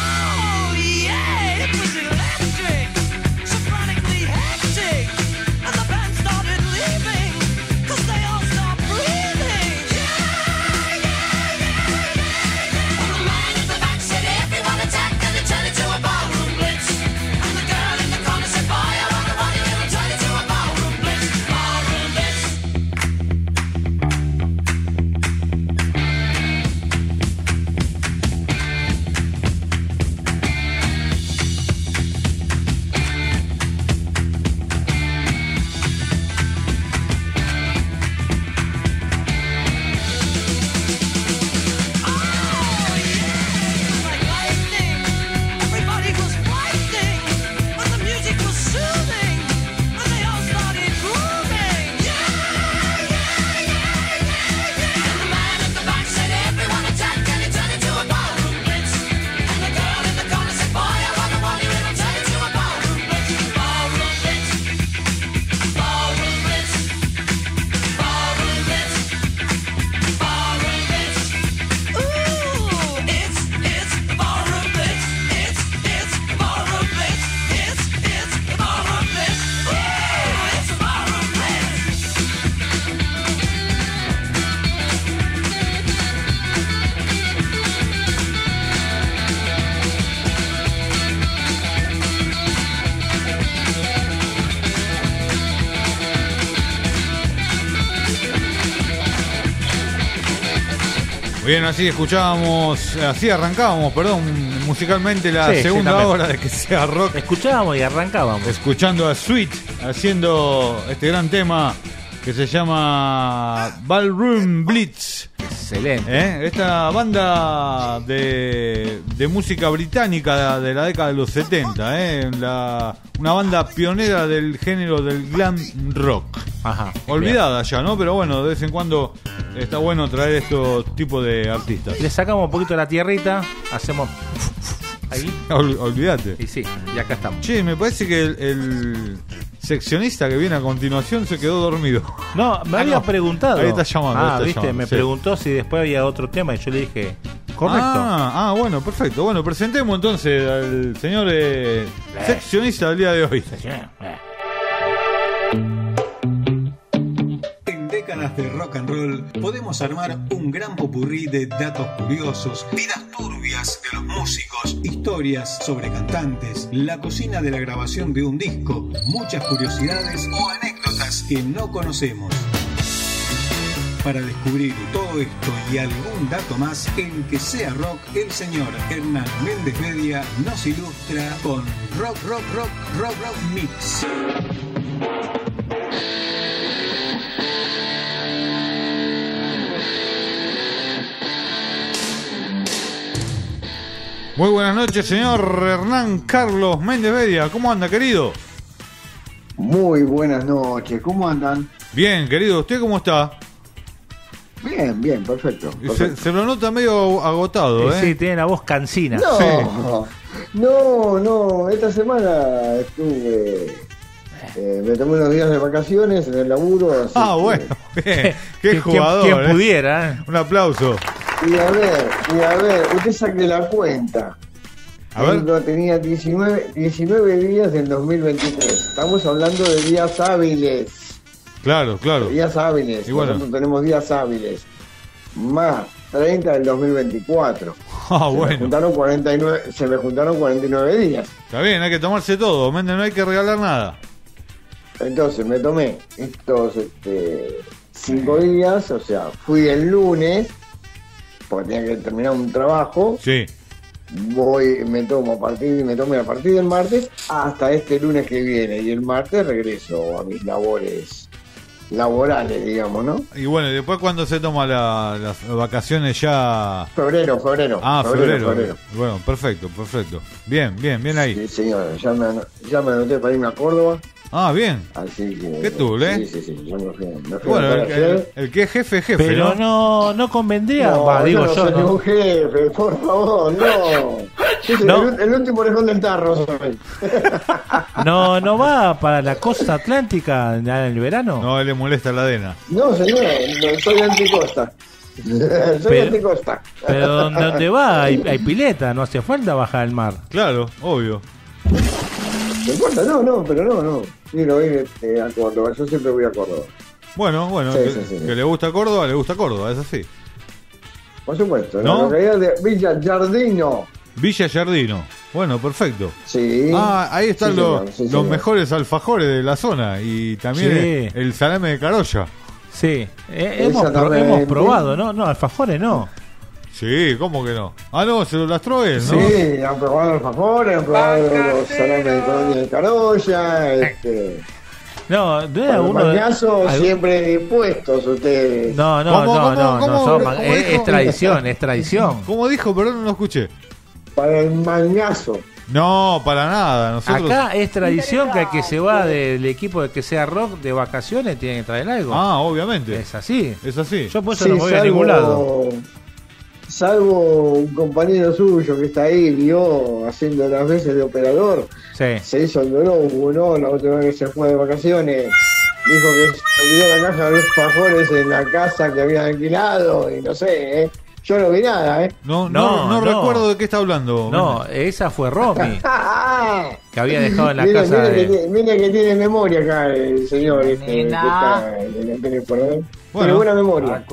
Oh, yeah, it was electric, sophronically hectic, and the band started leaving, cause they all stopped breathing. Yeah, yeah, yeah, yeah, yeah. And the man at the back said, everyone attack, and it turned into a ballroom blitz. And the girl in the corner said, boy, I wanna want it, it'll turn into a ballroom blitz. Ballroom blitz. Bien, así escuchábamos, así arrancábamos, perdón, musicalmente la Sí, segunda sí, también. hora de Que Sea Rock. Escuchábamos y arrancábamos. Escuchando a Sweet haciendo este gran tema que se llama Ballroom Blitz. Excelente. ¿Eh? Esta banda de, de música británica de la década de los setenta, ¿eh? La, una banda pionera del género del glam rock. Ajá. Olvidada ya, ¿no? Pero bueno, de vez en cuando está bueno traer estos tipos de artistas. Le sacamos un poquito de la tierrita, hacemos ahí. Ol- olvídate. Y sí, y acá estamos. Che, me parece que el, el seccionista que viene a continuación se quedó dormido. No, me Ah, había no. preguntado. Ahí está llamando. ahí Ah, está viste, llamando, me sí. preguntó si después había otro tema y yo le dije, correcto. Ah, ah, bueno, perfecto. Bueno, presentemos entonces al señor eh, seccionista del día de hoy. En Décadas de Rock and Roll podemos armar un gran popurrí de datos curiosos, vidas turbias de los músicos, historias sobre cantantes, la cocina de la grabación de un disco, muchas curiosidades o anécdotas que no conocemos. Para descubrir todo esto y algún dato más, en Que Sea Rock, el señor Hernán Méndez Bedia nos ilustra con Rock, Rock, Rock, Rock, Rock Mix. Muy buenas noches, señor Hernán Carlos Méndez Bedia. ¿Cómo anda, querido? Muy buenas noches, ¿cómo andan? Bien, querido. ¿Usted cómo está? Bien, bien, perfecto. Se, perfecto. se lo nota medio agotado, ¿eh? Sí, tiene la voz cansina. No, no, no, esta semana estuve, eh, me tomé unos días de vacaciones en el laburo. Así Ah, que- bueno, bien. Qué Quien- jugador. quien ¿eh? pudiera, ¿eh? Un aplauso. Y a ver, y a ver, usted saque la cuenta. A ver. Cuando tenía diecinueve, diecinueve días del dos mil veintitrés. Estamos hablando de días hábiles. Claro, claro. Días hábiles. Y bueno. Nosotros tenemos días hábiles. Más treinta del dos mil veinticuatro. Ah, Se me bueno. juntaron cuarenta y nueve, se me juntaron cuarenta y nueve días. Está bien, hay que tomarse todo. Méndez, no hay que regalar nada. Entonces me tomé estos este, cinco días, o sea, fui el lunes, porque tenía que terminar un trabajo. Sí. Voy, me tomo a partir, me tomé a partir del martes hasta este lunes que viene. Y el martes regreso a mis labores laborales, digamos, ¿no? Y bueno, ¿y después cuándo se toma la- las vacaciones ya? Febrero, febrero. Ah, febrero. febrero. Bueno, perfecto, perfecto. Bien, bien, bien ahí. Sí, señor, ya me, ano- ya me anoté para irme a Córdoba. Ah, bien. Así que. ¿Qué tú, eh? Sí, sí, sí, yo me fui, me fui Bueno, a el, anotar el- ayer. el que es jefe, es jefe, Pero ¿no? no, no convendría. No, Va, digo yo no yo, soy ¿no? ningún jefe, por favor, no. Yo soy No. el, el último orejón del tarro soy. No, no va para la costa atlántica en el verano. No le molesta la arena. No, señor, no, soy anticosta. soy Pero- anticosta. Pero donde, donde va hay, hay pileta, no hace falta bajar al mar. Claro, obvio. ¿Me importa? No, no, pero no, no. Quiero ir este, a Córdoba, yo siempre voy a Córdoba. Bueno, bueno, Sí, que, sí, sí. que le gusta Córdoba, le gusta Córdoba, es así. Por supuesto, ¿No? la localidad de Villa Giardino. Villa Giardino. Bueno, perfecto. Sí. Ah, ahí están Sí, los, señor, sí, los señor. mejores alfajores de la zona y también Sí. el, el salame de Carolla. Sí, eh, hemos, pro- Exactamente. hemos probado, ¿no? No, alfajores no. Sí, ¿cómo que no? Ah, no, se lo lastró él, ¿no? Sí, han probado alfajores, han probado los salames de colonia de Carolla, este... No, no Para era el uno de. mangazo algún- siempre dispuestos ustedes. No, no, ¿Cómo, no, cómo, no, cómo? no, son ¿Cómo man- es, dijo? es tradición, es tradición. ¿Cómo dijo? Perdón, no lo escuché. Para el mangazo. No, para nada. Nosotros... Acá es tradición que el que se va del equipo de Que Sea Rock de vacaciones tiene que traer algo. Ah, obviamente. Es así. Es así. Yo por eso Sí, no me voy a ningún lado. salvo un compañero suyo que está ahí, vio haciendo las veces de operador, Sí. se hizo el dolor, ¿no? La otra vez que se fue de vacaciones, dijo que se olvidó la caja de alfajores en la casa que habían alquilado y no sé, ¿eh? Yo no vi nada, ¿eh? No, no, no, No, no. recuerdo de qué está hablando. No, esa fue Romy, que había dejado en la Mire, casa mire que, de. tiene- mire que tiene memoria acá el señor este, que está en el teléfono, ¿eh? Tiene buena memoria.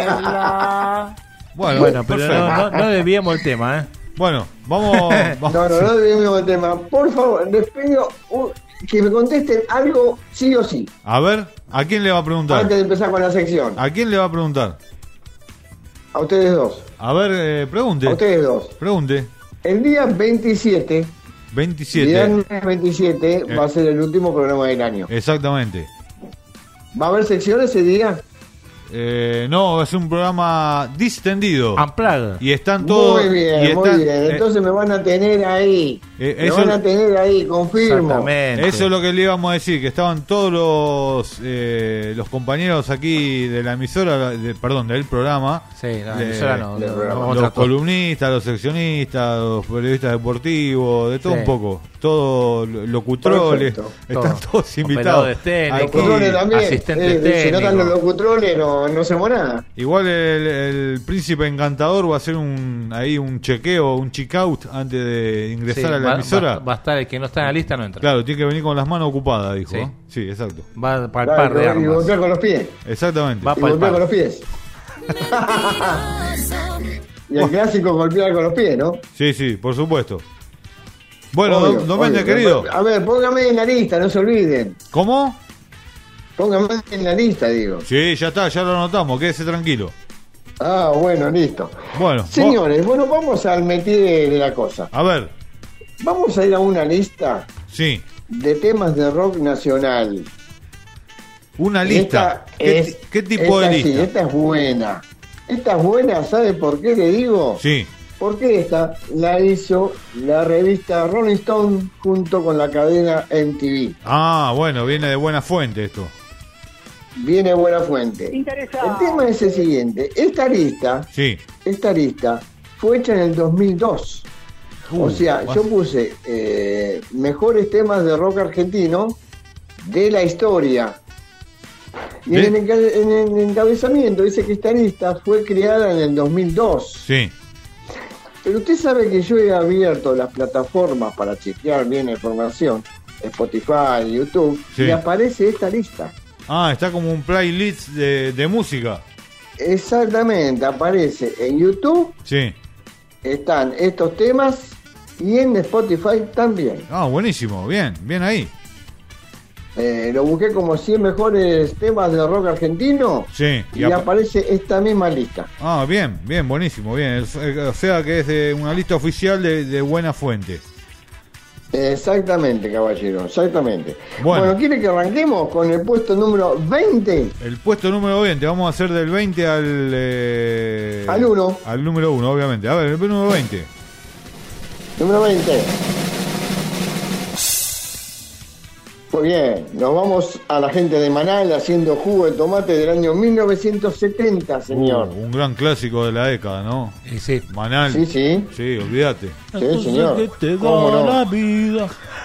Bueno, Bueno, pero perfecto. no, no, no desviemos el tema, ¿eh? Bueno, vamos. vamos. No, no, no debemos el tema. Por favor, les pido un- que me contesten algo sí o sí, A ver, ¿a quién le va a preguntar? antes de empezar con la sección. ¿A quién le va a preguntar? A ustedes dos. A ver, eh, pregunte. A ustedes dos. Pregunte. El día veintisiete, veintisiete. viernes veintisiete, Eh. va a ser el último programa del año. Exactamente. ¿Va a haber secciones ese día? Eh, no, es un programa distendido. Unplugged. Y están todos. Muy bien, y muy están- bien. eh, Entonces me van a tener ahí. Eh, me eso- van a tener ahí, confirmo. Exactamente. Eso es lo que le íbamos a decir, que estaban todos los eh, los compañeros aquí de la emisora, de, perdón, del programa. Sí, la de- emisora no, del no, programa. no los contrató. columnistas, los seccionistas, los periodistas deportivos, de todo Sí. un poco. Todos locutroles, Perfecto. están Todo. todos invitados. Operadores técnicos. Aquí- Locutrones también. asistentes Eh, si no están los técnicos. locutrones, no, no hacemos nada. Igual el, el príncipe encantador va a hacer un ahí un chequeo, un check out antes de ingresar Sí, a la va, emisora. va- va a estar el que no está en la lista, no entra. Claro, tiene que venir con las manos ocupadas, dijo. Sí. ¿eh? Sí, exacto. Va a palpar de Claro, y armas. golpear con los pies. Exactamente. Va a Y golpear palpar. con los pies. Y el clásico golpear con los pies, ¿no? Sí, sí, por supuesto. Bueno, Obvio, don, don Méndez, obvio. querido. A ver, póngame en la lista, no se olviden. ¿Cómo? Póngame en la lista, digo. Sí, ya está, ya lo anotamos, quédese tranquilo. Ah, bueno, listo. Bueno, Señores, bueno, vamos al meter de la cosa. a ver, Vamos a ir a una lista sí, de temas de rock nacional. una lista. Esta ¿Qué, es- qué tipo de esta sí, lista? esta es buena. Esta es buena, ¿sabe por qué le digo? Sí, Porque esta la hizo la revista Rolling Stone junto con la cadena M T V. ah, bueno, viene de buena fuente esto. Viene buena fuente. Interesante. El tema es el siguiente. Esta lista, Sí, esta lista fue hecha en el dos mil dos. Uh, o sea, va- yo puse eh, mejores temas de rock argentino de la historia. Y ¿De? en el, enca- en el encabezamiento dice que esta lista fue creada en el dos mil dos. sí, Pero usted sabe que yo he abierto las plataformas para chequear bien la información, Spotify, YouTube, Sí. y aparece esta lista. ah, está como un playlist de, de música. Exactamente, aparece en YouTube, Sí, están estos temas, y en Spotify también. ah, buenísimo, bien, bien ahí. Eh, lo busqué como cien mejores temas de rock argentino, Sí, y y apa- aparece esta misma lista. ah, bien, bien, buenísimo, bien. Es- eh, O sea que es de una lista oficial de, de buena fuente. Exactamente, caballero, exactamente. Bueno. Bueno, ¿quiere que arranquemos con el puesto número veinte? El puesto número veinte, vamos a hacer del veinte al... eh, Al uno. Al número uno, obviamente. A ver, el número veinte. Número veinte. Muy bien, nos vamos a la gente de Manal haciendo jugo de tomate del año mil novecientos setenta, señor. Uh, un gran clásico de la década, ¿no? Sí. Manal. Sí, sí, Sí, olvídate. sí, señor. Que te ¿Cómo da no? la vida.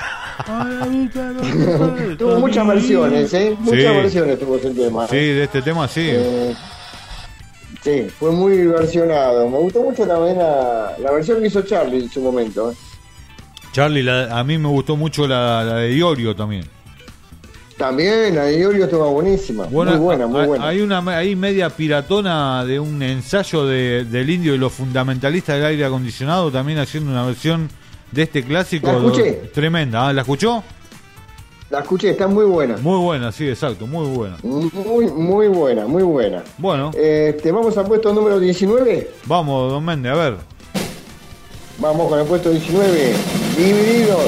Tuvo muchas versiones, ¿eh? Muchas Sí. versiones tuvo ese tema. Sí, de este tema sí. Eh, sí, fue muy versionado. Me gustó mucho también la, la versión que hizo Charlie en su momento. ¿eh? Charlie, la- a mí me gustó mucho la, la de Iorio también. También la de Iorio estuvo buenísima. Bueno, muy buena, muy hay- buena. Hay una ahí media piratona de un ensayo de, del Indio y los fundamentalistas del aire acondicionado también haciendo una versión de este clásico. La escuché. Tremenda. ¿Ah? ¿La escuchó? La escuché, está muy buena. Muy buena, sí, exacto, muy buena. Muy, muy buena, muy buena. Bueno, Este, vamos al puesto número diecinueve. vamos, don Méndez, a ver. Vamos con el puesto diecinueve. Divididos.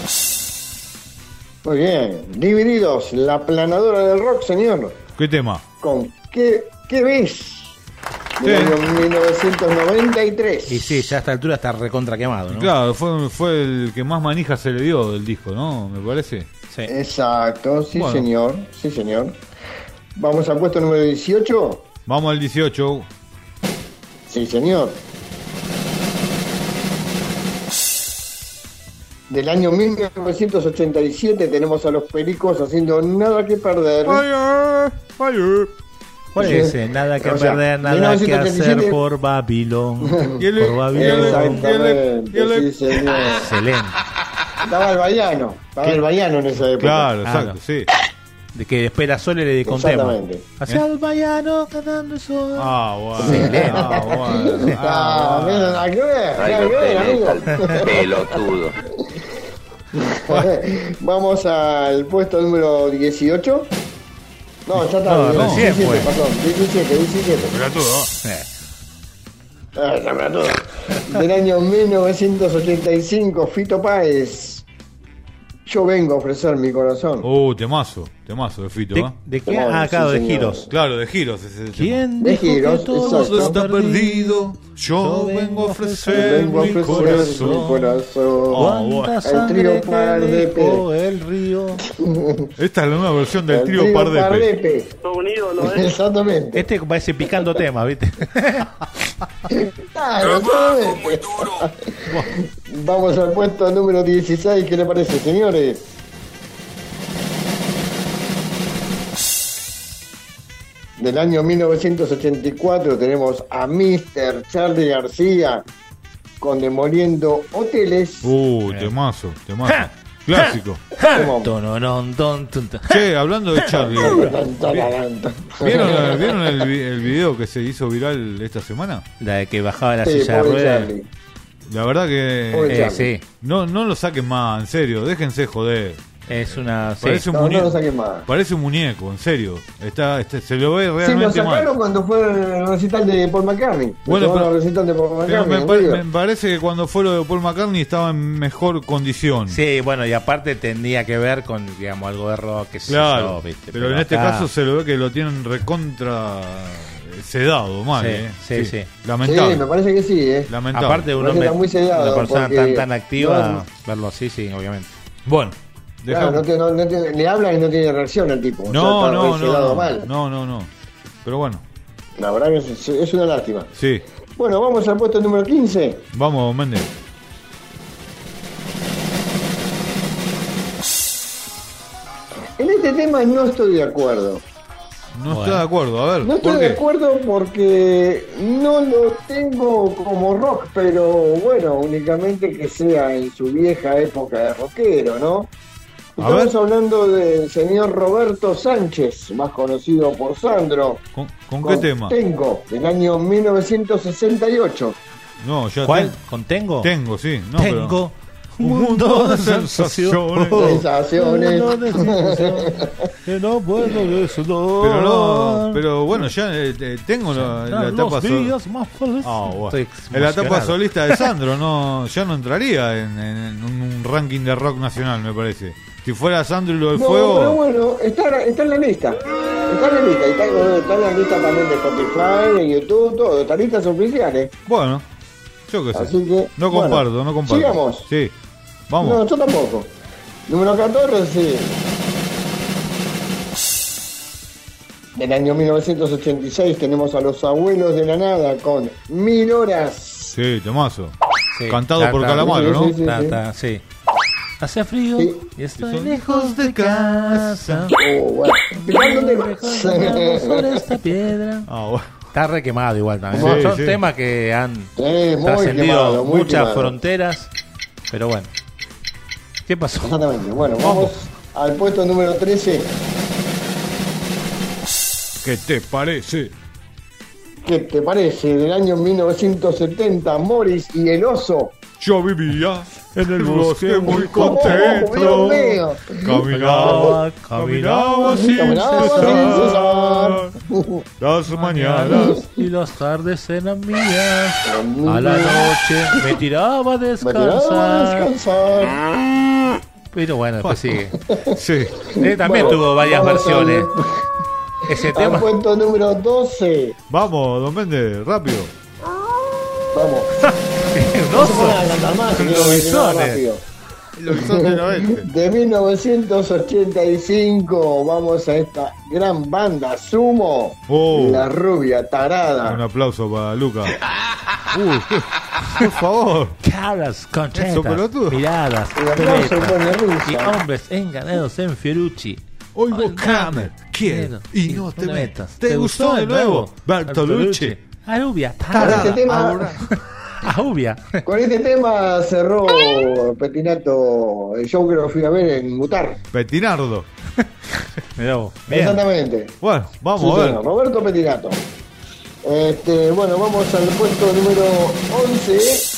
Muy bien. Divididos. La planadora del rock, señor. ¿Qué tema? Con ¿Qué, qué ves? Del Sí. año mil novecientos noventa y tres. Y sí, ya a esta altura está recontra quemado, ¿no? Claro, fue, fue el que más manija se le dio del disco, ¿no? Me parece. Sí. Exacto, sí, Bueno. señor. Sí, señor. Vamos al puesto número dieciocho. Vamos al dieciocho. Sí, señor. Del año mil novecientos ochenta y siete tenemos a los Pericos haciendo Nada que Perder. Fire, fire. ¿Cuál Sí. es ese? Nada que O sea, perder, nada mil que novecientos ochenta y siete. hacer por Babilón. Y el- Por Babilón. Exactamente, Y el- sí, señor. Excelente. Estaba el Baiano, estaba el Baiano en esa época. Claro, Ah, exacto, no. sí. De que espera Sole le contemos. Exactamente. Hacia el vallano cantando sol. Ah, bueno. Excelente. Ah, bueno. Ah, Ah, mira, bueno. nada que ver, nada que ver, amigo. Pelotudo. Vamos al puesto número dieciocho. No, ya está. No, el recién diecisiete, fue. perdón. diecisiete, diecisiete. Pelotudo. Eh, Ah, ya me la tuve. Del año mil novecientos ochenta y cinco, Fito Páez. Yo vengo a ofrecer mi corazón. Uh, temazo, temazo de Fito, ¿De, ¿eh? de qué? Ah, claro, sí, de señor. Giros. Claro, de Giros ese tema. ¿Quién De dijo Giros, que todo exacto. Está perdido, yo vengo a ofrecer Vengo a mi ofrecer corazón. mi corazón. Oh, ¿Cuánta El sangre trío que Pardepe. dejó el río? Esta es la nueva versión del El trío trío Pardepe. Pardepe. Exactamente. Este parece picando tema, ¿viste? Ah, exactamente. Vamos al puesto número dieciséis. ¿Qué le parece, señores? Del año mil novecientos ochenta y cuatro tenemos a mister Charly García con Demoliendo Hoteles. Uh, temazo, temazo. Clásico. Tonorón, ton, ton, ton. Che, hablando de Charlie, ¿vieron, la- ¿vieron el, vi- el video que se hizo viral esta semana? La de que bajaba la Sí, silla de pobre ruedas. Charly. La verdad que Pobre Eh, Charly. sí, no, no lo saquen más, en serio, déjense joder. es una... sí. Parece un No, no muñeco. lo saquen más. Parece un muñeco, en serio. Está, este, se lo ve Sí, lo realmente sacaron mal. cuando fue el recital de Paul McCartney. Bueno, Lo pero- tomaron el recital de Paul Pero McCartney. me, en pa- River. me parece que cuando fue lo de Paul McCartney estaba en mejor condición. Sí, bueno, y aparte tenía que ver con, digamos, algo de rock, que Claro, yo, ¿viste? pero, en este acá- caso se lo ve que lo tienen recontra eh, sedado, mal, Sí, eh. sí, sí. Lamentable. Sí, me parece que sí, ¿eh? Lamentable. Aparte, un Parece hombre, que está muy sedado, una persona porque tan, tan activa, no- verlo así, sí, obviamente. Bueno, Claro, dejamos- no te- no- no te- le hablan y no tiene reacción al tipo. O sea, no, está no, re sedado no, mal. no, no, no. Pero bueno, La verdad que es, es una lástima. sí. Bueno, vamos al puesto número quince. Vamos, Méndez. En este tema no estoy de acuerdo. No Bueno. está de acuerdo, a ver. No estoy ¿por de qué? acuerdo porque no lo tengo como rock, pero bueno, únicamente que sea en su vieja época de rockero, ¿no? A Estamos ver. hablando del señor Roberto Sánchez, más conocido por Sandro. ¿Con, con qué tema? Tengo, del año mil novecientos sesenta y ocho. No, ya ¿Cuál? ten- ¿Con Tengo? tengo, sí. No, Tengo un mundo de sensaciones. Sensaciones. Un mundo de sensaciones que no puedo desnudar. Pero no, pero bueno, ya eh, eh, tengo la, la Los etapa sol- días más felices. Ah, bueno. Estoy En la etapa emocionado. solista de Sandro no, ya no entraría en, en un, un ranking de rock nacional, me parece. Si fuera Sandro y lo del No, fuego, pero bueno, está, está en la lista. Está en la lista. Está, está en la lista también de Spotify, de YouTube, todo. Está listas oficiales. bueno, yo qué sé. Así que, No bueno, comparto, no comparto. sigamos. Sí, vamos. No, yo tampoco. Número catorce, sí. Del año mil novecientos ochenta y seis tenemos a Los Abuelos de la Nada con Mil Horas. Sí, temazo. Sí, Cantado ta, por ta, Calamaro, sí, ¿no? sí, sí. Ta, ta, sí. Hace frío Sí. y estoy Estoy lejos de casa. Oh, bueno. Picándote. Caminamos sobre esta piedra. Ah, bueno. Está re quemado igual también. Sí, Son sí. temas que han Sí, muy trascendido quemado, muy muchas quemado. fronteras. Pero bueno. ¿Qué pasó? Exactamente. Bueno, vamos al puesto número trece. ¿Qué te parece? ¿Qué te parece? Del año mil novecientos setenta, Morris y el oso. Yo vivía en el bosque bosque muy Oh, Dios contento. mío. Caminaba, caminaba sin Caminaba sin cesar. Las mañanas. Y las tardes eran mías. A la noche me tiraba a Me tiraba a descansar. descansar. Pero bueno, después sigue. Sí. Eh, también Bueno, tuvo varias vamos al- versiones. Ese Al tema. puesto número doce. Vamos, don Méndez, rápido. Vamos. Un No se oso. pongan a cantar más, que Los quiero que bisones. sea rápido. Lo hizo de la vez. De mil novecientos ochenta y cinco vamos a esta gran banda Sumo, Oh. La Rubia Tarada. Un aplauso para Luca. Uy, por favor. Caras Eso, contentas, pelotudo. miradas, El aplauso violetas pone risa. y hombres enganados en Fiorucci. Oigo Kramer, quiero y no te metas. ¿Te gustó de nuevo? Bertolucci. Arubia, Con tarada. este tema, Ahora. Arubia. con este tema cerró Petinato el show que lo fui a ver en Mutar. Petinardo. Mirá vos. Bien. Exactamente. Bueno, vamos Sí, a ver. señor, Roberto Petinato. Este, bueno, vamos al puesto número once.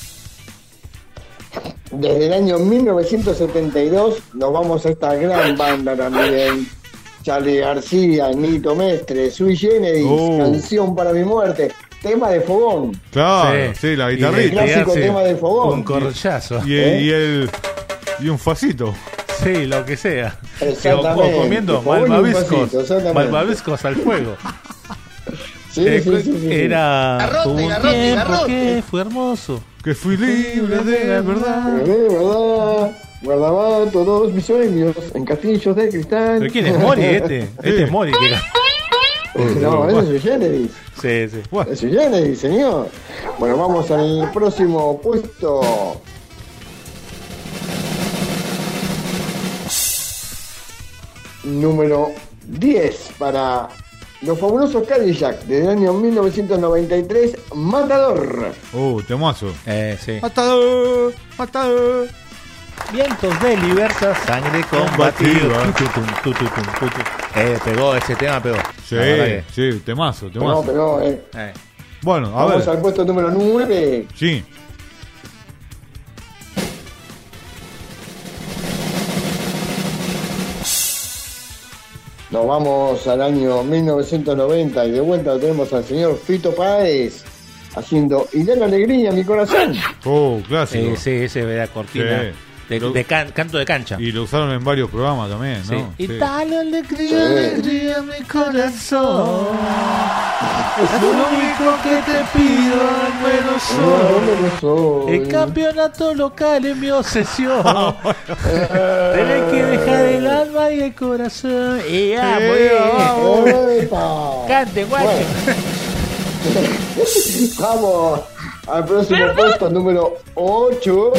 Desde el año mil novecientos setenta y dos nos vamos a esta gran banda también. Charly García, Nito Mestre, Sui Generis, Oh. Canción para mi muerte. tema de fogón. Claro, sí, sí, la guitarrita. El clásico sí. tema de fogón. Un corchazo. Y, ¿Eh? y el y un facito. Sí, lo que sea. Exactamente. O comiendo Fogón y un malvaviscos. vasito, exactamente. Malvaviscos al fuego. Sí, Eh, sí, sí, sí. Era Garrote, un garrote, tiempo garrote. que fue hermoso. Que fui libre de verdad. De verdad, guardaba todos mis sueños en castillos de cristal. ¿Pero quién es Mori este? Este es Mori. Que... No, ese es Genesis. Sí, sí. Ese es Genesis, señor. Bueno, vamos al próximo puesto. Número diez para los fabulosos Cadillac del año mil novecientos noventa y tres, Matador. Uh, temazo. Eh, sí. Matador, matador. Vientos de libertad, sangre combativa. Tu, tu, tu, tu, tu, tu, tu. Eh, pegó, ese tema pegó. Sí, La verdad que- sí, temazo, temazo. No, pero eh. Eh. Bueno, a Vamos ver. al puesto número nueve. Sí. Nos vamos al año mil novecientos noventa y de vuelta lo tenemos al señor Fito Páez haciendo Y da la alegría a mi corazón. Oh, clásico. Sí, sí, ese de la cortina. Sí. De, Lo- de can- canto de cancha. Y lo usaron en varios programas también, Sí. ¿no? Y Sí. dale alegría, Sí. alegría a mi corazón. Es lo único que te pido, al menos hoy. El campeonato local es mi obsesión. Tenés que dejar el alma y el corazón. Y vamos, Eh, vamos. ¡Epa! Cante, guacho. Vamos al próximo puesto número ocho.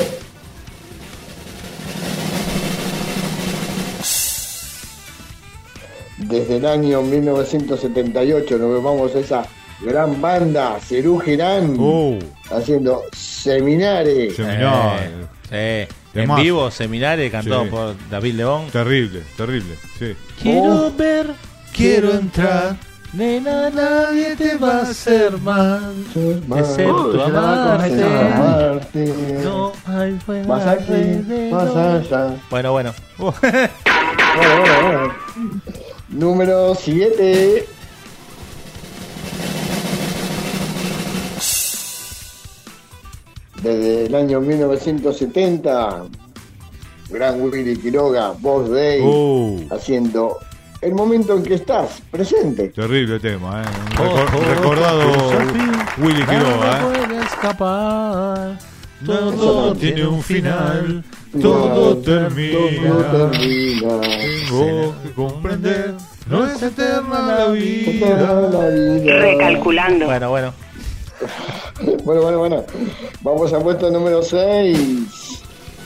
Desde el año mil novecientos setenta y ocho nos vamos a esa gran banda, Cerú Girán, Oh, haciendo Seminares. seminal. Eh, sí. En Temazo. vivo, seminario cantado Sí. por David León. Terrible, terrible, sí. Quiero ver, quiero entrar. Nena, nadie te va a hacer mal. Excepto amarte. Amarte. No hay fuera Más aquí, más allá. Bueno, bueno. Bueno, bueno, bueno. Número siete. Desde el año mil novecientos setenta, gran Willy Quiroga, voz de él, Oh, haciendo El momento en que estás presente. terrible tema, ¿eh? Un Oh, recor- oh, recordado oh, Willy Quiroga, Nada ¿eh? puede escapar. Todo Todo tiene un final, Todo todo termina. Todo termina. Tengo que comprender, no es eterna la vida. La vida. Recalculando. Bueno, bueno. Bueno, bueno, bueno. Vamos al puesto número seis.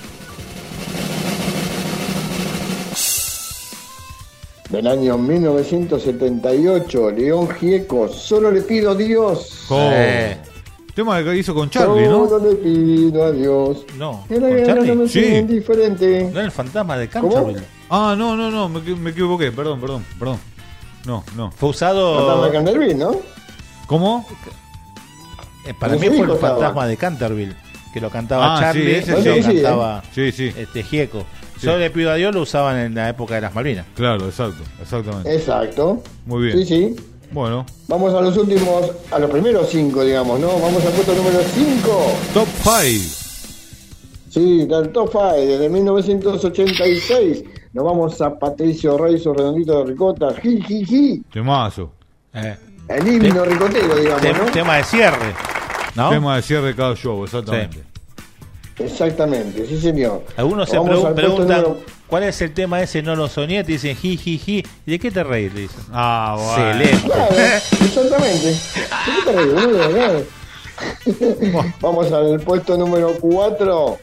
Del año mil novecientos setenta y ocho, León Gieco, Solo le pido a Dios. Oh, Eh. tema que hizo con Charlie, ¿no? Solo le pido a Dios. No, En la ¿con guerra no Charlie? me Sí. sea indiferente. No era el fantasma de ¿Cómo? Canterville. Ah, no, no, no, me, equi- me equivoqué, perdón, perdón, perdón. No, no. Fue Fantasma usado. de Canterville, ¿no? ¿Cómo? eh, Para En mí ese fue el disco estaba. fantasma de Canterville. Que lo cantaba Ah, Charlie sí, ese y sí. lo Sí, sí, cantaba Sí, sí, este Gieco. Sí. Solo le pido a Dios lo usaban en la época de las Malvinas. claro, exacto, exactamente. Exacto. Muy bien. Sí, sí. Bueno, Vamos a los últimos, a los primeros cinco, digamos, ¿no? Vamos al puesto número cinco. top five. Sí, del top cinco, desde mil novecientos ochenta y seis. Nos vamos a Patricio Rey, su redondito de ricota. Ji, ji, ji. Temazo. Eh. El himno ricotero, digamos, Tem- ¿no? Tema de cierre. ¿No? Tema de cierre de cada show, exactamente. Exactamente, sí, señor. Algunos se Vamos pregun- al puesto preguntan número- cuál es el tema ese, no lo soñé, te dicen ji, ji, ji. ¿Y de qué te reís? Le dicen. Ah, bueno. Excelente. Claro, exactamente. ¿De qué te reís, boludo? Claro. Vamos al puesto número cuatro.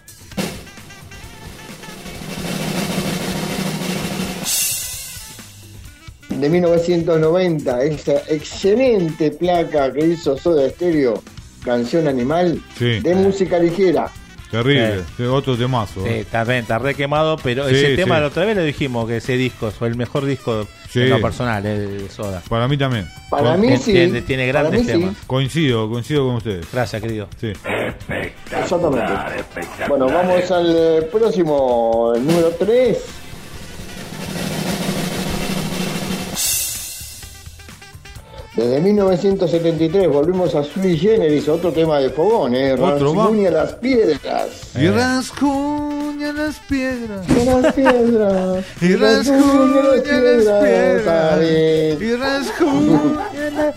De mil novecientos noventa, esa excelente placa que hizo Soda Stereo, Canción Animal, Sí. de música ligera. Terrible. Sí, otro temazo. Sí, ¿eh? está bien, está re quemado, pero Sí, ese tema sí. la otra vez lo dijimos, que ese disco fue el mejor disco Sí. en lo personal, el de Soda. Para mí también. Para Co- mí Tiene- sí. tiene, tiene para grandes mí sí. temas. Coincido, coincido con ustedes. Gracias, querido. Sí. Exactamente. Bueno, vamos al eh, próximo, el número tres. Desde mil novecientos setenta y tres volvimos a Sui Generis, otro tema de fogón, ¿eh? Rasguña las piedras. Y rasguña las piedras. Y las piedras. Y rasguña las piedras. Y rasguña las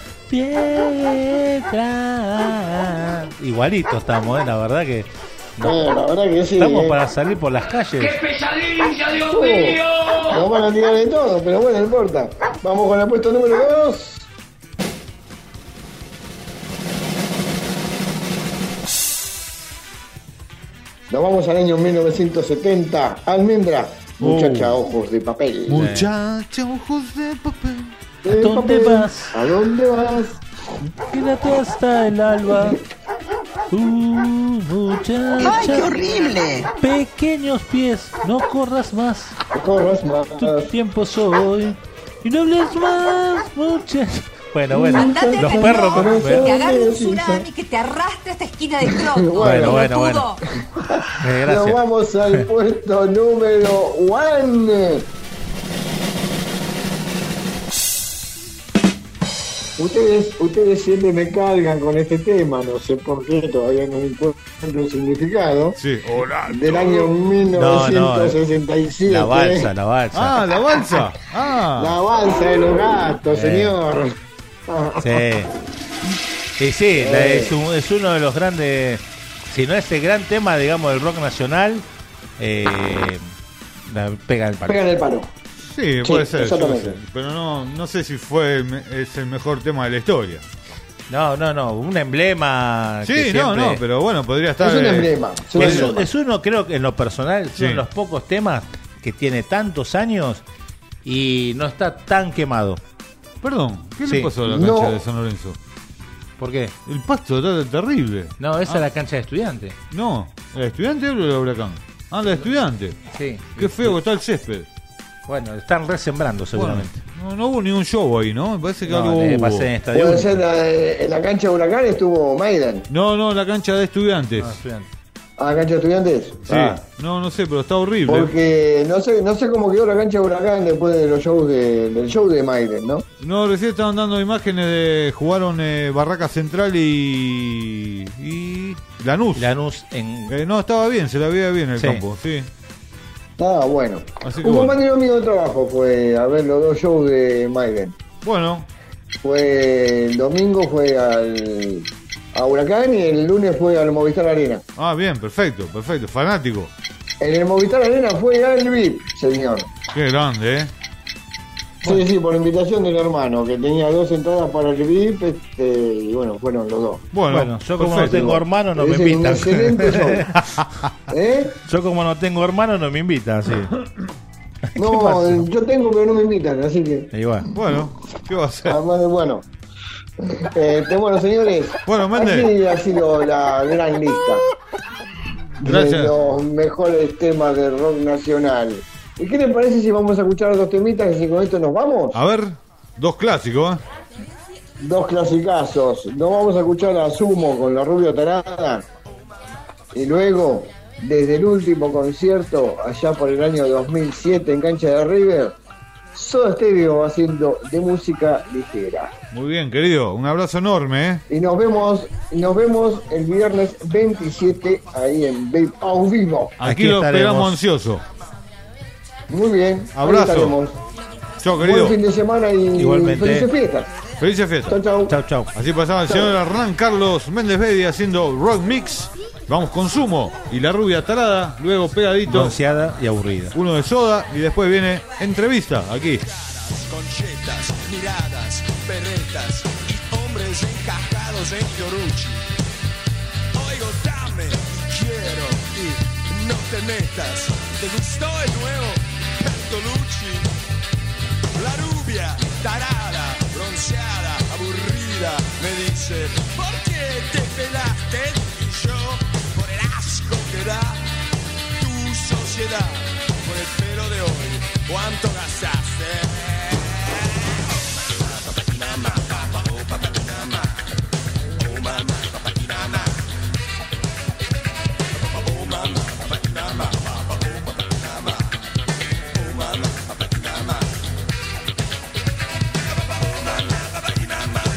piedras. Igualito estamos, ¿eh? La verdad que... No, eh, la verdad que sí. Estamos eh. para salir por las calles. ¡Qué pesadilla, Dios Oh, mío! nos van a tirar de todo, pero bueno, no importa. Vamos con el puesto número dos. Nos vamos al año mil novecientos setenta. Almendra, muchacha Oh. ojos de papel. Muchacha, ojos de papel. ¿A dónde vas? ¿A dónde vas? Quédate hasta el alba. Uh, muchacha. ¡Ay, qué horrible! Pequeños pies, no corras más. No corras más. Tu tiempo soy. Y no hables más, muchacha. Bueno, bueno. Andate Los de perros. nuevo, con- que te bueno. agarre un tsunami, que te arrastre hasta esquina de croto. Bueno, bueno, bueno. Nos Eh, gracias. vamos al puesto número one. Ustedes, ustedes siempre me cargan con este tema, no sé por qué, todavía no encuentro el significado. Sí. Del año mil novecientos sesenta y siete. La balsa, la balsa. Ah, la balsa. Ah. La balsa de los gatos, Eh. señor. Sí. Y sí, la- es, un- es uno de los grandes, si no es el gran tema, digamos, del rock nacional, eh, la pega el palo. Pegan el palo. Sí, Sí, puede ser. exactamente. yo no sé. Pero no, no sé si fue el me- es el mejor tema de la historia. No, no, no, un emblema. Sí, que no, siempre- no, pero bueno, podría estar. Es un eh, emblema. Es un Es, emblema. es uno, creo que en lo personal, es Sí. uno de los pocos temas que tiene tantos años y no está tan quemado. Perdón, ¿qué Sí. le pasó a la cancha No. de San Lorenzo? ¿Por qué? El pasto está terrible. No, esa Ah. es la cancha de estudiantes. No, ¿la de estudiante o la de Huracán? Ah, la de estudiante. Sí. Qué feo que está el césped. Bueno, están resembrando seguramente. Bueno, no, no hubo ni un show ahí, ¿no? Me parece que No, algo le hubo. pasé en Estadio Puede Único. ser la de- en la cancha de Huracán estuvo Maiden. No, no, la cancha de estudiantes. No, estudiantes. ¿A la cancha de estudiantes? Sí, Ah, no, no sé, pero está horrible. porque no sé, no sé cómo quedó la cancha de Huracán después de los shows de, del show de Maiden, ¿no? No, recién estaban dando imágenes de. Jugaron eh, Barraca Central y. y. Lanús. Lanús en. Eh, no, estaba bien, se la veía bien el Sí. campo, sí. Ah, bueno. Así que Un bueno. compañero mío de trabajo fue a ver los dos shows de Maiden. Bueno, Fue el domingo fue al a Huracán y el lunes fue al Movistar Arena. ah, bien, perfecto, perfecto. Fanático. En el Movistar Arena fue al V I P, señor. Qué grande, ¿eh? Sí, sí, por invitación del hermano, que tenía dos entradas para el V I P, este, y bueno, fueron los dos. Bueno, Bueno, yo como no perfecto. tengo hermano no me Es un invitan. excelente show. ¿Eh? Yo como no tengo hermano no me invitan, sí. No, pasó? yo tengo, pero no me invitan, así que. Igual. Bueno, ¿qué va a hacer? Además de bueno. Este, bueno, señores. Bueno, Méndez. Así ha sido la gran lista. Gracias. De los mejores temas de rock nacional. ¿Y qué les parece si vamos a escuchar dos temitas y si con esto nos vamos? A ver, dos clásicos, ¿eh? Dos clasicazos. Nos vamos a escuchar a Sumo con la rubia tarada. Y luego, desde el último concierto, allá por el año dos mil siete en cancha de River, Soda Stereo haciendo de música ligera. Muy bien, querido. Un abrazo enorme, ¿eh? Y nos vemos, nos vemos el viernes veintisiete ahí en Vape a vivo. Aquí, Aquí lo estaremos. esperamos ansioso. Muy bien. ahí Abrazo. estaremos. Chao, querido. Buen fin de semana y Igualmente. felices fiestas. Felices fiestas. Chau, chau. Chau, chau. Así pasaba el señor Hernán Carlos Méndez Bedi haciendo Rock Mix. Vamos con Sumo y la rubia tarada. Luego pegadito, Bronceada y aburrida. uno de Soda. Y después viene entrevista aquí. Conchetas, miradas, berretas y hombres encajados en Fiorucci. Oigo, dame, quiero y no te metas. ¿Te gustó el nuevo Bertolucci? La rubia, tarada, bronceada, aburrida, me dice, ¿por qué te pelaste? Y yo, por el asco que da tu sociedad, por el pelo de hoy, ¿cuánto gastaste? Mama,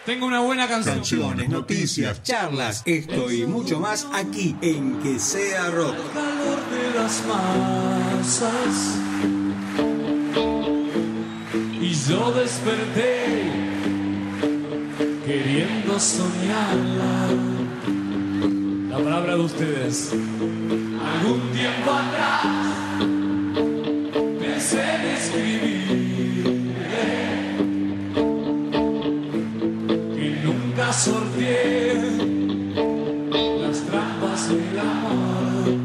Tengo una buena canción. Canciones, noticias, charlas, esto y mucho más aquí en Que Sea Rock. El calor de las masas. Y yo desperté queriendo soñarla. La palabra de ustedes. Algún tiempo atrás pensé en escribir y nunca sorteé las trampas del amor.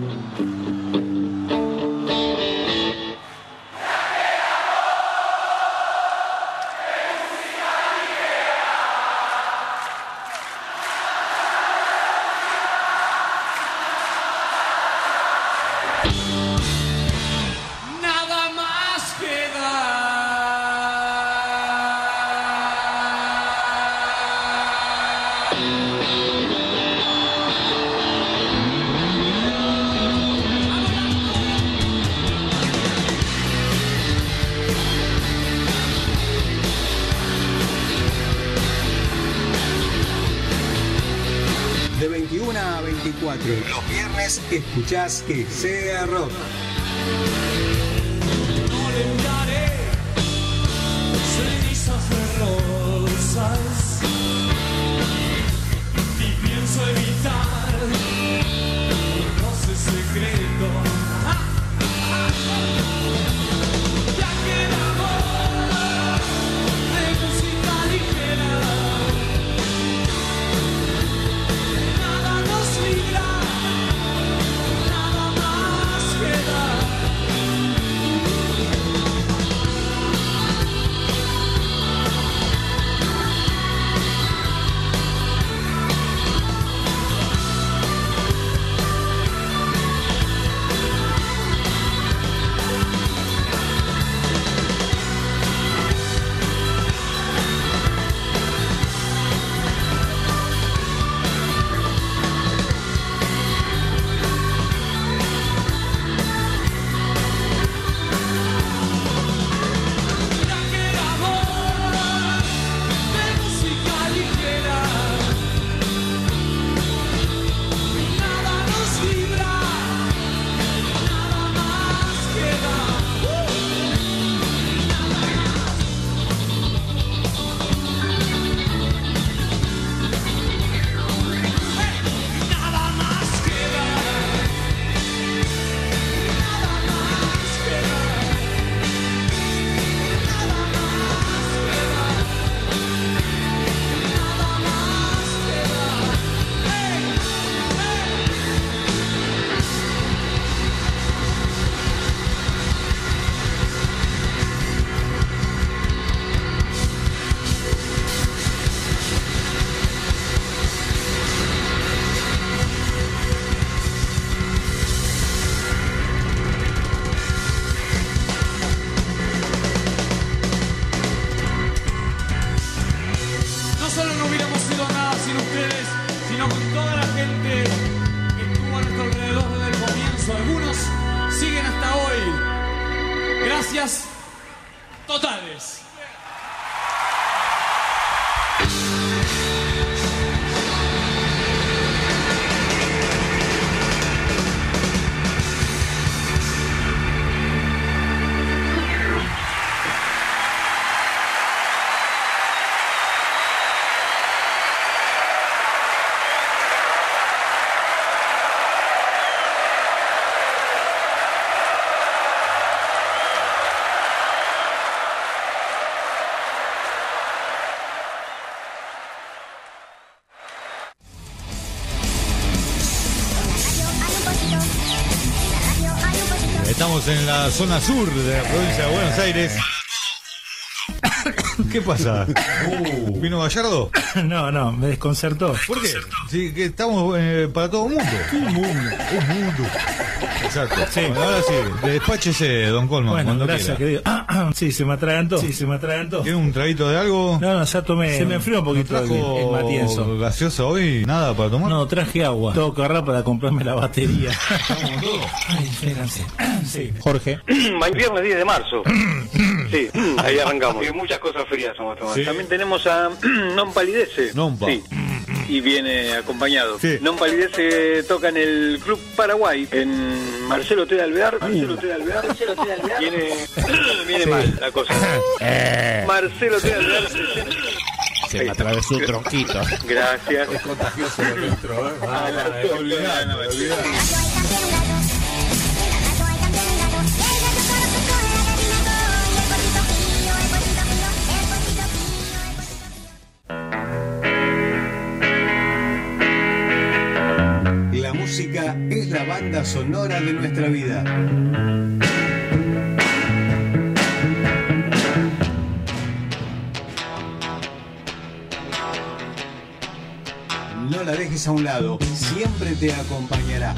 De veintiuno a veinticuatro, los viernes escuchás Que Sea Rock. No le daré cenizas de rosas y pienso evitar un roce secreto. Ya que el amor de música ligera nada nos libra, nada más queda. No solo no hubiéramos sido nada sin ustedes, sino con toda la gente que estuvo a nuestro alrededor desde el comienzo. Algunos siguen hasta hoy. Gracias totales. Estamos en la zona sur de la provincia de Buenos Aires. ¿Qué pasa? Uh, ¿Vino Gallardo? No, no, me desconcertó. ¿Por qué? Sí, que estamos eh, para todo el mundo. Un mundo, un mundo. Exacto. Sí. Bueno, ahora sí, despáchese, don Colman. Bueno, cuando gracias, quiera. querido. Ah, ah, sí, se me atragantó. Sí, se me atragantó. ¿Tiene un traguito de algo? No, no, ya tomé. Se me enfrió un poquito el, el matienzo. ¿Gaseosa hoy? ¿Nada para tomar? No, traje agua. Tengo que ahorrar para comprarme la batería. Ay, espérense. Sí. Jorge. Viernes diez de marzo. Sí, ahí arrancamos. Y muchas cosas frías vamos a tomar. Sí. También tenemos a Non Palidece. Nompa. Sí. Y viene acompañado. Sí. Non Palidece toca en el Club Paraguay, en Marcelo T. de Alvear. Marcelo T. de Alvear. Marcelo T. de Alvear. Viene, viene sí. mal la cosa. Eh. Marcelo T. de Alvear. Se me atravesó un tronquito. Gracias. Es contagioso lo nuestro, ¿eh? Ah, la olvidá, no me olvidá. La música es la banda sonora de nuestra vida. No la dejes a un lado, siempre te acompañará.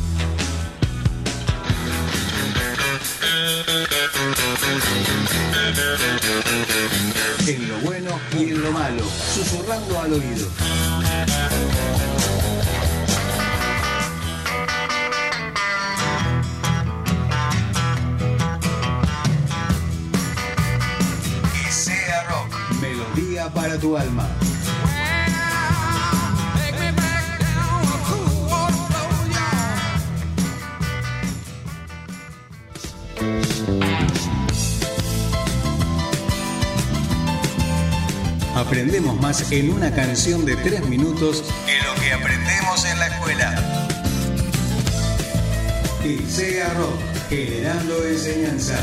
En lo bueno y en lo malo, susurrando al oído. Que sea rock, melodía para tu alma. Aprendemos más en una canción de tres minutos que lo que aprendemos en la escuela. Que sea rock, generando enseñanza.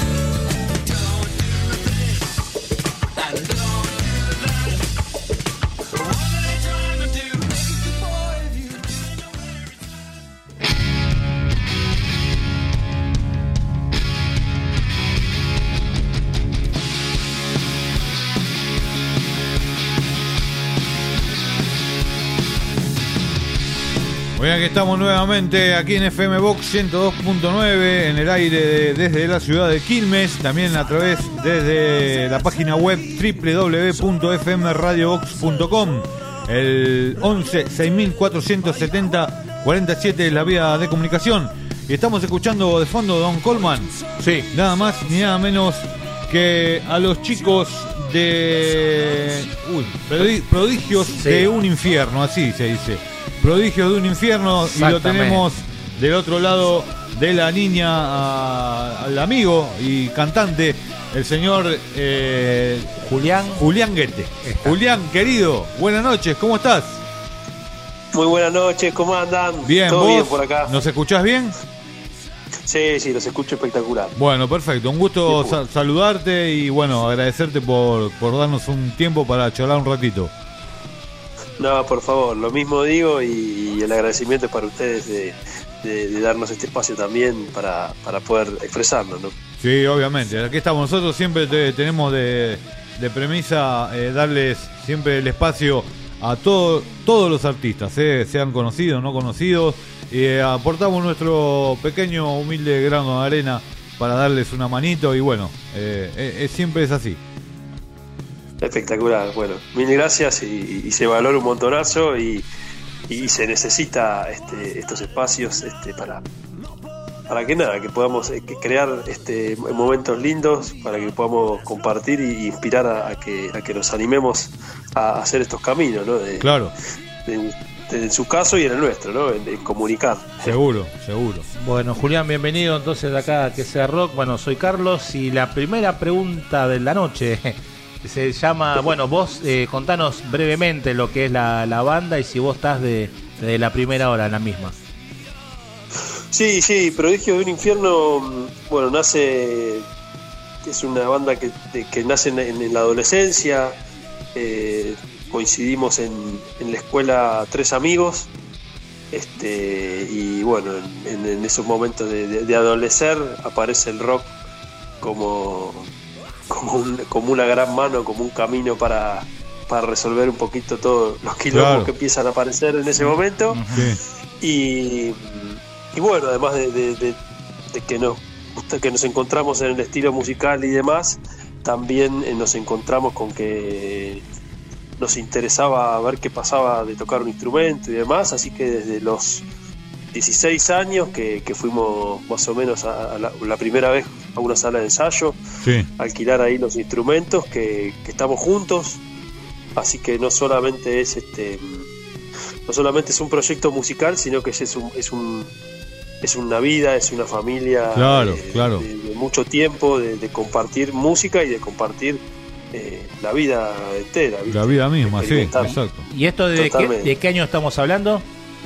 Bueno, que estamos nuevamente aquí en F M Box ciento dos punto nueve en el aire de, desde la ciudad de Quilmes, también a través desde la página web doble u doble u doble u punto f m radio box punto com, el once seis mil cuatrocientos setenta cuarenta y siete es la vía de comunicación, y estamos escuchando de fondo Don Coleman, sí, nada más ni nada menos que a los chicos de uy, Prodigios sí. de un infierno, así se dice. Prodigios de un infierno, y lo tenemos del otro lado de la niña a, al amigo y cantante, el señor eh, Julián Julián Guete. Está. Julián, querido, buenas noches, ¿cómo estás? Muy buenas noches, ¿cómo andan? Bien, ¿Todo ¿vos bien por acá? ¿Nos escuchás bien? Sí, sí, los escucho espectacular. Bueno, perfecto, un gusto sa- saludarte y bueno, agradecerte por, por darnos un tiempo para charlar un ratito. No, por favor, lo mismo digo, y el agradecimiento es para ustedes de, de, de darnos este espacio también para, para poder expresarnos, ¿no? Sí, obviamente, aquí estamos nosotros, siempre te, tenemos de, de premisa eh, darles siempre el espacio a todo, todos los artistas, eh, sean conocidos o no conocidos, y eh, aportamos nuestro pequeño, humilde grano de arena para darles una manito, y bueno, eh, eh, siempre es así. Espectacular, bueno, mil gracias, y, y se valora un montonazo, y, y se necesita este, estos espacios este, para, para que nada, que podamos eh, que crear este, momentos lindos, para que podamos compartir y inspirar a, a, que, a que nos animemos a hacer estos caminos, ¿no? De, claro. De, de, en su caso y en el nuestro, ¿no? En, en comunicar. Seguro, seguro. Bueno, Julián, bienvenido entonces de acá a Que Sea Rock. Bueno, soy Carlos, y la primera pregunta de la noche se llama, bueno, vos eh, contanos brevemente lo que es la, la banda, y si vos estás de, de la primera hora en la misma. Sí, sí, Prodigio de un Infierno, bueno, nace, es una banda que, de, que nace en, en la adolescencia, eh, coincidimos en, en la escuela tres amigos, este, y bueno, en, en esos momentos de, de, de adolecer aparece el rock como... Como, un, como una gran mano, como un camino para, para resolver un poquito todos los quilombos claro. que empiezan a aparecer en ese momento. Sí. Y, y bueno, además de, de, de, de que, nos, que nos encontramos en el estilo musical y demás, también nos encontramos con que nos interesaba ver qué pasaba de tocar un instrumento y demás, así que desde los dieciséis años que, que fuimos más o menos a, a la, la primera vez a una sala de ensayo, Sí. alquilar ahí los instrumentos, que, que estamos juntos, así que no solamente es este no solamente es un proyecto musical, sino que es un es un es una vida, es una familia, Claro, de, claro. de- de mucho tiempo, de, de compartir música y de compartir eh, la vida entera, ¿viste? La vida misma, sí, Experimentar. exacto. ¿Y esto de qué, Totalmente. de qué año estamos hablando?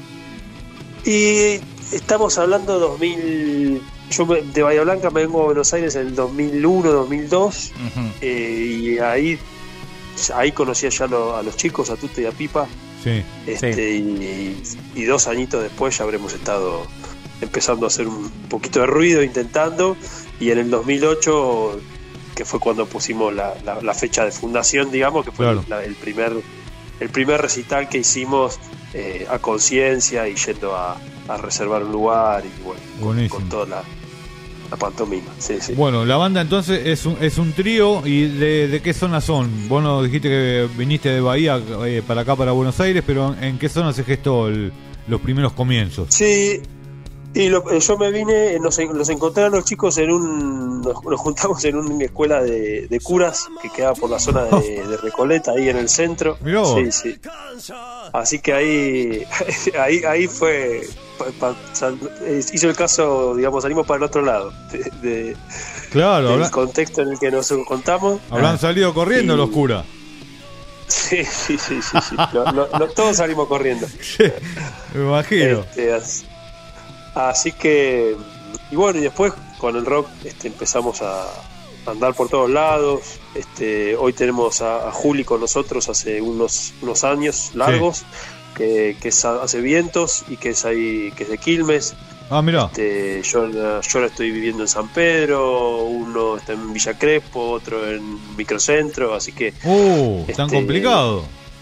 Y estamos hablando dos mil. Yo me- de Bahía Blanca me vengo a Buenos Aires en el dos mil uno, dos mil dos, eh, y ahí ahí conocía ya lo- a los chicos, a Tute y a Pipa, Sí. este, y, y dos añitos después ya habremos estado empezando a hacer un poquito de ruido, intentando, y en el dos mil ocho, que fue cuando pusimos la, la- la fecha de fundación, digamos, que fue Claro. la- el primer el primer recital que hicimos eh, a conciencia y yendo a, a reservar un lugar y bueno, con, Buenísimo. con toda la, la pantomima. Sí, sí. Bueno, la banda entonces es un, es un trío. ¿Y de, de qué zona son? Vos nos dijiste que viniste de Bahía eh, para acá, para Buenos Aires, pero ¿en qué zona se gestó el- los primeros comienzos? Sí, y lo- eh, yo me vine, nos, en- nos encontraron los chicos en un, nos, nos juntamos en una escuela de, de curas que quedaba por la zona de, de Recoleta, ahí en el centro. Mirá vos. Sí, sí. Así que ahí, ahí, ahí fue, pa- pa- sal- eh, hizo el caso, digamos, salimos para el otro lado de, de- Claro, del habla- contexto en el que nos encontramos. habrán salido corriendo Y- los curas. Sí, sí, sí, sí, sí. Lo- lo- lo- todos salimos corriendo. Me imagino. Este, as- así que, y bueno, y después con el rock este, empezamos a andar por todos lados. Este, hoy tenemos a, a Juli con nosotros hace unos, unos años largos, que, que es a- hace vientos y que es ahí, que es de Quilmes. Ah, mirá. Este, yo, yo ahora estoy viviendo en San Pedro, uno está en Villa Crespo, otro en Microcentro, así que Uh, tan Este, complicado.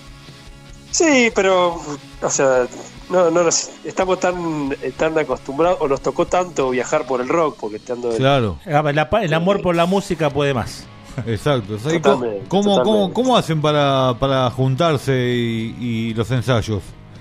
sí, pero, o sea, no, no nos- estamos tan, eh, tan acostumbrados, o nos tocó tanto viajar por el rock, porque estando en- Claro. La pa- el amor por la música puede más. Exacto. O sea, ¿y Totalmente, ¿Cómo, cómo, totalmente. cómo hacen para, para juntarse y, y los ensayos?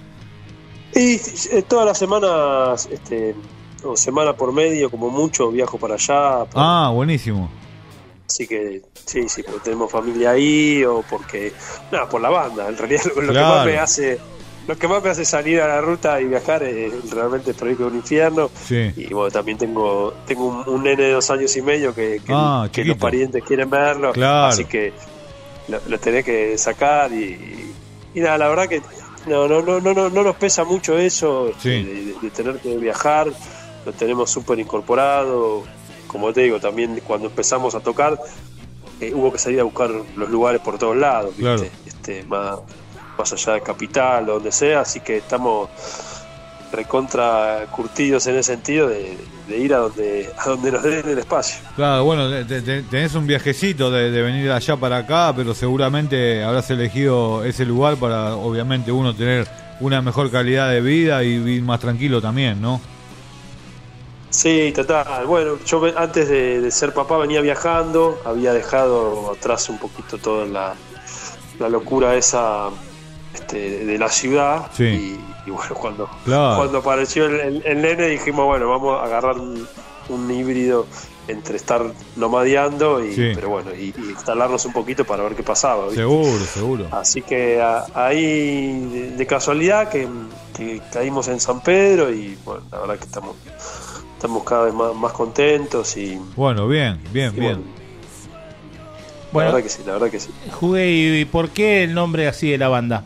Y eh, todas las semanas, este, o semana por medio, como mucho, viajo para allá. por- Ah, buenísimo. Así que, sí, sí, porque tenemos familia ahí, o porque, nada, por la banda. En realidad, lo, lo que Claro. más me hace, lo que más me hace salir a la ruta y viajar es realmente el proyecto de un infierno. Sí. Y bueno, también tengo tengo un, un nene de dos años y medio que, que, Ah, que chiquito. los parientes quieren verlo. Claro. Así que lo, lo tenés que sacar y, y nada, la verdad que no no no no no, no nos pesa mucho eso Sí. de, de- de tener que viajar. Lo tenemos súper incorporado. Como te digo, también cuando empezamos a tocar eh, hubo que salir a buscar los lugares por todos lados, ¿viste? Claro. Este, más, más allá de Capital o donde sea, así que estamos recontra curtidos en ese sentido de, de ir a donde a donde nos den el espacio. Claro, bueno, te- te- tenés un viajecito de, de venir de allá para acá, pero seguramente habrás elegido ese lugar para, obviamente, uno tener una mejor calidad de vida y vivir más tranquilo también, ¿no? Sí, total. Bueno, yo ve- antes de, de ser papá venía viajando, había dejado atrás un poquito toda la, la locura esa este, de la ciudad. Sí. Y, y bueno, cuando, Claro. cuando apareció el, el- el nene dijimos, bueno, vamos a agarrar un, un híbrido entre estar nomadeando y, Sí. pero bueno, y, y instalarnos un poquito para ver qué pasaba, ¿viste? Seguro, seguro. Así que a- ahí de, de casualidad que, que caímos en San Pedro y bueno, la verdad que estamos estamos cada vez más, más contentos y, Bueno, bien, bien, y bien. bueno, Bueno. la verdad que sí, la verdad que sí. Jugué, ¿y por qué el nombre así de la banda?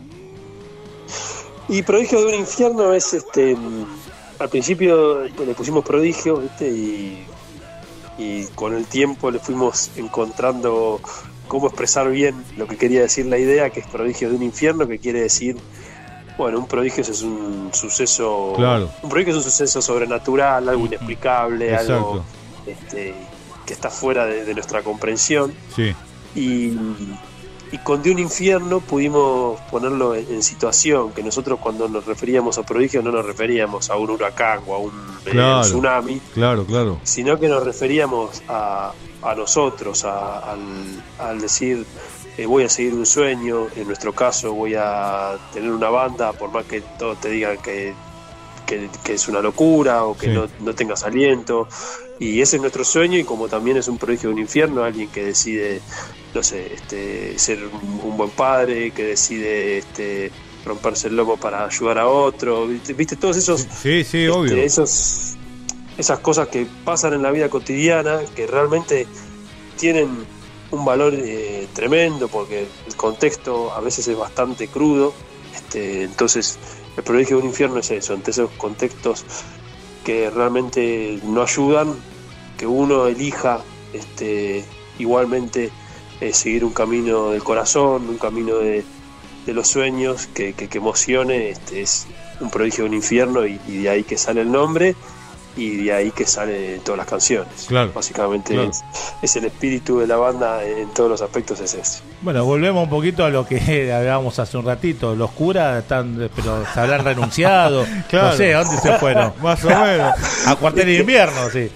Y Prodigio de un Infierno es este mm, al principio le pusimos Prodigio, ¿viste? Y, y con el tiempo le fuimos encontrando cómo expresar bien lo que quería decir la idea, que es Prodigio de un Infierno, que quiere decir, bueno, un prodigio es un suceso, Claro. un prodigio es un suceso sobrenatural, algo inexplicable, algo Exacto. este, que está fuera de, de nuestra comprensión. Sí. Y, y con De un Infierno pudimos ponerlo en, en situación, que nosotros cuando nos referíamos a prodigio no nos referíamos a un huracán o a un eh, Claro. tsunami, Claro, claro. sino que nos referíamos a, a nosotros, a- al, al decir, eh, voy a seguir un sueño, en nuestro caso voy a tener una banda, por más que todos te digan que, que, que es una locura o que Sí. no, no tengas aliento. Y ese es nuestro sueño, y como también es un prodigio de un infierno, alguien que decide, no sé, este, ser un, un buen padre, que decide este, romperse el lomo para ayudar a otro, viste, ¿viste? Todos esos, Sí, sí, este, obvio. esos, esas cosas que pasan en la vida cotidiana, que realmente tienen un valor eh, tremendo, porque el contexto a veces es bastante crudo. Este, entonces el prodigio de un infierno es eso, ante esos contextos que realmente no ayudan, que uno elija este, igualmente eh, seguir un camino del corazón, un camino de, de los sueños que, que, que emocione. Este, es un prodigio de un infierno, y, y de ahí que sale el nombre, y de ahí que salen todas las canciones. Claro, Básicamente claro. Es, es el espíritu de la banda en todos los aspectos, es ese. Bueno, volvemos un poquito a lo que hablábamos hace un ratito. Los curas están, pero se habrán renunciado. Claro. No sé, ¿a dónde se fueron? Más o menos. A cuartel de invierno, sí.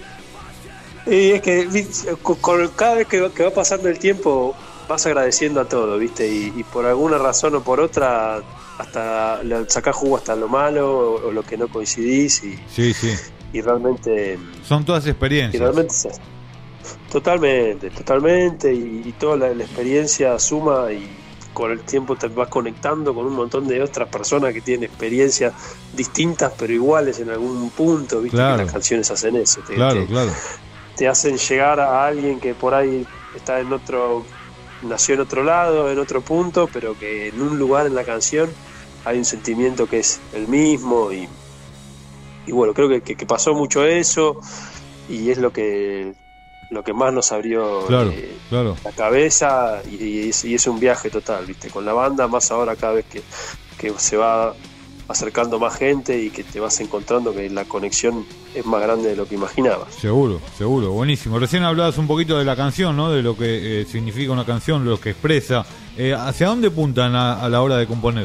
Y es que vi- con, con- cada vez que va, que va pasando el tiempo vas agradeciendo a todo, ¿viste? Y, y por alguna razón o por otra hasta le sacás jugo hasta lo malo o, o lo que no coincidís, y, Sí, sí. y realmente Son todas y experiencias. realmente se- totalmente, totalmente, y, y toda la, la experiencia suma, y con el tiempo te vas conectando con un montón de otras personas que tienen experiencias distintas pero iguales en algún punto, ¿viste? Claro. Que las canciones hacen eso, te, Claro, te- claro. te hacen llegar a alguien que por ahí está en otro, nació en otro lado, en otro punto, pero que en un lugar en la canción hay un sentimiento que es el mismo, y, y bueno, creo que, que, que pasó mucho eso, y es lo que lo que más nos abrió Claro, eh, claro. la cabeza, y, y es, y es un viaje total, ¿viste? Con la banda, más ahora cada vez que, que se va acercando más gente y que te vas encontrando que la conexión es más grande de lo que imaginabas. Seguro, seguro, buenísimo. Recién hablabas un poquito de la canción, ¿no? De lo que eh, significa una canción, lo que expresa. Eh, ¿Hacia dónde puntan a, a la hora de componer?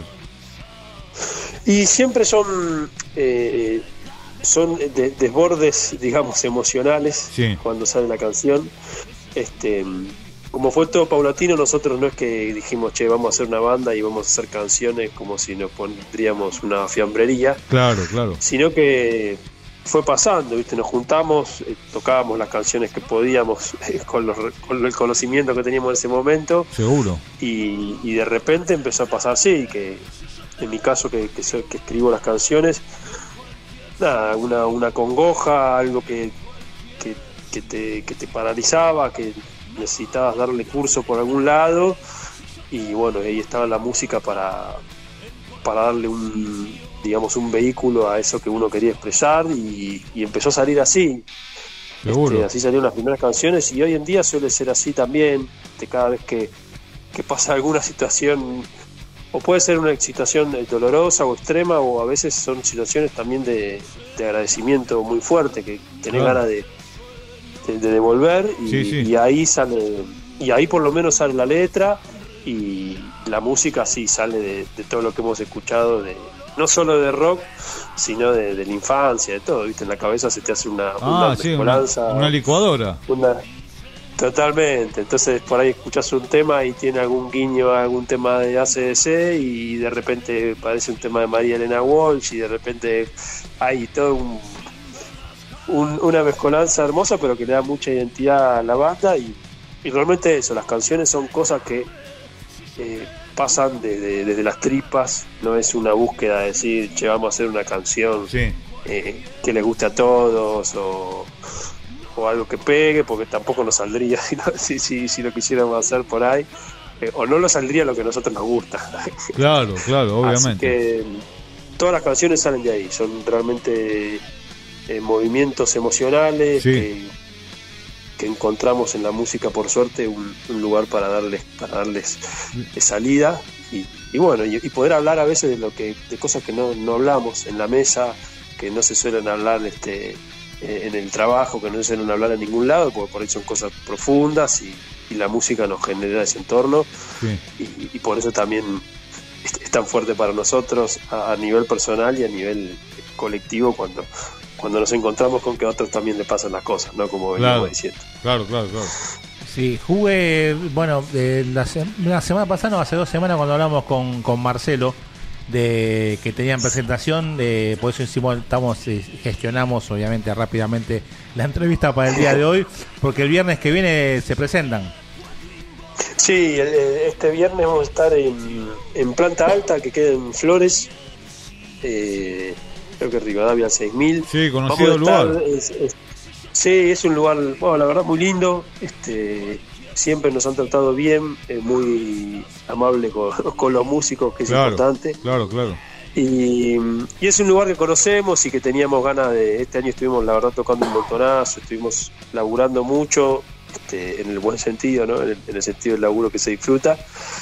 Y siempre son eh, son de- desbordes, digamos, emocionales Sí. cuando sale la canción. Este, como fue todo paulatino, nosotros no es que dijimos, che, vamos a hacer una banda y vamos a hacer canciones como si nos pondríamos una fiambrería, Claro, claro. sino que fue pasando, ¿viste? Nos juntamos, eh, tocábamos las canciones que podíamos eh, con, los, con el conocimiento que teníamos en ese momento, Seguro. y, y de repente empezó a pasar así, que en mi caso que, que, soy- que escribo las canciones, nada, una, una congoja, algo que, que, que te, que te paralizaba, que necesitabas darle curso por algún lado, y bueno, ahí estaba la música para, para darle un, digamos, un vehículo a eso que uno quería expresar, y, y empezó a salir así. Seguro. Este, así salieron las primeras canciones, y hoy en día suele ser así también, de cada vez que, que pasa alguna situación, o puede ser una situación eh, dolorosa o extrema, o a veces son situaciones también de, de agradecimiento muy fuerte, que tenés Claro. ganas de, de, de devolver, y, Sí, sí. y ahí sale, y ahí por lo menos sale la letra, y la música sí sale de, de todo lo que hemos escuchado, de no solo de rock, sino de, de la infancia, de todo, ¿viste? En la cabeza se te hace una, una Ah, sí, una, mezcolanza, una licuadora. una- totalmente. Entonces por ahí escuchás un tema y tiene algún guiño a algún tema de A C D C, y de repente parece un tema de María Elena Walsh, y de repente hay todo un, un- una mezcolanza hermosa, pero que le da mucha identidad a la banda, y, y realmente eso, las canciones son cosas que eh, pasan de- de- desde las tripas, no es una búsqueda de decir, che, vamos a hacer una canción Sí. eh, que les guste a todos, o, o algo que pegue, porque tampoco nos saldría si, no- si, si, si lo quisiéramos hacer por ahí, eh, o no nos saldría lo que a nosotros nos gusta. Claro, claro, obviamente. Así que todas las canciones salen de ahí, son realmente eh, movimientos emocionales Sí. que, que encontramos en la música, por suerte, un, un lugar para darles para darles eh, salida, y, y bueno, y, y poder hablar a veces de lo que de cosas que no, no hablamos en la mesa, que no se suelen hablar este eh, en el trabajo, que no se suelen hablar en ningún lado, porque por ahí son cosas profundas, y, y la música nos genera ese entorno, Sí. y, y por eso también es, es tan fuerte para nosotros a, a nivel personal y a nivel colectivo, cuando cuando nos encontramos con que a otros también le pasan las cosas, ¿no? Como venimos Claro, diciendo. claro, claro, claro. Sí, jugué, bueno, eh, la, se- la semana pasada, no, hace dos semanas cuando hablamos con, con Marcelo, de que tenían presentación, de, por eso hicimos, estamos, eh, gestionamos obviamente rápidamente la entrevista para el día de hoy, porque el viernes que viene se presentan. Sí, este viernes vamos a estar en, en Planta Alta, que queda en Flores, eh, creo que Rivadavia seis mil. Sí, conocido lugar. Es, es, sí, es un lugar, bueno, la verdad muy lindo, este siempre nos han tratado bien, eh, muy amable con, con los músicos, que es claro, importante. Claro, claro. Y, y es un lugar que conocemos y que teníamos ganas de. Este año estuvimos, la verdad, tocando un montonazo, estuvimos laburando mucho, este, en el buen sentido, ¿no? En el, en el sentido del laburo que se disfruta.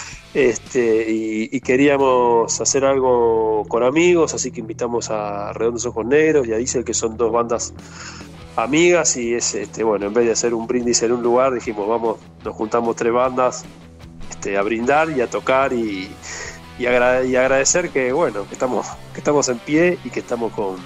Este, y, y queríamos hacer algo con amigos, así que invitamos a Redondos Ojos Negros y a Diesel, que son dos bandas amigas, y es este bueno, en vez de hacer un brindis en un lugar, dijimos vamos, nos juntamos tres bandas este, a brindar y a tocar y, y, agrade, y agradecer que bueno, que estamos, que estamos en pie y que estamos con,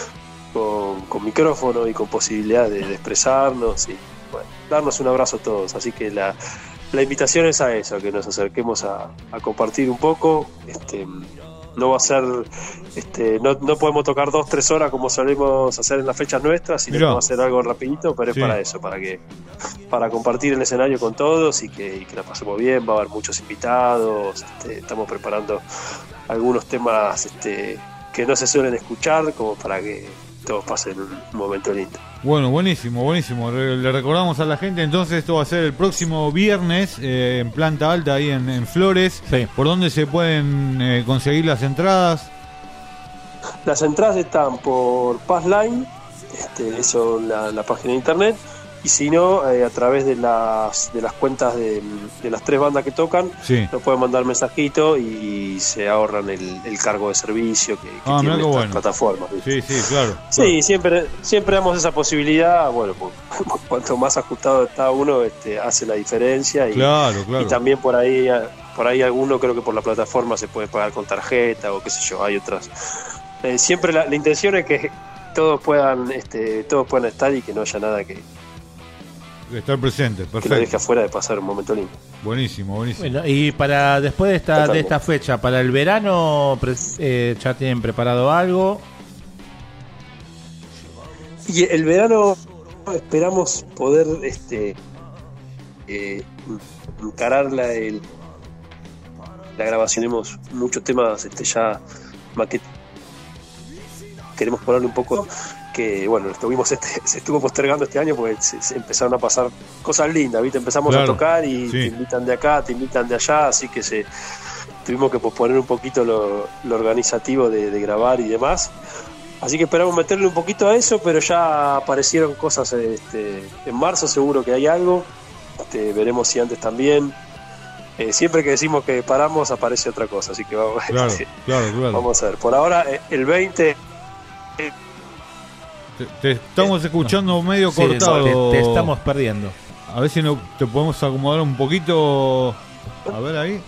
con, con micrófono y con posibilidad de, de expresarnos y bueno, darnos un abrazo a todos, así que la, la invitación es a eso, que nos acerquemos a, a compartir un poco. Este, no va a ser, este, no, no podemos tocar dos, tres horas como solemos hacer en las fechas nuestras, sino que va a ser algo rapidito, pero sí. Es para eso, para que, para compartir el escenario con todos y que, y que la pasemos bien. Va a haber muchos invitados, este, estamos preparando algunos temas este, que no se suelen escuchar, como para que todos pasen un momento lindo. Bueno, buenísimo, buenísimo. Le recordamos a la gente, entonces esto va a ser el próximo viernes eh, en Planta Alta, ahí en, en Flores. Sí. ¿Por dónde se pueden eh, conseguir las entradas? Las entradas están por Passline, este, eso la, la página de internet, y si no, eh, a través de las de las cuentas de, de las tres bandas que tocan, sí. Nos pueden mandar mensajito y se ahorran el, el cargo de servicio que, que ah, tienen estas bueno. plataformas. ¿Viste? Sí, sí, claro. Sí, claro. siempre siempre damos esa posibilidad. Bueno, pues, cuanto más ajustado está uno, este, hace la diferencia. Y, claro, claro. Y también por ahí, por ahí alguno creo que por la plataforma se puede pagar con tarjeta o qué sé yo, hay otras. Eh, siempre la, la intención es que todos puedan, este, todos puedan estar y que no haya nada que estar presente, perfecto. Que lo deje afuera de pasar un momento lindo. Buenísimo, buenísimo. Bueno, y para después de esta de esta fecha, para el verano, eh, ¿ya tienen preparado algo? Y el verano esperamos poder este eh, encarar la, el, la grabación. Tenemos muchos temas este, ya maquetados. Queremos ponerle un poco que, bueno, estuvimos este, se estuvo postergando este año porque se, se empezaron a pasar cosas lindas, ¿viste? Empezamos claro, a tocar y sí. Te invitan de acá, te invitan de allá, así que se tuvimos que posponer un poquito lo, lo organizativo de, de grabar y demás. Así que esperamos meterle un poquito a eso, pero ya aparecieron cosas este, en marzo, seguro que hay algo. Este, veremos si antes también. Eh, siempre que decimos que paramos, aparece otra cosa, así que vamos, claro, este, claro, claro. vamos a ver. Por ahora, el veinte... Te, te estamos escuchando medio sí, cortado. Te, te estamos perdiendo. A ver si no, te podemos acomodar un poquito. A ver ahí.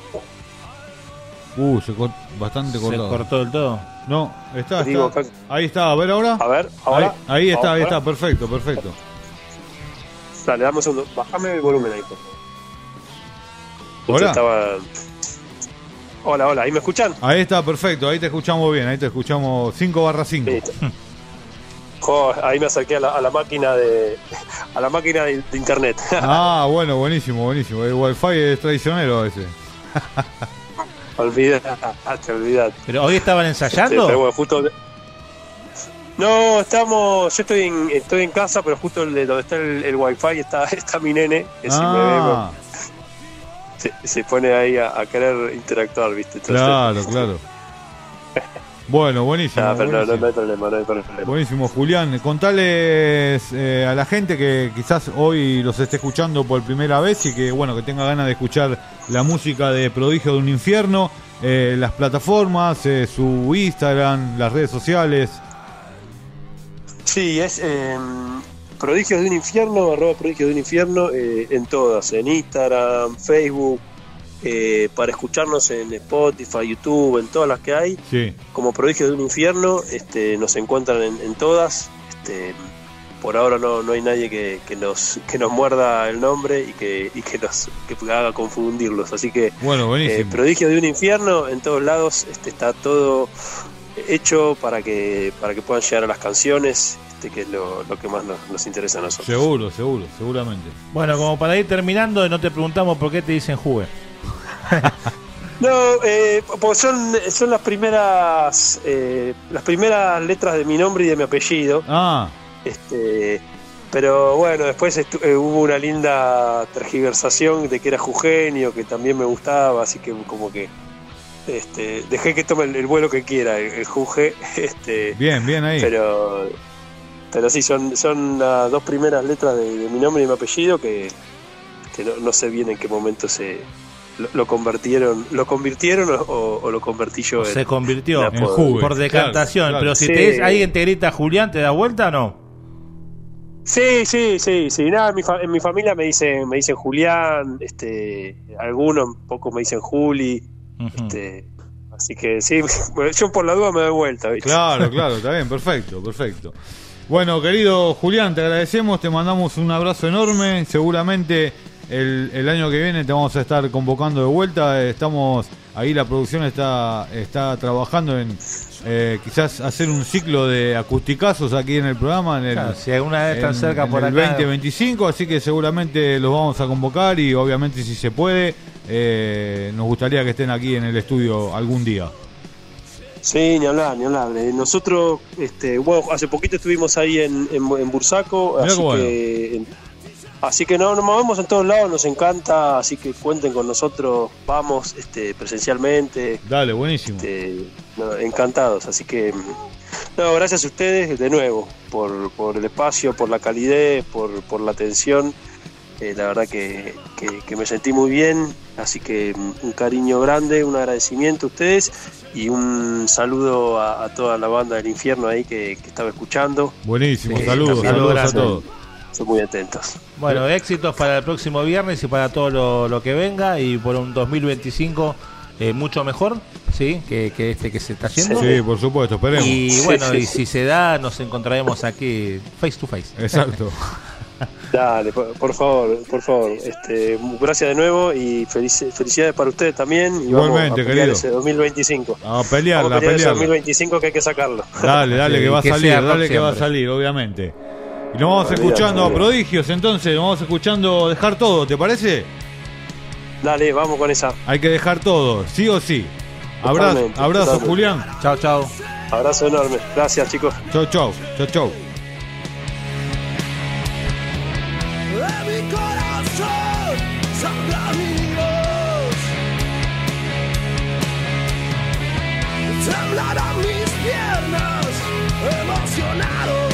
Uh, se cort, bastante cortado. ¿Se cortó del todo? No, está, está. Ahí está, a ver ahora. A ver, ahora. Ahí, ahí está, ahí está, perfecto, perfecto. Dale, dame un segundo. Bájame el volumen ahí. Hola. Estaba... Hola, hola, ¿ahí me escuchan? Ahí está, perfecto, ahí te escuchamos bien, ahí te escuchamos cinco barra cinco. Oh, ahí me acerqué a la, a la máquina de a la máquina de, de internet. Ah, bueno, buenísimo, buenísimo. El wifi es traicionero a veces. Olvidate, olvidate. ¿Pero hoy estaban ensayando? Sí, pero bueno, justo... No, estamos... Yo estoy en, estoy en casa, pero justo el de donde está el, el wifi está, está mi nene, que ah. si me ve... Se, se pone ahí a, a querer interactuar, ¿viste? Entonces, claro, claro. Bueno, buenísimo. Ah, pero buenísimo. No, no hay problema, no hay problema. Buenísimo, Julián. Contales eh, a la gente que quizás hoy los esté escuchando por primera vez y que, bueno, que tenga ganas de escuchar la música de Prodigio de un Infierno, eh, las plataformas, eh, su Instagram, las redes sociales. Sí, es eh, Prodigios de un Infierno, arroba Prodigios de un Infierno, eh, en todas, en Instagram, Facebook. Eh, para escucharnos en Spotify, YouTube, en todas las que hay, sí. Como Prodigios de un Infierno, este, nos encuentran en, en todas, este, por ahora no, no hay nadie que, que nos que nos muerda el nombre y que, y que nos que haga confundirlos. Así que bueno, buenísimo. eh, Prodigio de un Infierno en todos lados, este, está todo hecho para que para que puedan llegar a las canciones, este, que es lo, lo que más nos, nos interesa a nosotros. Seguro, seguro, seguramente. Bueno, como para ir terminando, no te preguntamos por qué te dicen Juve. No, eh, pues son, son las primeras eh, las primeras letras de mi nombre y de mi apellido. Ah. Este, pero bueno, después estu- eh, hubo una linda tergiversación de que era Jugenio, que también me gustaba, así que como que este, dejé que tome el, el vuelo que quiera, el, el Juge. Este, bien, bien ahí. Pero, pero sí, son, son las dos primeras letras de, de mi nombre y mi apellido que, que no, no sé bien en qué momento se lo, lo convirtieron, lo convirtieron o, o lo convertí yo. O en, se convirtió en en Juve, por decantación. Claro, claro. Pero si sí. te dice, alguien te grita Julián, ¿te da vuelta o no? Sí, sí, sí, sí. Nada, en mi, fa- en mi familia me dicen, me dicen Julián, este, algunos pocos me dicen Juli, uh-huh. este, así que sí, yo por la duda me doy vuelta, ¿viste? Claro, claro, está bien, perfecto, perfecto. Bueno, querido Julián, te agradecemos, te mandamos un abrazo enorme, seguramente el, el año que viene te vamos a estar convocando de vuelta, estamos, ahí la producción está, está trabajando en eh, quizás hacer un ciclo de acusticazos aquí en el programa, en el, claro, si alguna vez están en, cerca en por el acá, veinte veinticinco, así que seguramente los vamos a convocar y obviamente si se puede, eh, nos gustaría que estén aquí en el estudio algún día. Sí, ni hablar, ni hablar. Eh, nosotros, este, bueno, hace poquito estuvimos ahí en, en, en Bursaco, así bueno. que, en, así que no, nos movemos en todos lados, nos encanta, así que cuenten con nosotros, vamos, este, presencialmente. Dale, buenísimo. Este, no, encantados, así que, no, gracias a ustedes de nuevo por, por el espacio, por la calidez, por, por la atención. Eh, la verdad que, que, que me sentí muy bien, así que un cariño grande, un agradecimiento a ustedes y un saludo a, a toda la banda del infierno ahí que, que estaba escuchando. Buenísimo, eh, saludos, saludos a todos. Son muy atentos. Bueno, éxitos para el próximo viernes y para todo lo, lo que venga y por un dos mil veinticinco eh, mucho mejor, sí, que, que este que se está yendo. Sí, por supuesto, esperemos. Y bueno, y si se da, nos encontraremos aquí face to face. Exacto. Dale, por, por favor, por favor. Este, gracias de nuevo y felici- felicidades para ustedes también. Y igualmente, vamos a pelear querido. Ese dos mil veinticinco. A pelearla, vamos a pelear ese pelearla. dos mil veinticinco que hay que sacarlo. Dale, dale, Sí, que va a que salir, sea dale rock que va a siempre. salir, obviamente. Y nos vamos escuchando a Prodigios, entonces, nos vamos escuchando Dejar Todo, ¿te parece? Dale, vamos con esa. Hay que dejar todo, sí o sí. Abrazo, Totalmente, abrazo totalmente. Julián. Chao, chao. Abrazo enorme. Gracias, chicos. Chau, chau, chau, chau. De mi corazón saldrá mi voz, temblarán mis piernas emocionado,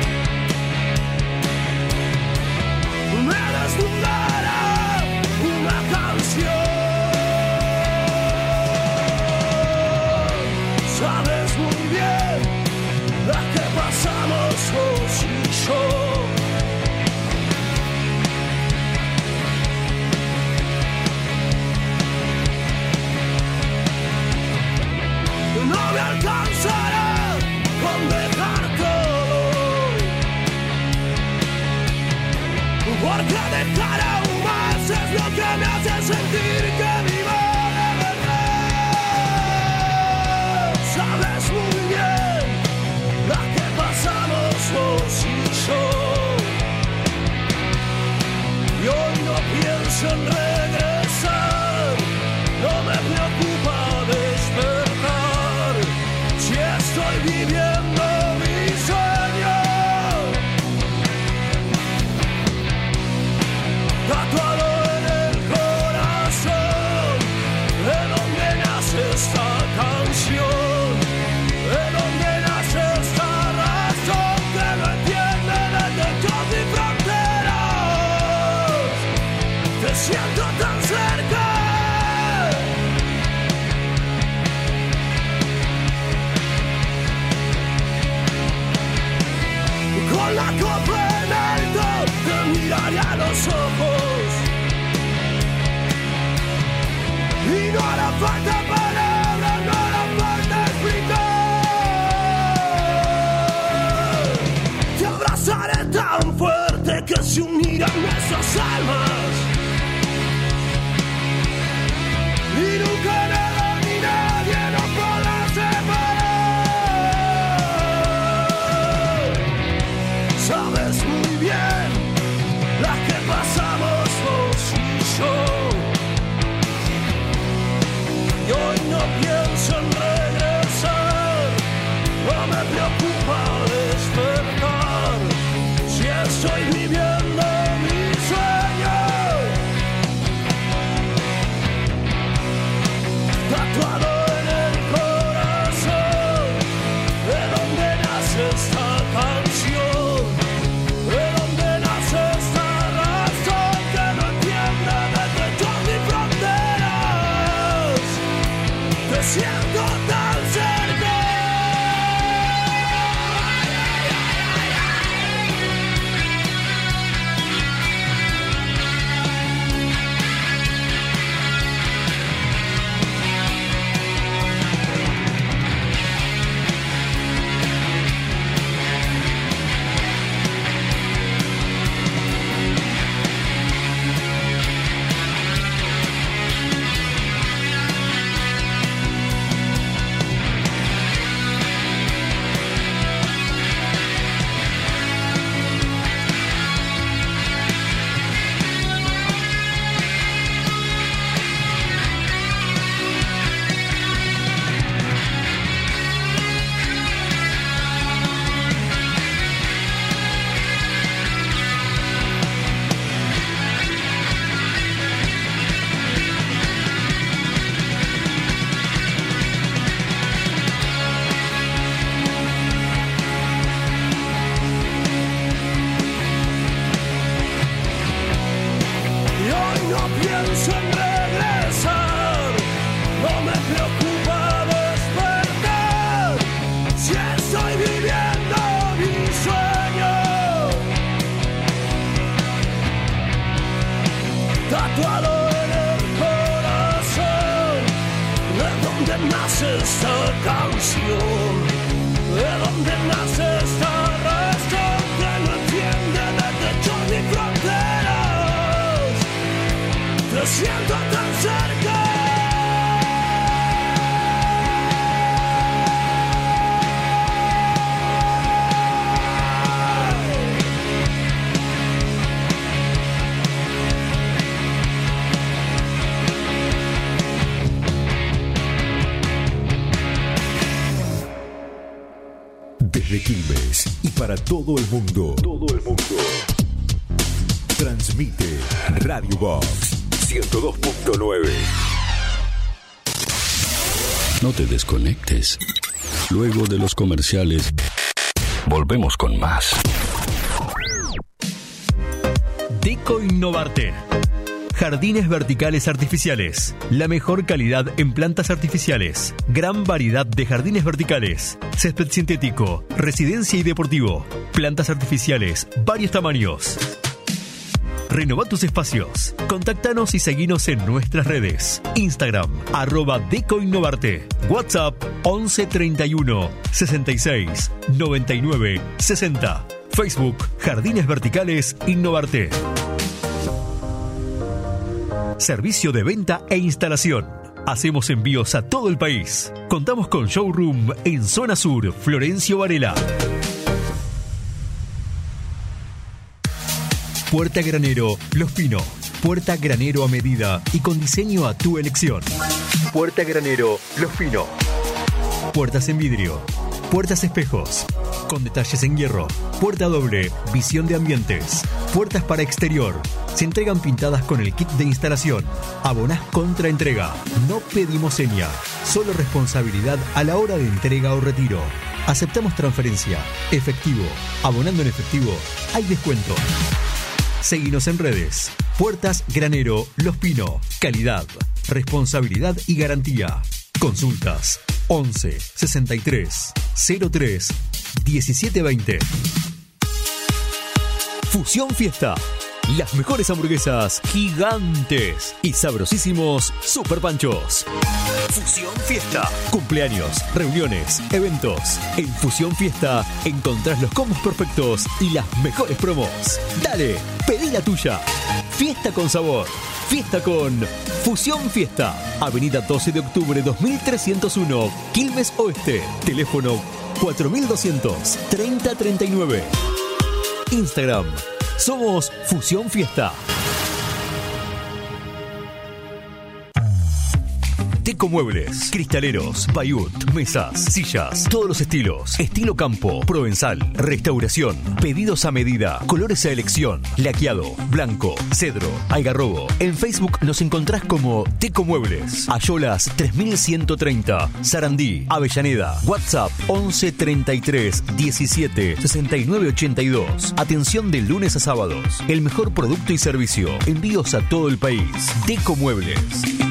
me desnudará una canción. Sabes muy bien la que pasamos vos y yo. No me alcanzará con dejar todo, porque dejar aún más es lo que me hace sentir que vivo de verdad. Sabes muy bien la que pasamos vos y yo, y hoy no pienso en regresar, no me preocupa despertar. Si estoy viviendo mi sueño, tatuado en el corazón, de donde nace esta canción, de donde nace esta razón que no entiende de techos y fronteras. Te siento tan cerca. Con la copa en alto te miraré a los ojos y no hará falta palabras, no hará falta explicar. Te abrazaré tan unirán nuestras almas. Y nunca nada ni nadie nos podrá separar. Sabes muy bien las que pasamos vos y yo. Y hoy no pienso en regresar, no me preocupa despertar, si estoy viviendo mi sueño. Tatuado en el corazón, de donde nace esta canción, de donde nace esta razón que no entiende desde todas mis fronteras. Te siento tan cerca. Pienso en regresar, no me preocupa despertar, si estoy viviendo mi sueño. Tatuado en el corazón, de donde nace esta canción, de donde nace esta razón que no entiende desde todas mis fronteras. Te siento tan cerca. Desde Quilmes y para todo el mundo. Todo el mundo. Transmite Radio Box ciento dos punto nueve. No te desconectes. Luego de los comerciales, volvemos con más. Deco Innovarte. Jardines verticales artificiales. La mejor calidad en plantas artificiales. Gran variedad de jardines verticales. Césped sintético, residencia y deportivo. Plantas artificiales, varios tamaños. Renova tus espacios. Contáctanos y seguinos en nuestras redes. Instagram, arroba Deco Innovarte. WhatsApp, once treinta y uno, sesenta y seis, noventa y nueve, sesenta. Facebook, Jardines Verticales Innovarte. Servicio de venta e instalación. Hacemos envíos a todo el país. Contamos con showroom en Zona Sur, Florencio Varela. Puerta Granero Los Pino. Puerta granero a medida y con diseño a tu elección. Puerta Granero Los Pino. Puertas en vidrio. Puertas espejos. Con detalles en hierro. Puerta doble. Visión de ambientes. Puertas para exterior. Se entregan pintadas con el kit de instalación. Abonás contra entrega. No pedimos seña. Solo responsabilidad a la hora de entrega o retiro. Aceptamos transferencia. Efectivo. Abonando en efectivo. Hay descuento. Seguinos en redes. Puertas Granero Los Pino. Calidad, responsabilidad y garantía. Consultas once sesenta y tres cero tres diecisiete veinte. Fusión Fiesta. Las mejores hamburguesas gigantes y sabrosísimos super panchos. Fusión Fiesta. Cumpleaños, reuniones, eventos. En Fusión Fiesta encontrás los combos perfectos y las mejores promos. Dale, pedí la tuya. Fiesta con sabor. Fiesta con Fusión Fiesta. Avenida doce de octubre dos mil trescientos uno, Quilmes Oeste. Teléfono cuatro mil doscientos treinta treinta y nueve. Instagram. Somos Fusión Fiesta. Teco Muebles, cristaleros, bayut, mesas, sillas, todos los estilos, estilo campo, provenzal, restauración, pedidos a medida, colores a elección, laqueado, blanco, cedro, algarrobo. En Facebook nos encontrás como Teco Muebles, Ayolas tres mil ciento treinta, Sarandí, Avellaneda, WhatsApp once treinta y tres diecisiete sesenta y nueve ochenta y dos. Atención de lunes a sábados, el mejor producto y servicio, envíos a todo el país. Teco Muebles.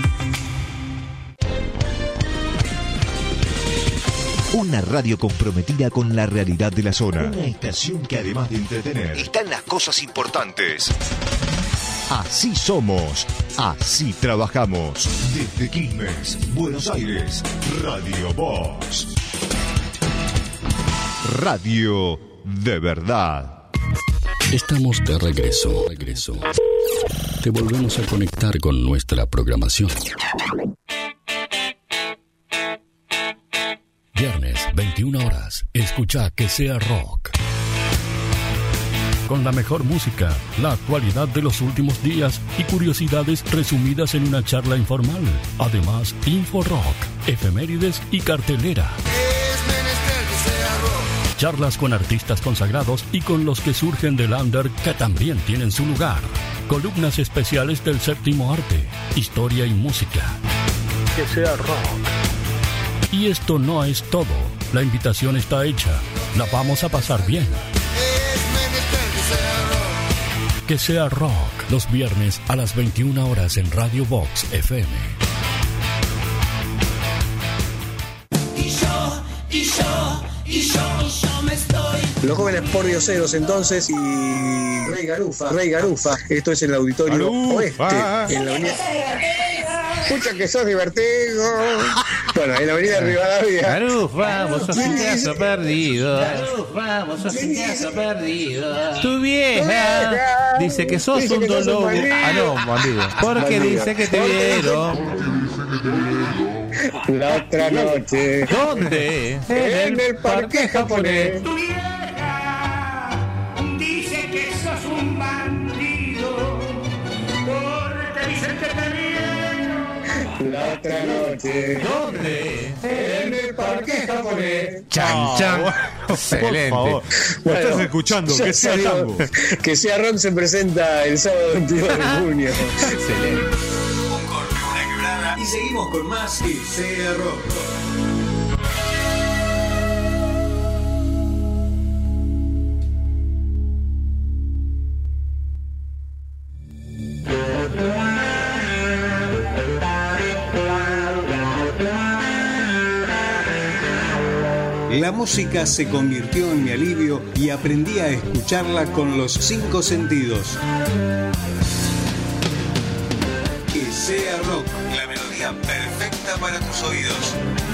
Una radio comprometida con la realidad de la zona. Una estación que además de entretener, está en las cosas importantes. Así somos, así trabajamos. Desde Quilmes, Buenos Aires, Radio Box. Radio de verdad. Estamos de regreso, regreso. Te volvemos a conectar con nuestra programación. Viernes, veintiuna horas. Escucha Que Sea Rock. Con la mejor música, la actualidad de los últimos días y curiosidades resumidas en una charla informal. Además, Info Rock, efemérides y cartelera. Charlas con artistas consagrados y con los que surgen del under que también tienen su lugar. Columnas especiales del séptimo arte, historia y música. Que Sea Rock. Y esto no es todo. La invitación está hecha. La vamos a pasar bien. Que Sea Rock. Los viernes a las veintiuna horas en Radio Box F M. Y yo, y yo, y yo, y yo me estoy. Los jóvenes pordioseros entonces y Rey Garufa. Rey Garufa. Esto es el Auditorio Garufa. Oeste. En la unidad... Escucha que sos divertido. Bueno, en la avenida Rivadavia. Garufa, vos sos un caso perdido. Garufa, vos sos un caso perdido. Tu vieja dice que sos dice un dolor. Ah, no, bandido. Porque bandido. Dice que te vieron la otra noche. ¿Dónde? En, en el parque japonés. Tu vieja dice que sos un bandido. Porque dice que te vieron la otra noche. ¿Dónde? En el parque japonés. Chan, chan. Oh, excelente. Bueno, estás escuchando Que Sea Tango. Que Sea Rock se presenta el sábado veintidós de junio. Excelente. Un corte, una quebrada y seguimos con más Que Sea Rock. La música se convirtió en mi alivio y aprendí a escucharla con los cinco sentidos. Que Sea Rock, la melodía perfecta para tus oídos.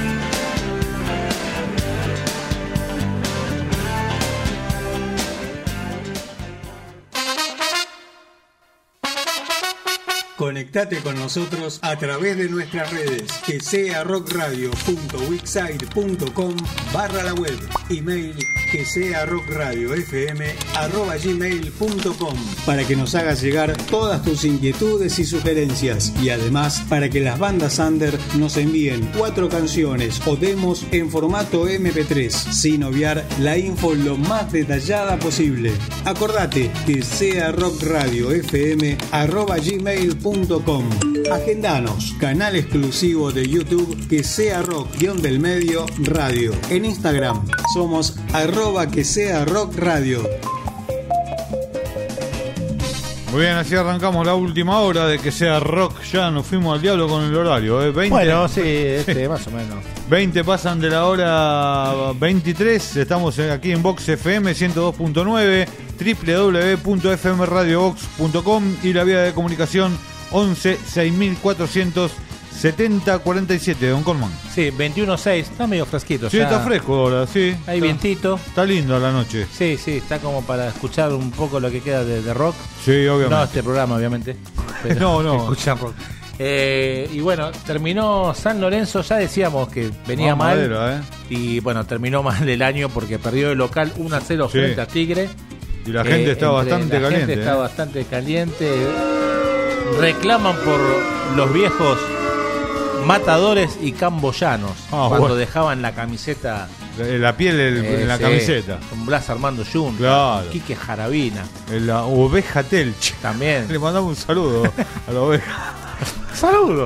Conectate con nosotros a través de nuestras redes, que sea rock radio punto wixsite punto com barra la web, email que sea rock radio f m arroba gmail punto com, para que nos hagas llegar todas tus inquietudes y sugerencias, y además para que las bandas under nos envíen cuatro canciones o demos en formato eme pe tres, sin obviar la info lo más detallada posible. Acordate, que sea rock radio f m arroba gmail punto com. Agendanos, canal exclusivo de YouTube Que Sea Rock guión del medio radio. En Instagram somos arroba Que Sea Rock Radio. Muy bien, así arrancamos la última hora de que sea rock. Ya nos fuimos al diablo con el horario, ¿eh? veinte, bueno, sí, este, más o menos. veinte pasan de la hora veintitrés. Estamos aquí en Vox F M ciento dos punto nueve, doble u doble u doble u punto f m radio vox punto com y la vía de comunicación once seis mil cuatrocientos setenta cuarenta y siete, Don Colman. Sí, veintiuno seis, está medio fresquito. Sí, ya. Está fresco ahora, sí. Hay está, vientito. Está lindo la noche. Sí, sí, está como para escuchar un poco lo que queda de, de rock. Sí, obviamente. No este programa, obviamente. Pero no, no. Escuchan rock. Eh, y bueno, terminó San Lorenzo, ya decíamos que venía Más mal. Madera, ¿eh? Y bueno, terminó mal el año porque perdió el local uno a cero sí. frente a Tigre. Y la gente eh, está bastante la caliente. La gente ¿eh? está bastante caliente. Reclaman por los viejos matadores y camboyanos ah, cuando bueno. dejaban la camiseta, la piel el, eh, en la sí, camiseta, con Blas Armando Junta, claro. Quique Jarabina, la oveja Telch también. Le mandamos un saludo a la oveja. Saludo.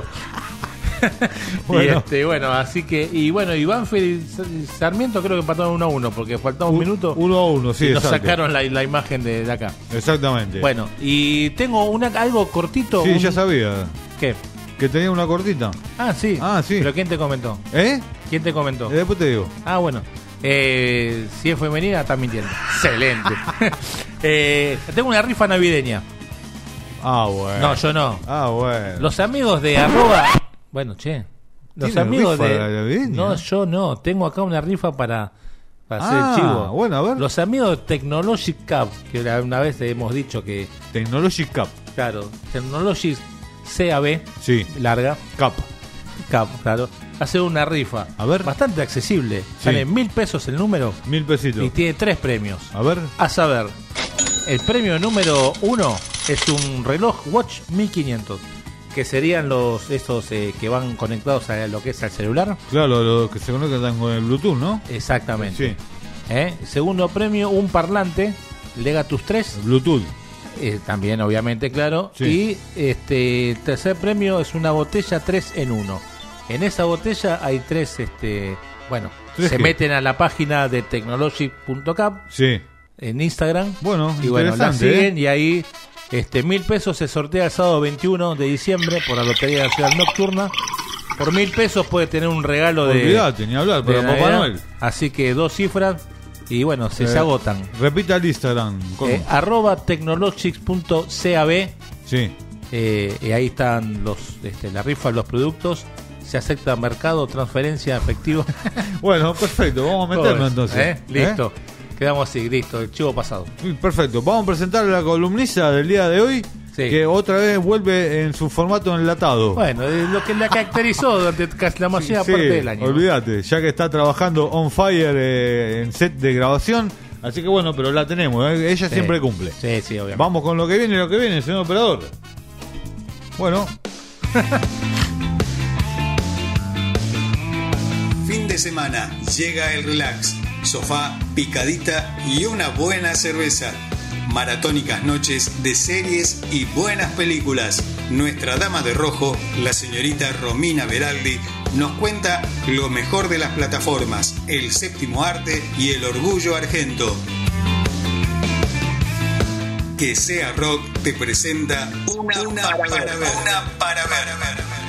Bueno. Y este, bueno, así que y bueno, Iván y Sarmiento creo que empataron uno a uno porque faltaba un, un minuto. Uno a uno, sí. Y nos exacto. sacaron la, la imagen de, de acá. Exactamente. Bueno, y tengo una algo cortito. Sí, un... ya sabía. ¿Qué? Que tenía una cortita. Ah, sí. Ah, sí. ¿Pero quién te comentó? ¿Eh? ¿Quién te comentó? Eh, después te digo. Ah, bueno. Eh, si es femenina, está mintiendo. Excelente. eh, tengo una rifa navideña. Ah, bueno. No, yo no. Ah, bueno. Los amigos de arroba... Bueno, che. Los amigos de... navideña? No, yo no. Tengo acá una rifa para... Para ah, hacer el chivo. Bueno, a ver. Los amigos de Technology Cup, que una vez hemos dicho que... Technology Cup. Claro. Technology C A B. Sí. Larga. Cup. Cup, claro. Hace una rifa. A ver. Bastante accesible. Sí. Sale mil pesos el número. Mil pesitos. Y tiene tres premios. A ver. A saber, el premio número uno es un reloj Watch mil quinientos. Que serían los esos eh, que van conectados a lo que es al celular. Claro, los que se conectan con el Bluetooth, ¿no? Exactamente. Sí. ¿Eh? Segundo premio, un parlante Legatus tres. Bluetooth. Eh, también, obviamente, claro. Sí. Y este el tercer premio es una botella tres en uno. En esa botella hay tres, este bueno, ¿Tres se qué? meten a la página de technology punto cap Sí. en Instagram. Bueno, y bueno, la interesante, siguen ¿eh? y ahí este mil pesos se sortea el sábado veintiuno de diciembre por la Lotería Nacional Nocturna. Por mil pesos puede tener un regalo de... Olvídate, ni hablar, de para Papá Navidad. Noel. Así que dos cifras y bueno, se, Eh, se agotan. Repita el Instagram. ¿Cómo? Eh, arroba technologics punto cab. Sí. Eh, y ahí están los este, la rifa, los productos. Se acepta mercado, transferencia, efectivo. Bueno, perfecto, vamos a meternos entonces. ¿Eh? Listo. ¿Eh? Quedamos así, listo, el chivo pasado. Perfecto, vamos a presentar a la columnista del día de hoy, Sí. que otra vez vuelve en su formato enlatado. Bueno, es lo que la caracterizó durante casi la mayor Sí, parte del año. olvídate, ya que está trabajando on fire eh, en set de grabación. Así que bueno, pero la tenemos, ¿eh? Ella Sí. siempre cumple. Sí, sí, obviamente. Vamos con lo que viene, lo que viene, señor operador. Bueno. Fin de semana, llega el relax, sofá, picadita y una buena cerveza. Maratónicas noches de series y buenas películas. Nuestra dama de rojo, la señorita Romina Beraldi, nos cuenta lo mejor de las plataformas, el séptimo arte y el orgullo argento. Que sea rock te presenta una, una para, para ver, ver, una para ver, ver, ver.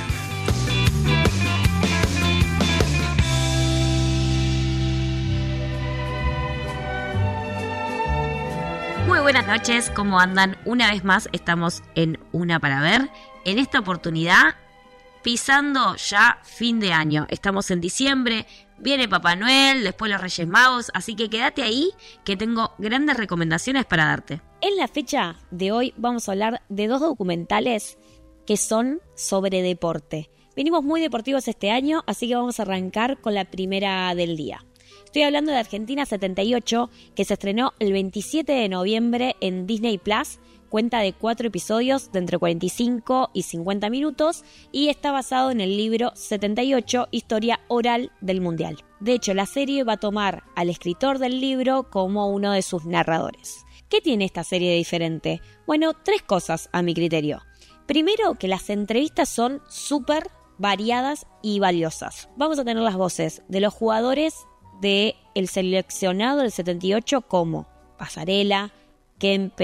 Muy buenas noches, ¿cómo andan? Una vez más estamos en Una para Ver. En esta oportunidad, pisando ya fin de año. Estamos en diciembre, viene Papá Noel, después los Reyes Magos, así que quédate ahí que tengo grandes recomendaciones para darte. En la fecha de hoy vamos a hablar de dos documentales que son sobre deporte. Venimos muy deportivos este año, así que vamos a arrancar con la primera del día. Estoy hablando de Argentina setenta y ocho, que se estrenó el veintisiete de noviembre en Disney Plus. Cuenta de cuatro episodios de entre cuarenta y cinco y cincuenta minutos y está basado en el libro setenta y ocho, Historia Oral del Mundial. De hecho, la serie va a tomar al escritor del libro como uno de sus narradores. ¿Qué tiene esta serie de diferente? Bueno, tres cosas a mi criterio. Primero, que las entrevistas son súper variadas y valiosas. Vamos a tener las voces de los jugadores del seleccionado del setenta y ocho como Pasarela, Kempes,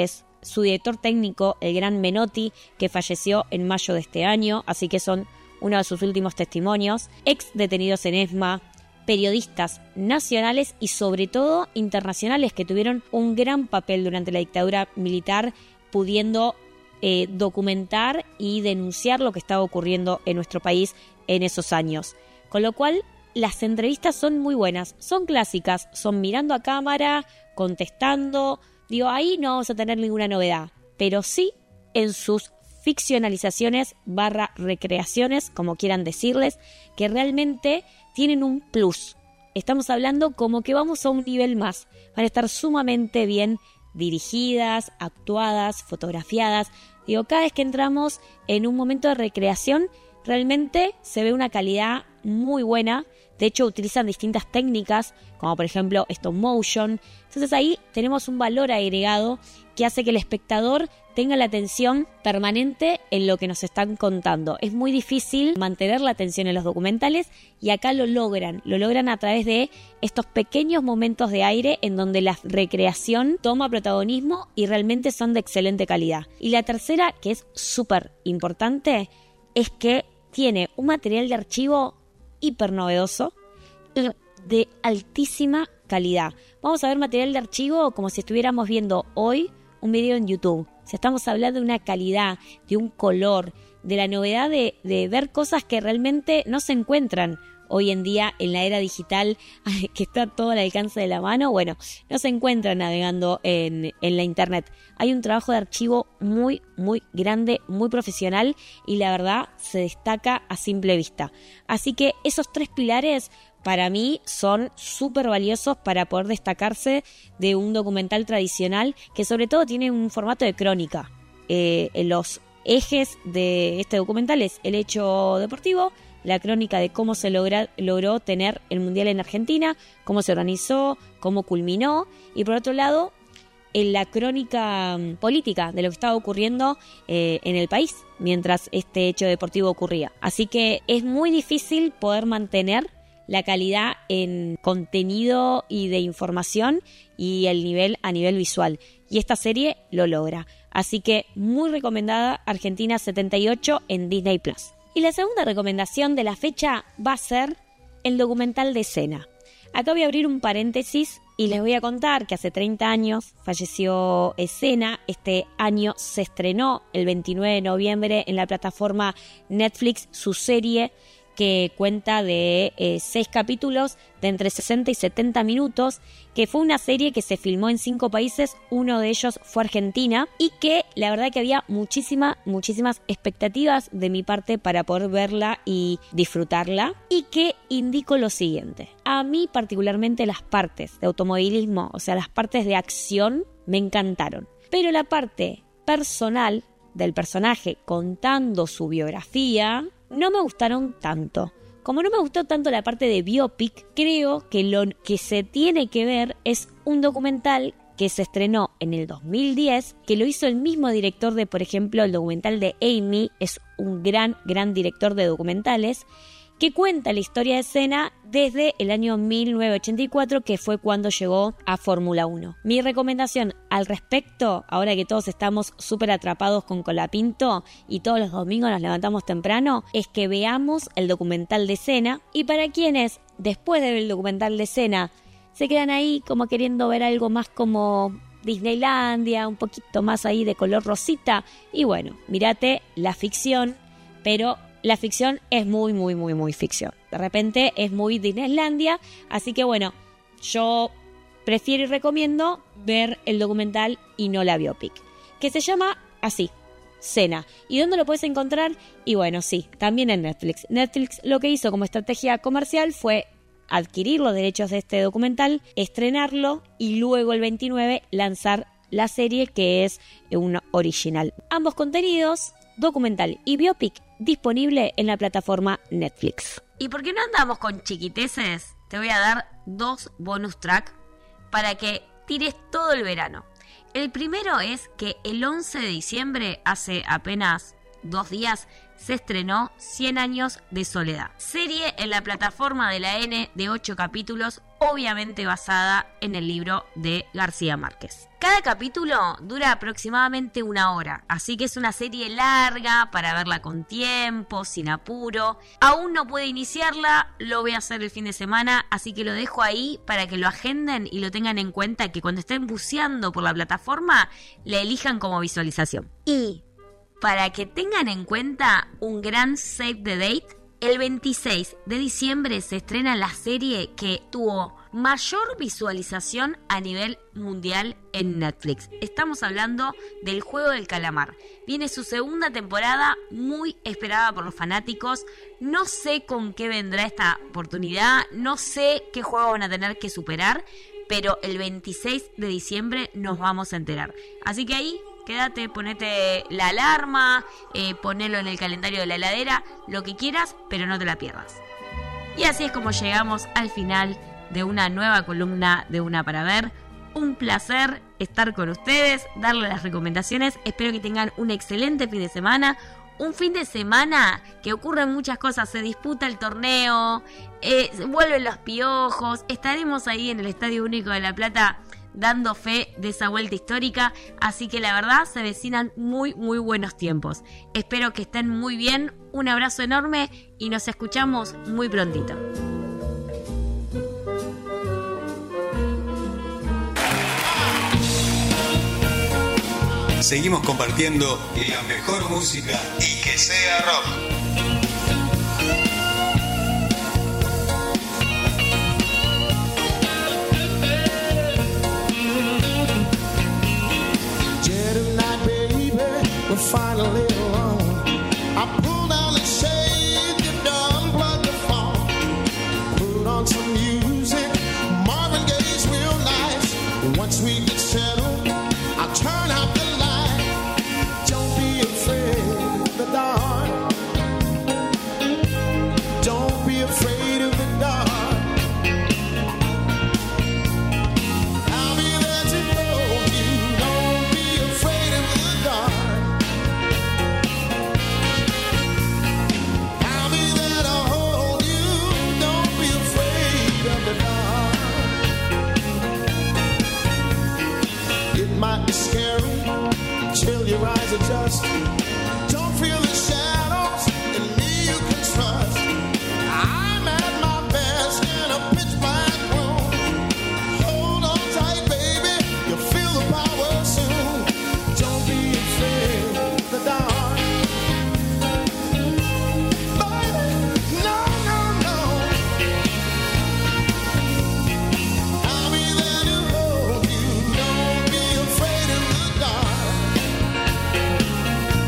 su director técnico, el gran Menotti, que falleció en mayo de este año, así que son uno de sus últimos testimonios, ex detenidos en ESMA, periodistas nacionales y sobre todo internacionales que tuvieron un gran papel durante la dictadura militar, pudiendo eh, documentar y denunciar lo que estaba ocurriendo en nuestro país en esos años. Con lo cual, las entrevistas son muy buenas, son clásicas, son mirando a cámara, contestando. Digo, ahí no vamos a tener ninguna novedad, pero sí en sus ficcionalizaciones barra recreaciones, como quieran decirles, que realmente tienen un plus. Estamos hablando como que vamos a un nivel más. Van a estar sumamente bien dirigidas, actuadas, fotografiadas. Digo, cada vez que entramos en un momento de recreación, realmente se ve una calidad muy buena. De hecho, utilizan distintas técnicas, como por ejemplo stop motion. Entonces ahí tenemos un valor agregado que hace que el espectador tenga la atención permanente en lo que nos están contando. Es muy difícil mantener la atención en los documentales y acá lo logran. Lo logran a través de estos pequeños momentos de aire en donde la recreación toma protagonismo y realmente son de excelente calidad. Y la tercera, que es súper importante, es que tiene un material de archivo hiper novedoso, de altísima calidad. Vamos a ver material de archivo como si estuviéramos viendo hoy un video en YouTube. O sea, estamos hablando de una calidad, de un color, de la novedad de, de ver cosas que realmente no se encuentran hoy en día en la era digital, que está todo al alcance de la mano. Bueno, no se encuentra navegando en, en la internet. Hay un trabajo de archivo muy, muy grande, muy profesional y la verdad se destaca a simple vista. Así que esos tres pilares para mí son súper valiosos para poder destacarse de un documental tradicional que sobre todo tiene un formato de crónica. Eh, los ejes de este documental es el hecho deportivo, la crónica de cómo se logra, logró tener el Mundial en Argentina, cómo se organizó, cómo culminó, y por otro lado, en la crónica política de lo que estaba ocurriendo eh, en el país mientras este hecho deportivo ocurría. Así que es muy difícil poder mantener la calidad en contenido y de información y el nivel a nivel visual. Y esta serie lo logra. Así que muy recomendada, Argentina setenta y ocho en Disney Plus. Y la segunda recomendación de la fecha va a ser el documental de Senna. Acá voy a abrir un paréntesis y les voy a contar que hace treinta años falleció Senna. Este año se estrenó el veintinueve de noviembre en la plataforma Netflix su serie que cuenta de eh, seis capítulos de entre sesenta y setenta minutos, que fue una serie que se filmó en cinco países, uno de ellos fue Argentina, y que la verdad que había muchísimas, muchísimas expectativas de mi parte para poder verla y disfrutarla, y que indico lo siguiente. A mí particularmente las partes de automovilismo, o sea las partes de acción, me encantaron, pero la parte personal del personaje contando su biografía no me gustaron tanto. Como no me gustó tanto la parte de biopic, creo que lo que se tiene que ver es un documental que se estrenó en el dos mil diez, que lo hizo el mismo director de, por ejemplo, el documental de Amy, es un gran, gran director de documentales, que cuenta la historia de Senna desde el año mil novecientos ochenta y cuatro, que fue cuando llegó a Fórmula uno. Mi recomendación al respecto, ahora que todos estamos súper atrapados con Colapinto y todos los domingos nos levantamos temprano, es que veamos el documental de Senna. Y para quienes, después de ver el documental de Senna, se quedan ahí como queriendo ver algo más como Disneylandia, un poquito más ahí de color rosita, y bueno, mírate la ficción, pero la ficción es muy, muy, muy, muy ficción. De repente es muy Disneylandia, así que bueno, yo prefiero y recomiendo ver el documental y no la biopic, que se llama así, Senna. ¿Y dónde lo puedes encontrar? Y bueno, sí, también en Netflix. Netflix lo que hizo como estrategia comercial fue adquirir los derechos de este documental, estrenarlo y luego el veintinueve lanzar la serie, que es un original. Ambos contenidos, documental y biopic, disponible en la plataforma Netflix. Y porque no andamos con chiquiteces, te voy a dar dos bonus track para que tires todo el verano. El primero es que el once de diciembre, hace apenas dos días, se estrenó Cien años de soledad. Serie en la plataforma de la N de ocho capítulos, obviamente basada en el libro de García Márquez. Cada capítulo dura aproximadamente una hora, así que es una serie larga para verla con tiempo, sin apuro. Aún no puede iniciarla, lo voy a hacer el fin de semana, así que lo dejo ahí para que lo agenden y lo tengan en cuenta, que cuando estén buceando por la plataforma la elijan como visualización. Y para que tengan en cuenta un gran save the date, el veintiséis de diciembre se estrena la serie que tuvo mayor visualización a nivel mundial en Netflix. Estamos hablando del Juego del Calamar. Viene su segunda temporada, muy esperada por los fanáticos. No sé con qué vendrá esta oportunidad, no sé qué juego van a tener que superar, pero el veintiséis de diciembre nos vamos a enterar. Así que ahí quédate, ponete la alarma, eh, ponelo en el calendario de la heladera, lo que quieras, pero no te la pierdas. Y así es como llegamos al final de una nueva columna de Una para Ver. Un placer estar con ustedes, darles las recomendaciones. Espero que tengan un excelente fin de semana. Un fin de semana que ocurren muchas cosas. Se disputa el torneo, eh, vuelven los piojos. Estaremos ahí en el Estadio Único de La Plata dando fe de esa vuelta histórica, así que la verdad se avecinan muy muy buenos tiempos. Espero que estén muy bien, un abrazo enorme y nos escuchamos muy prontito. Seguimos compartiendo la mejor música y que sea rock. Finally alone, I pulled down the shade, you done plugged the phone, put on some music, Marvin Gaye's real nice. Once we get settled, I'll turn out the light. Don't be afraid of the dark. Don't be afraid of the dark. I'll be there to hold you. Don't be afraid of the dark. Might be scary till your eyes adjust. Don't feel the shadows, in me you can trust. I'm at my best in a pitch black room. Hold on tight, baby, you'll feel the power soon. Don't be afraid of the dark. Baby, no, no, no. I'll be there to hold you. Don't be afraid of the dark.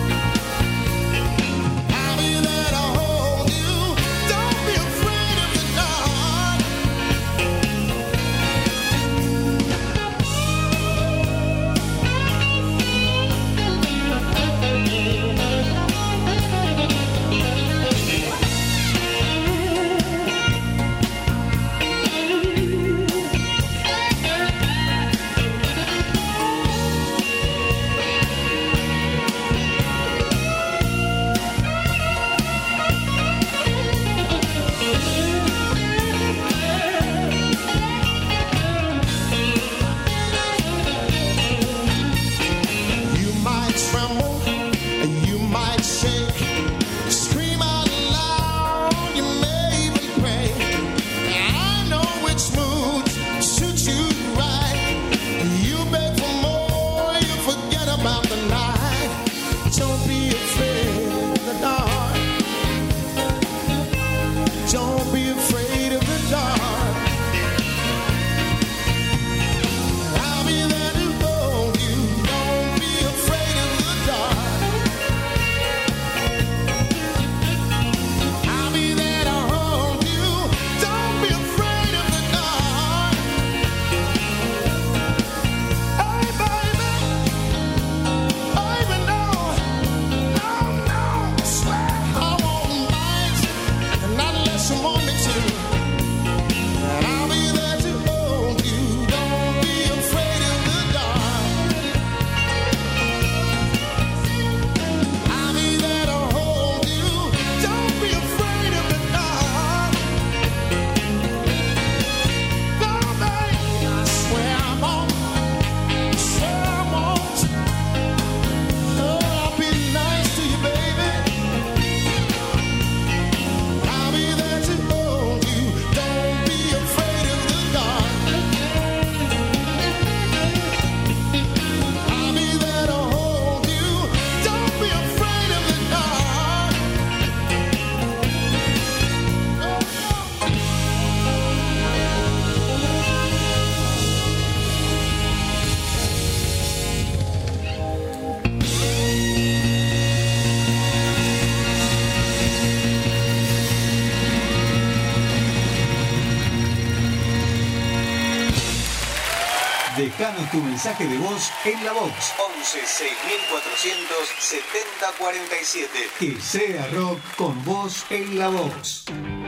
Dejanos tu mensaje de voz en la Vox once seis mil cuatrocientos setenta cuarenta y siete. Que sea rock con vos en la Vox.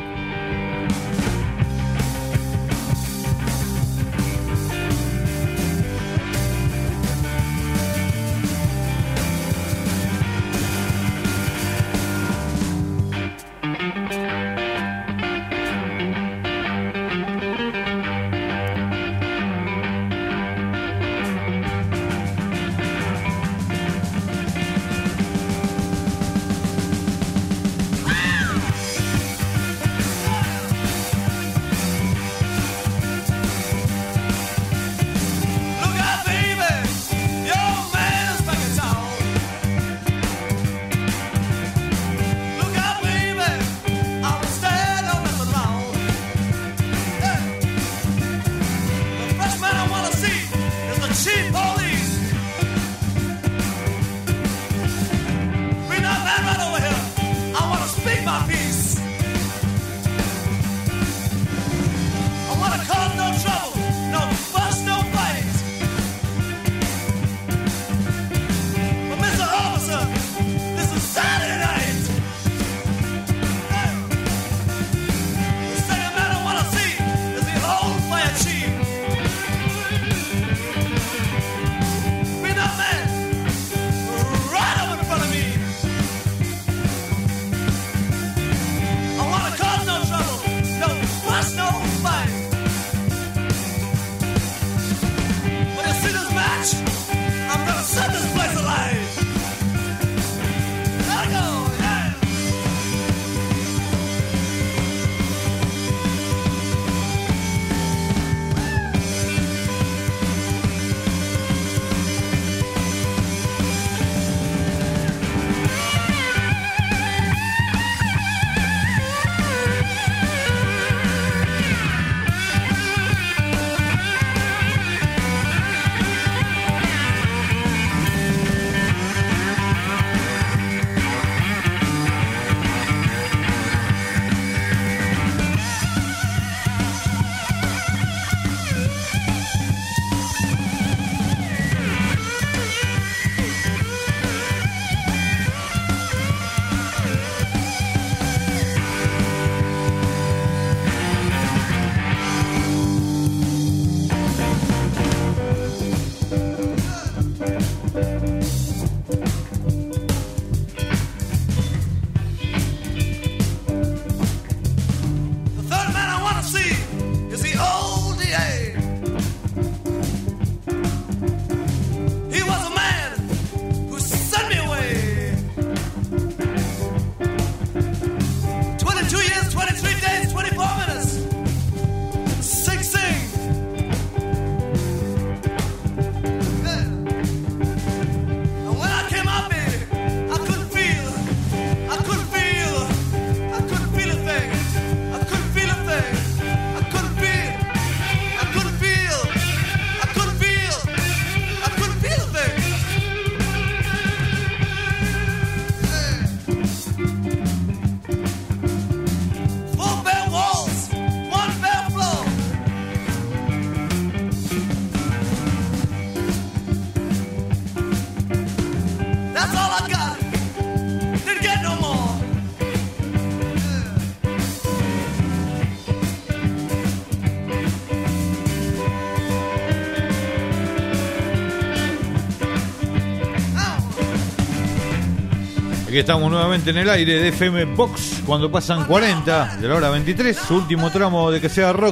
Aquí estamos nuevamente en el aire de F M Box cuando pasan cuarenta de la hora veintitrés, su último tramo de Que Sea Rock.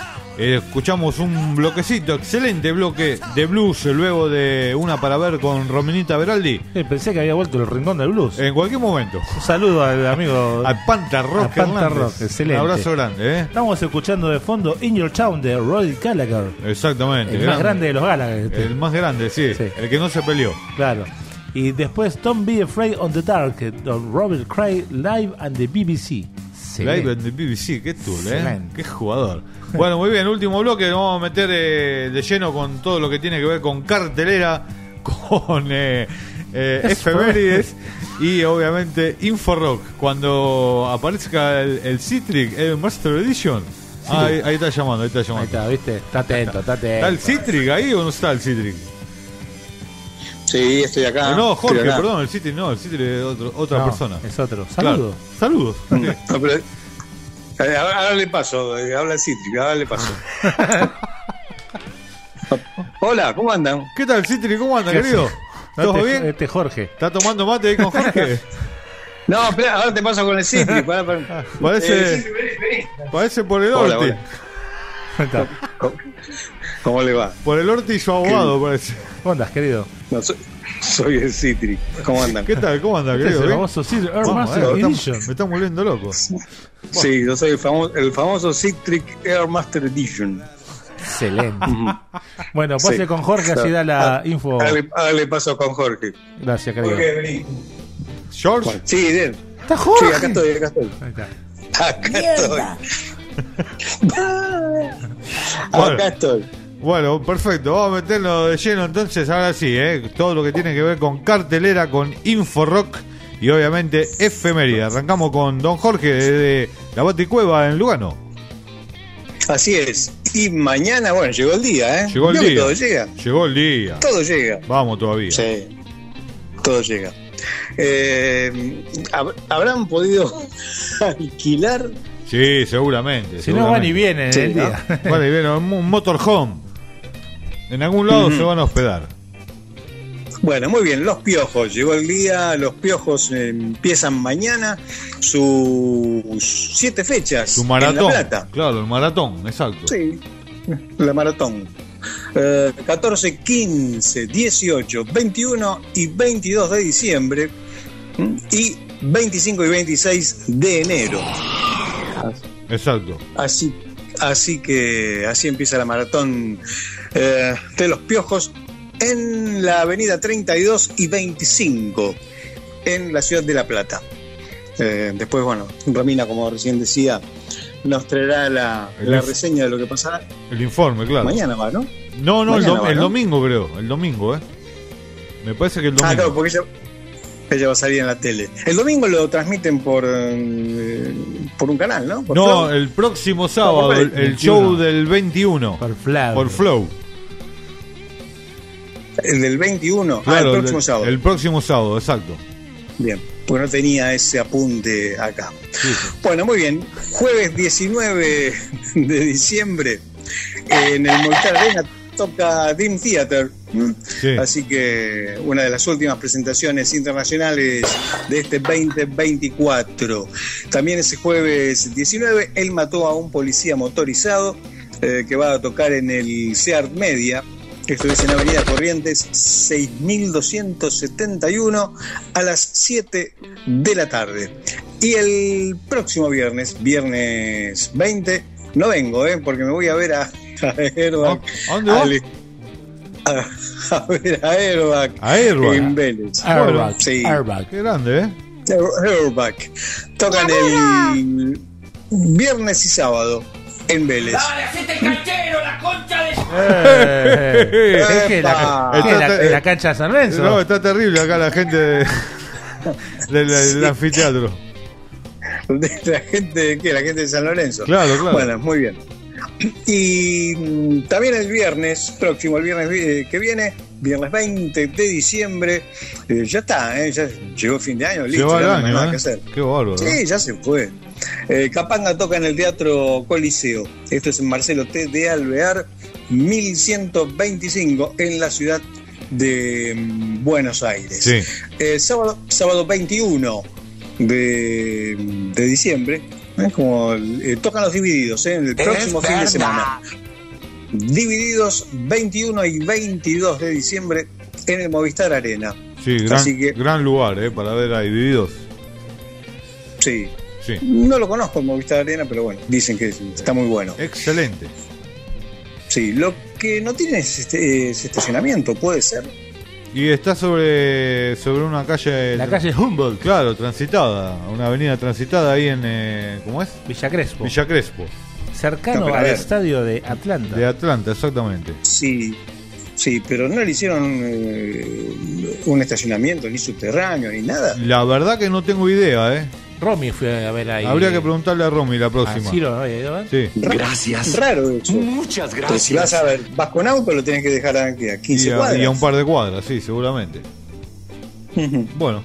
Eh, escuchamos un bloquecito, excelente bloque de blues, luego de Una para Ver con Rominita Beraldi. Eh, pensé que había vuelto el rincón del blues. En cualquier momento. Un saludo al amigo. Al Panta Rock. Al Panta Rock, excelente. Un abrazo grande. ¿eh? Estamos escuchando de fondo In Your Town de Roy Gallagher. Exactamente. El grande. más grande de los Gallagher. Este. El más grande, sí, sí. El que no se peleó. Claro. Y después Don't Be Afraid on the Dark, Don Robert Cray, Live and the B B C. Excelente. Live and the B B C, qué tool, ¿eh? Qué jugador. Bueno, muy bien, último bloque, nos vamos a meter eh, de lleno con todo lo que tiene que ver con cartelera, con eh, eh, efemérides y obviamente Info Rock. Cuando aparezca el, el Citric, el Master Edition, Ah, ahí, ahí está llamando, ahí está llamando. Ahí está, ¿viste? Está atento, está atento. ¿Está el Citric ahí o no está el Citric? Sí, estoy acá. No, no, Jorge, Pero nada. perdón, el Citric no, el Citric es otro, otra No, persona. es otro. Claro. Saludos. Saludos. No, pero, eh, ahora, ahora le paso, eh, habla el Citric, ahora le paso. Hola, ¿cómo andan? ¿Qué tal, Citric? ¿Cómo andan, ¿Qué querido? haces? No, ¿Todo este- bien? Este Jorge. ¿Está tomando mate ahí con Jorge? No, espera, ahora te paso con el Citric. Pará, pará. Parece, Eh, Citric, vení, vení. parece por el Hola, Orti. hola. ¿Cómo, cómo le va? Por el Orti y su abogado, parece. ¿Cómo andas, querido? No, soy, soy el Citric. ¿Cómo andan? ¿Qué tal? ¿Cómo andan, Este es querido? el ¿Bien? famoso Citric Air Vamos, Master eh, Edition. estamos- me están volviendo loco. Sí, yo soy el famoso, el famoso Citric Air Master Edition. Excelente. Bueno, pase Sí. con Jorge, así da la info. Ahora le, ahora le paso con Jorge. Gracias, querido. Jorge, vení. ¿George? Sí, bien. ¿Está Jorge? Sí, acá estoy, acá estoy. Ahí está. Acá estoy. Bueno. Acá estoy. Bueno, perfecto. Vamos a meternos de lleno entonces, ahora sí, ¿eh? Todo lo que tiene que ver con cartelera, con Inforock y obviamente efeméride. Arrancamos con Don Jorge de la Baticueva en Lugano. Así es. Y mañana, bueno, llegó el día, ¿eh? Llegó el Vio que día. todo llega. Llegó el día. Todo llega. Vamos todavía. Sí. Todo llega. Eh, ¿hab- ¿Habrán podido alquilar? Sí, seguramente. Si no, van y seguramente. vienen en Sí, el ¿no? día. Van y vienen, un un motorhome. En algún lado Ujú. se van a hospedar. Bueno, muy bien, Los Piojos. Llegó el día, Los Piojos eh, empiezan mañana sus siete fechas Su en maratón. La Plata. Claro, el maratón, exacto. Sí, la maratón. Eh, catorce, quince, dieciocho, veintiuno y veintidós de diciembre ¿m? y veinticinco y veintiséis de enero. Exacto. Así, así que así empieza la maratón eh, de Los Piojos en la avenida treinta y dos y veinticinco en la ciudad de La Plata. Eh, después, bueno, Romina, como recién decía, nos traerá la, El la inf- reseña de lo que pasará. El informe, claro. Mañana va, ¿no? No, no, el, Mañana dom- va, el ¿no? domingo creo. El domingo, ¿eh? Me parece que el domingo. Ah, claro, porque ella, ella va a salir en la tele. El domingo lo transmiten por eh, por un canal, ¿no? Por No, Flow. el próximo sábado, el, el show del veintiuno. Por Flow. Por Flow. El del veintiuno. Claro, ah, el el próximo del- sábado. El próximo sábado, exacto. Bien, porque no tenía ese apunte acá. Bueno, muy bien. Jueves diecinueve de diciembre en el Movistar Arena toca Dream Theater. ¿m? Sí. Así que una de las últimas presentaciones internacionales de este veinte veinticuatro. También ese jueves diecinueve, él mató a un policía motorizado eh, que va a tocar en el Seart Media. Esto es en Avenida Corrientes seis mil doscientos setenta y uno a las siete de la tarde. Y el próximo viernes, viernes veinte, no vengo, ¿eh? Porque me voy a ver a, a Airbag. ¿A dónde va? Ale- A, a ver a Airbag, A Airbag. en Vélez. Airbag, Sí. Airbag. Qué grande, ¿eh? Airbag. Tocan el viernes y sábado en Vélez. ¡Dale, hacete el canchero, la concha de... Eh, ¿Es que la, Epa. ¿qué, la, Está- la cancha de San Lorenzo? No, está terrible acá la gente de- del, del anfiteatro. De la gente, ¿qué? La gente de San Lorenzo. Claro, claro. Bueno, muy bien. Y mm, también el viernes, próximo, el viernes eh, que viene, viernes veinte de diciembre, eh, ya está, eh, ya llegó el fin de año, Se listo, va el ya no hay año, nada ¿eh? que hacer. Qué bárbaro. Sí, ya se fue. Eh, Capanga toca en el Teatro Coliseo. Esto es en Marcelo T. de Alvear, mil ciento veinticinco, en la ciudad de mm, Buenos Aires. Sí. Eh, sábado, sábado veintiuno de, de diciembre, ¿eh? Como eh, tocan los Divididos, ¿eh? En el próximo fin de semana. Divididos veintiuno y veintidós de diciembre en el Movistar Arena. Sí, gran, Así que- gran lugar, ¿eh? Para ver a Divididos. Sí. Sí. No lo conozco el Movistar Arena, pero bueno, dicen que está muy bueno. Excelente. Sí, lo que no tiene es, este, es estacionamiento, puede ser. Y está sobre sobre una calle... La calle Humboldt. Claro, transitada. Una avenida transitada ahí en... Eh, ¿Cómo es? Villa Crespo. Villa Crespo. Cercano No, pero a al ver. estadio de Atlanta. De Atlanta, exactamente. Sí, sí, pero no le hicieron eh, un estacionamiento ni subterráneo ni nada. La verdad que no tengo idea, ¿eh? Romy fue a ver ahí. Habría que preguntarle a Romy la próxima. Ah, ¿sí lo había ido a ver? Sí. Gracias. Raro eso. Muchas Pero gracias. si vas a ver, vas con auto, lo tienes que dejar aquí a quince Y a, cuadras. y a un par de cuadras, sí, seguramente. Bueno.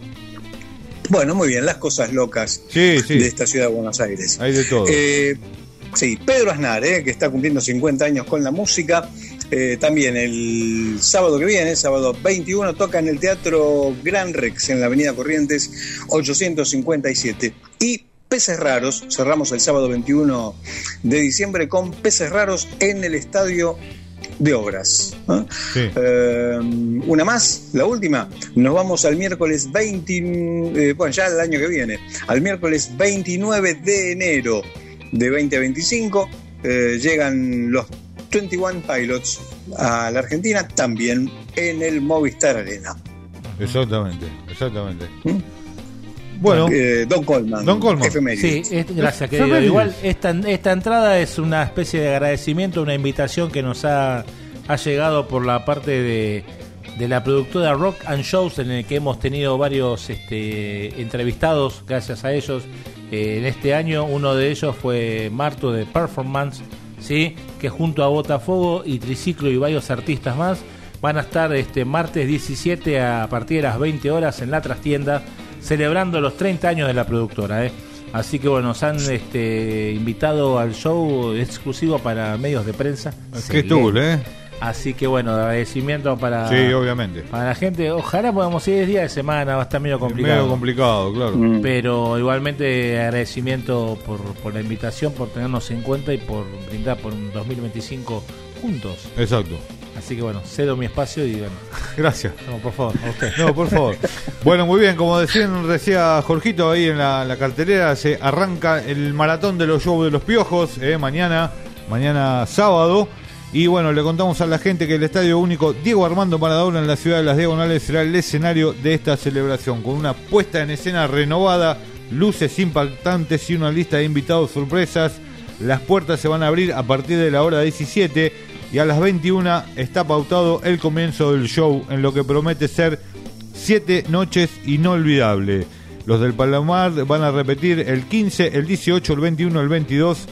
Bueno, muy bien, las cosas locas sí, sí. de esta ciudad de Buenos Aires. Hay de todo. Eh, sí, Pedro Aznar, eh, que está cumpliendo cincuenta años con la música. Eh, también el sábado que viene, sábado veintiuno, toca en el Teatro Gran Rex, en la Avenida Corrientes ochocientos cincuenta y siete. Y Peces Raros, cerramos el sábado veintiuno de diciembre con Peces Raros en el Estadio de Obras. ¿eh? Sí. Eh, una más, la última. Nos vamos al miércoles veinte, eh, bueno, ya el año que viene, al miércoles veintinueve de enero de veinte veinticinco. Eh, llegan los veintiuno Pilots a la Argentina, también en el Movistar Arena. Exactamente, exactamente. ¿Mm? Bueno, eh, Don Coleman. Don Coleman. Efemérides. Sí, es, gracias, querido. Igual esta, esta entrada es una especie de agradecimiento, una invitación que nos ha, ha llegado por la parte de, de la productora Rock and Shows, en el que hemos tenido varios este, entrevistados, gracias a ellos, eh, en este año. Uno de ellos fue Marto de Performance, ¿sí? Que junto a Botafogo y Triciclo y varios artistas más van a estar este martes diecisiete a partir de las veinte horas en la trastienda, celebrando los treinta años de la productora, ¿eh? Así que bueno, nos han este, invitado al show exclusivo para medios de prensa. Qué tool, ¿eh? Así que bueno, agradecimiento para, sí, obviamente, para la gente. Ojalá podamos ir días de semana, va a estar medio complicado. Medio complicado, claro. Mm. Pero igualmente agradecimiento por, por la invitación, por tenernos en cuenta y por brindar por un dos mil veinticinco juntos. Exacto. Así que bueno, cedo mi espacio y bueno. Gracias. No, por favor, a usted. No, por favor. Bueno, muy bien, como decían, decía Jorgito ahí en la, la cartelera, se arranca el maratón de los shows de los Piojos, eh, mañana, mañana sábado. Y bueno, le contamos a la gente que el Estadio Único Diego Armando Maradona en la ciudad de Las Diagonales será el escenario de esta celebración, con una puesta en escena renovada, luces impactantes y una lista de invitados sorpresas. Las puertas se van a abrir a partir de la hora diecisiete y a las veintiuna está pautado el comienzo del show, en lo que promete ser siete noches inolvidables. Los del Palomar van a repetir el quince, el dieciocho, el veintiuno, el veintidós,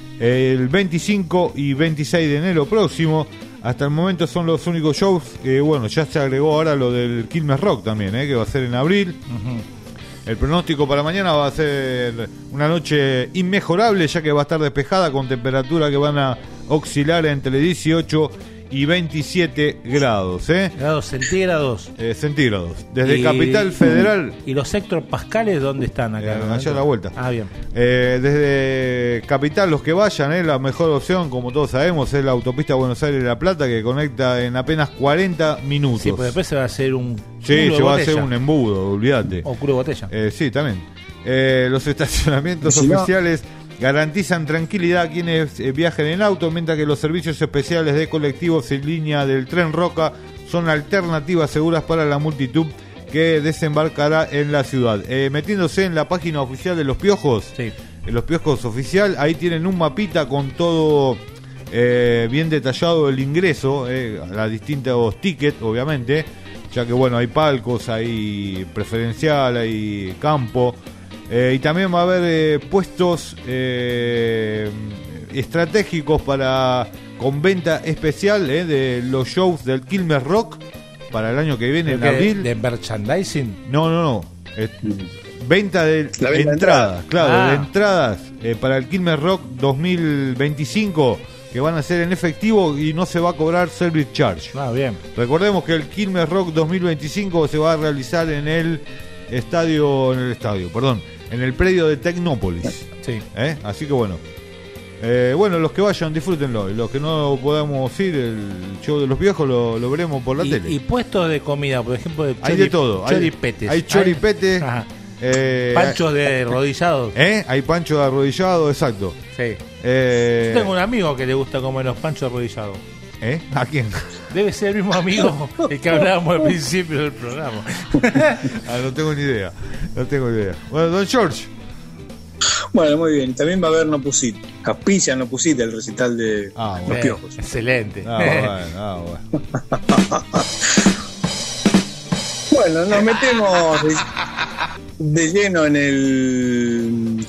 el veinticinco y veintiséis de enero próximo. Hasta el momento son los únicos shows. Eh, bueno, ya se agregó ahora lo del Quilmes Rock también, eh, que va a ser en abril. Uh-huh. El pronóstico para mañana va a ser una noche inmejorable, ya que va a estar despejada, con temperaturas que van a oscilar entre dieciocho y veintisiete grados, ¿eh? Grados centígrados. Eh, centígrados. Desde y, Capital Federal. ¿Y los hectopascales dónde están acá? Eh, allá a la vuelta. Ah, bien. Eh, desde Capital, los que vayan, eh, la mejor opción, como todos sabemos, es la autopista Buenos Aires-La Plata, que conecta en apenas cuarenta minutos. Sí, pues después se va a hacer un. Sí, se va botella. a hacer un embudo, olvídate. O culo de botella. Eh, sí, también. Eh, los estacionamientos si oficiales. No... garantizan tranquilidad a quienes eh, viajen en auto, mientras que los servicios especiales de colectivos en línea del Tren Roca son alternativas seguras para la multitud que desembarcará en la ciudad. Eh, metiéndose en la página oficial de Los Piojos, sí. en Los Piojos Oficial, ahí tienen un mapita con todo eh, bien detallado el ingreso, eh, a las distintos tickets, obviamente, ya que bueno, hay palcos, hay preferencial, hay campo. Eh, y también va a haber eh, puestos eh, estratégicos para con venta especial eh, de los shows del Quilmes Rock para el año que viene, en abril. ¿De merchandising? No, no, no. Eh, venta de La venta entradas, entrada. claro, Ah. de entradas eh, para el Quilmes Rock dos mil veinticinco, que van a ser en efectivo y no se va a cobrar service charge. Ah, bien. Recordemos que el Quilmes Rock dos mil veinticinco se va a realizar en el estadio, en el estadio, perdón, en el predio de Tecnópolis. Sí. ¿Eh? Así que bueno. Eh, bueno, los que vayan, disfrútenlo. Y los que no podamos ir, el show de los viejos lo, lo veremos por la y, tele. y puestos de comida, por ejemplo, de Hay de todo. Hay- choripetes. hay choripetes, Ajá. Eh, Panchos de arrodillados. ¿Eh? Hay pancho de arrodillado, exacto. Sí. Eh, Yo tengo un amigo que le gusta comer los panchos arrodillados. ¿Eh? ¿A quién? Debe ser el mismo amigo el que hablábamos al principio del programa. Ah, no tengo ni idea. No tengo ni idea. Bueno, don George. Bueno, muy bien. También va a haber No Pusite. Capilla No Pusite, el recital de Ah, Los Bien, Piojos. excelente. Ah, bueno, ah, bueno. Bueno, nos metemos de lleno en el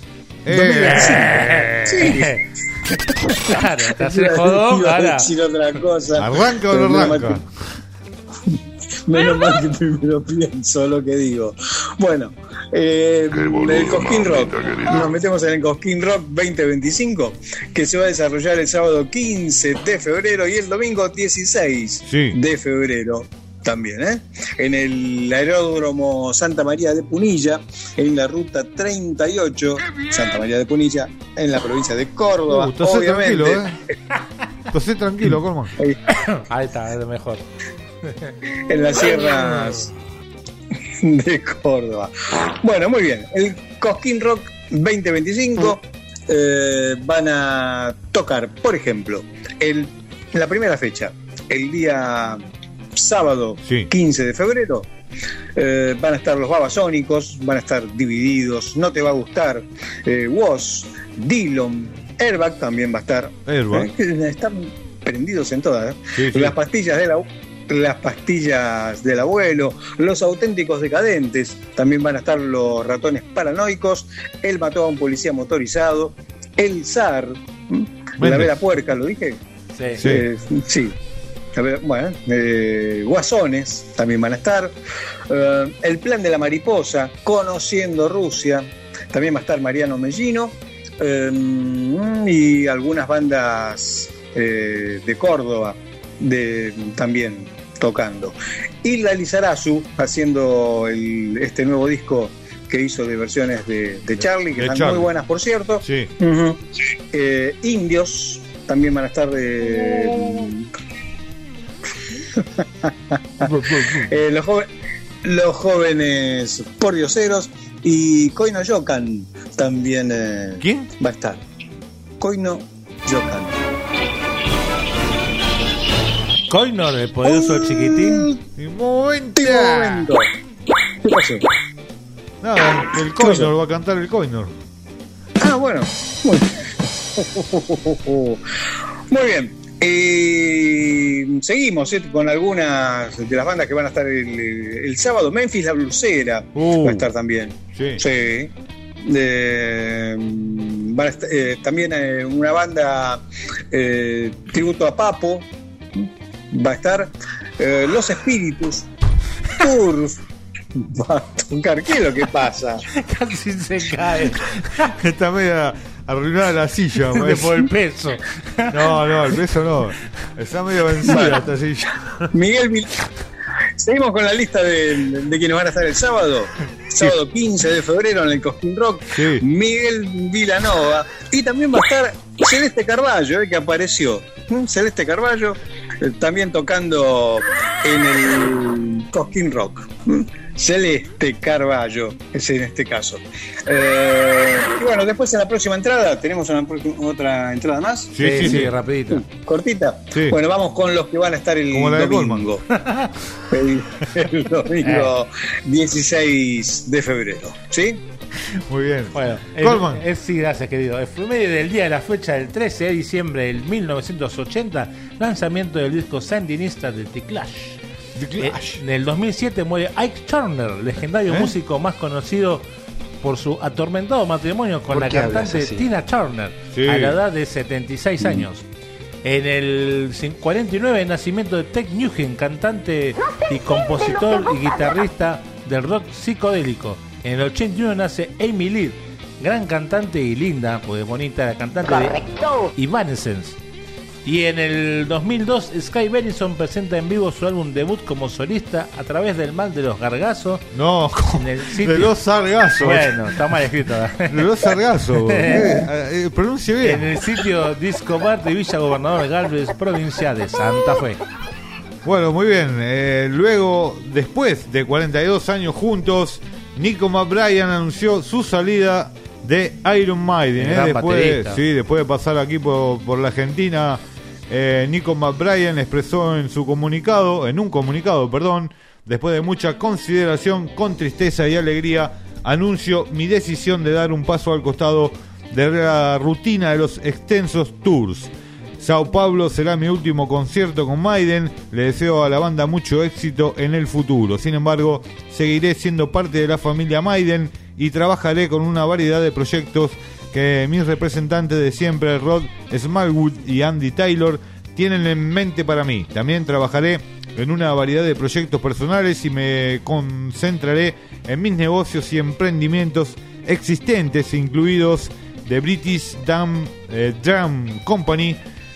Eh. Sí. Claro, te hace el jodón, Iba a ahora. decir otra cosa. ¿Arranca o no Pero menos mal arranca? que- Menos mal que primero pienso lo que digo. Bueno, eh, el Cosquín Rock. Nos metemos en el Cosquín Rock veinte veinticinco, que se va a desarrollar el sábado quince de febrero y el domingo dieciséis Sí. de febrero. También, ¿eh? En el aeródromo Santa María de Punilla, en la ruta treinta y ocho, Santa María de Punilla, en la provincia de Córdoba. Uh, tosé obviamente. tranquilo, ¿eh? Tosé tranquilo, Colman. Ahí está, es mejor. En las sierras de Córdoba. Bueno, muy bien. El Cosquín Rock veinte veinticinco eh, van a tocar, por ejemplo, el, la primera fecha, el día sábado Sí. quince de febrero. Eh, van a estar los Babasónicos, van a estar Divididos, No Te Va a Gustar, eh, Woz, Dillon, Airbag también va a estar. Airbag. Eh, están prendidos en todas. ¿eh? Sí, sí. Las pastillas de la las pastillas del abuelo, Los Auténticos Decadentes, también van a estar Los Ratones Paranoicos, Él mató a un policía motorizado, El Zar, ¿m? La Vera Puerca, ¿lo dije? Sí. Eh, sí. A ver, bueno, eh, Guasones también van a estar. Eh, el Plan de la Mariposa, Conociendo Rusia, también va a estar Mariano Mellino. Eh, y algunas bandas eh, de Córdoba de, también tocando. Y la Lizarazu haciendo el, este nuevo disco que hizo de versiones de, de Charlie, que de están Charlie. muy buenas, por cierto. Sí. Ujú. Eh, indios también van a estar de. Eh, los, joven- los jóvenes pordioseros y Koino Yokan también eh, ¿Quién? va a estar. Koino Yokan. Coinor, el poderoso chiquitín. Y momento. Un momento. ¿Qué pasó? Nada, el Coinor va a cantar el Coinor. Ah, bueno. Muy, Muy bien. Eh, seguimos eh, con algunas de las bandas que van a estar el, el sábado. Memphis La Blusera Uh. va a estar también. Sí. Sí. Eh, van a estar, eh, también eh, una banda eh, tributo a Papo va a estar. eh, Los Espíritus, Turf va a tocar. ¿Qué es lo que pasa? Casi se cae. Está media arruinada la silla, De maestro. por el peso. No, no, el peso no. Está medio vencida esta silla. Miguel Vil- Seguimos con la lista de, de quienes van a estar el sábado. Sábado quince de febrero en el Cosquín Rock. Sí. Miguel Vilanova. Y también va a estar Celeste Carballo, eh, que apareció. ¿Mm? Celeste Carballo eh, también tocando en el Cosquín Rock. ¿Mm? Celeste Carballo es en este caso. Eh, y bueno, después en la próxima entrada tenemos una, pro- otra entrada más. Sí, sí, sí, rapidito. Cortita. Sí. Bueno, vamos con los que van a estar el Como la de domingo. El, el domingo dieciséis de febrero. ¿Sí? Muy bien. Bueno, el- Colman. es, sí, gracias, querido. Efeméride del día de la fecha del trece de diciembre del mil novecientos ochenta, lanzamiento del disco sandinista de The Clash. The Clash. Eh, en el dos mil siete muere Ike Turner, legendario ¿Eh? músico más conocido por su atormentado matrimonio con ¿Por la qué hablas cantante así? Tina Turner, Sí. a la edad de setenta y seis años. En el cin- cuarenta y nueve, nacimiento de Ted Nugent, cantante y compositor y guitarrista del rock psicodélico. En el ochenta y uno nace Amy Lee, gran cantante y linda, pues bonita, la cantante de Evanescence. Y en el dos mil dos, Sky Benison presenta en vivo su álbum debut como solista A través del mal de los gargazos. No, En el sitio- de los sargazos. Bueno, está mal escrito. De los sargazos. eh, eh, pronuncie En bien. el sitio Disco Bar de Villa Gobernador Galvez, provincia de Santa Fe. Bueno, muy bien. Eh, luego, después de cuarenta y dos años juntos, Nico McBrien anunció su salida de Iron Maiden. El eh, gran después, de, baterista. sí, después de pasar aquí por, por la Argentina, eh, Nico McBrien expresó en su comunicado, en un comunicado, perdón, después de mucha consideración, con tristeza y alegría, anuncio mi decisión de dar un paso al costado de la rutina de los extensos tours. Sao Paulo será mi último concierto con Maiden. Le deseo a la banda mucho éxito en el futuro. Sin embargo, seguiré siendo parte de la familia Maiden y trabajaré con una variedad de proyectos que mis representantes de siempre, Rod Smallwood y Andy Taylor, tienen en mente para mí. También trabajaré en una variedad de proyectos personales y me concentraré en mis negocios y emprendimientos existentes, incluidos The British Drum, eh, Drum Company,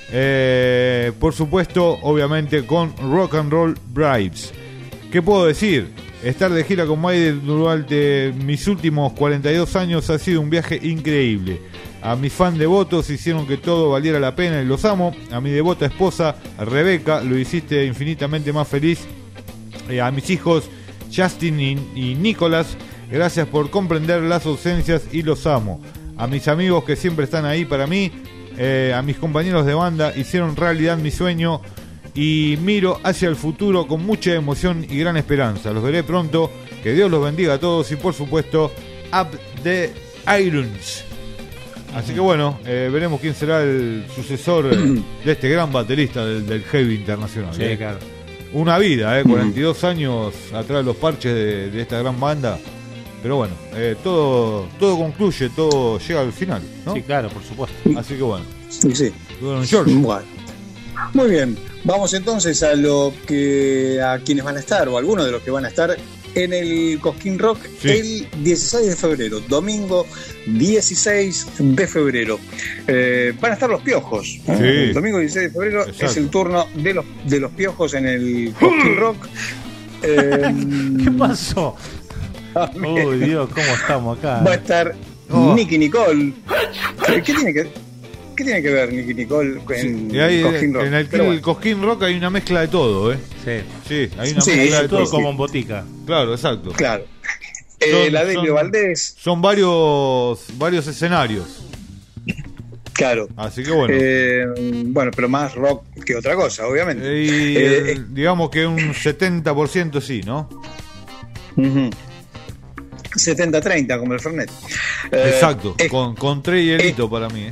eh, por supuesto, obviamente con Rock and Roll Bribes. ¿Qué puedo decir? Estar de gira con Maiden durante mis últimos cuarenta y dos años ha sido un viaje increíble. A mis fan devotos hicieron que todo valiera la pena y los amo. A mi devota esposa, Rebeca, lo hiciste infinitamente más feliz. Eh, a mis hijos, Justin y, y Nicholas, gracias por comprender las ausencias y los amo. A mis amigos que siempre están ahí para mí. Eh, a mis compañeros de banda, hicieron realidad mi sueño. Y miro hacia el futuro con mucha emoción y gran esperanza. Los veré pronto. Que Dios los bendiga a todos. Y por supuesto, Up the Irons. Así que bueno, eh, veremos quién será el sucesor eh, de este gran baterista del, del heavy internacional. Sí, eh. claro. Una vida, eh, cuarenta y dos años atrás de los parches de, de esta gran banda. Pero bueno, eh, todo todo concluye, todo llega al final, ¿no? Sí, claro, por supuesto. Así que bueno. Sí, sí. Bueno, George. Bueno. Muy bien, vamos entonces a lo que a quienes van a estar, o algunos de los que van a estar en el Cosquín Rock sí. el dieciséis de febrero, domingo dieciséis de febrero. Eh, van a estar los Piojos. Sí. El domingo dieciséis de febrero Exacto. es el turno de los, de los Piojos en el Cosquín Rock. Eh, ¿Qué pasó? Oh, Dios, ¿cómo estamos acá? Va a estar oh. Nicky Nicole. ¿Qué tiene que ¿Qué tiene que ver Nicky Nicole en sí, hay, Cosquín Rock? En el, el bueno. Cosquín Rock hay una mezcla de todo, ¿eh? Sí. Sí, hay una sí, mezcla de todo. todo. Como en botica. Claro, exacto. Claro. Eh, la Delio Valdés. Son varios, varios escenarios. Claro. Así que bueno. Eh, bueno, pero más rock que otra cosa, obviamente. Y eh, eh, digamos que un setenta por ciento sí, ¿no? Uh-huh. setenta treinta como el Fernet. Eh, Exacto, eh, con, con tres hielitos eh, para mí, ¿eh?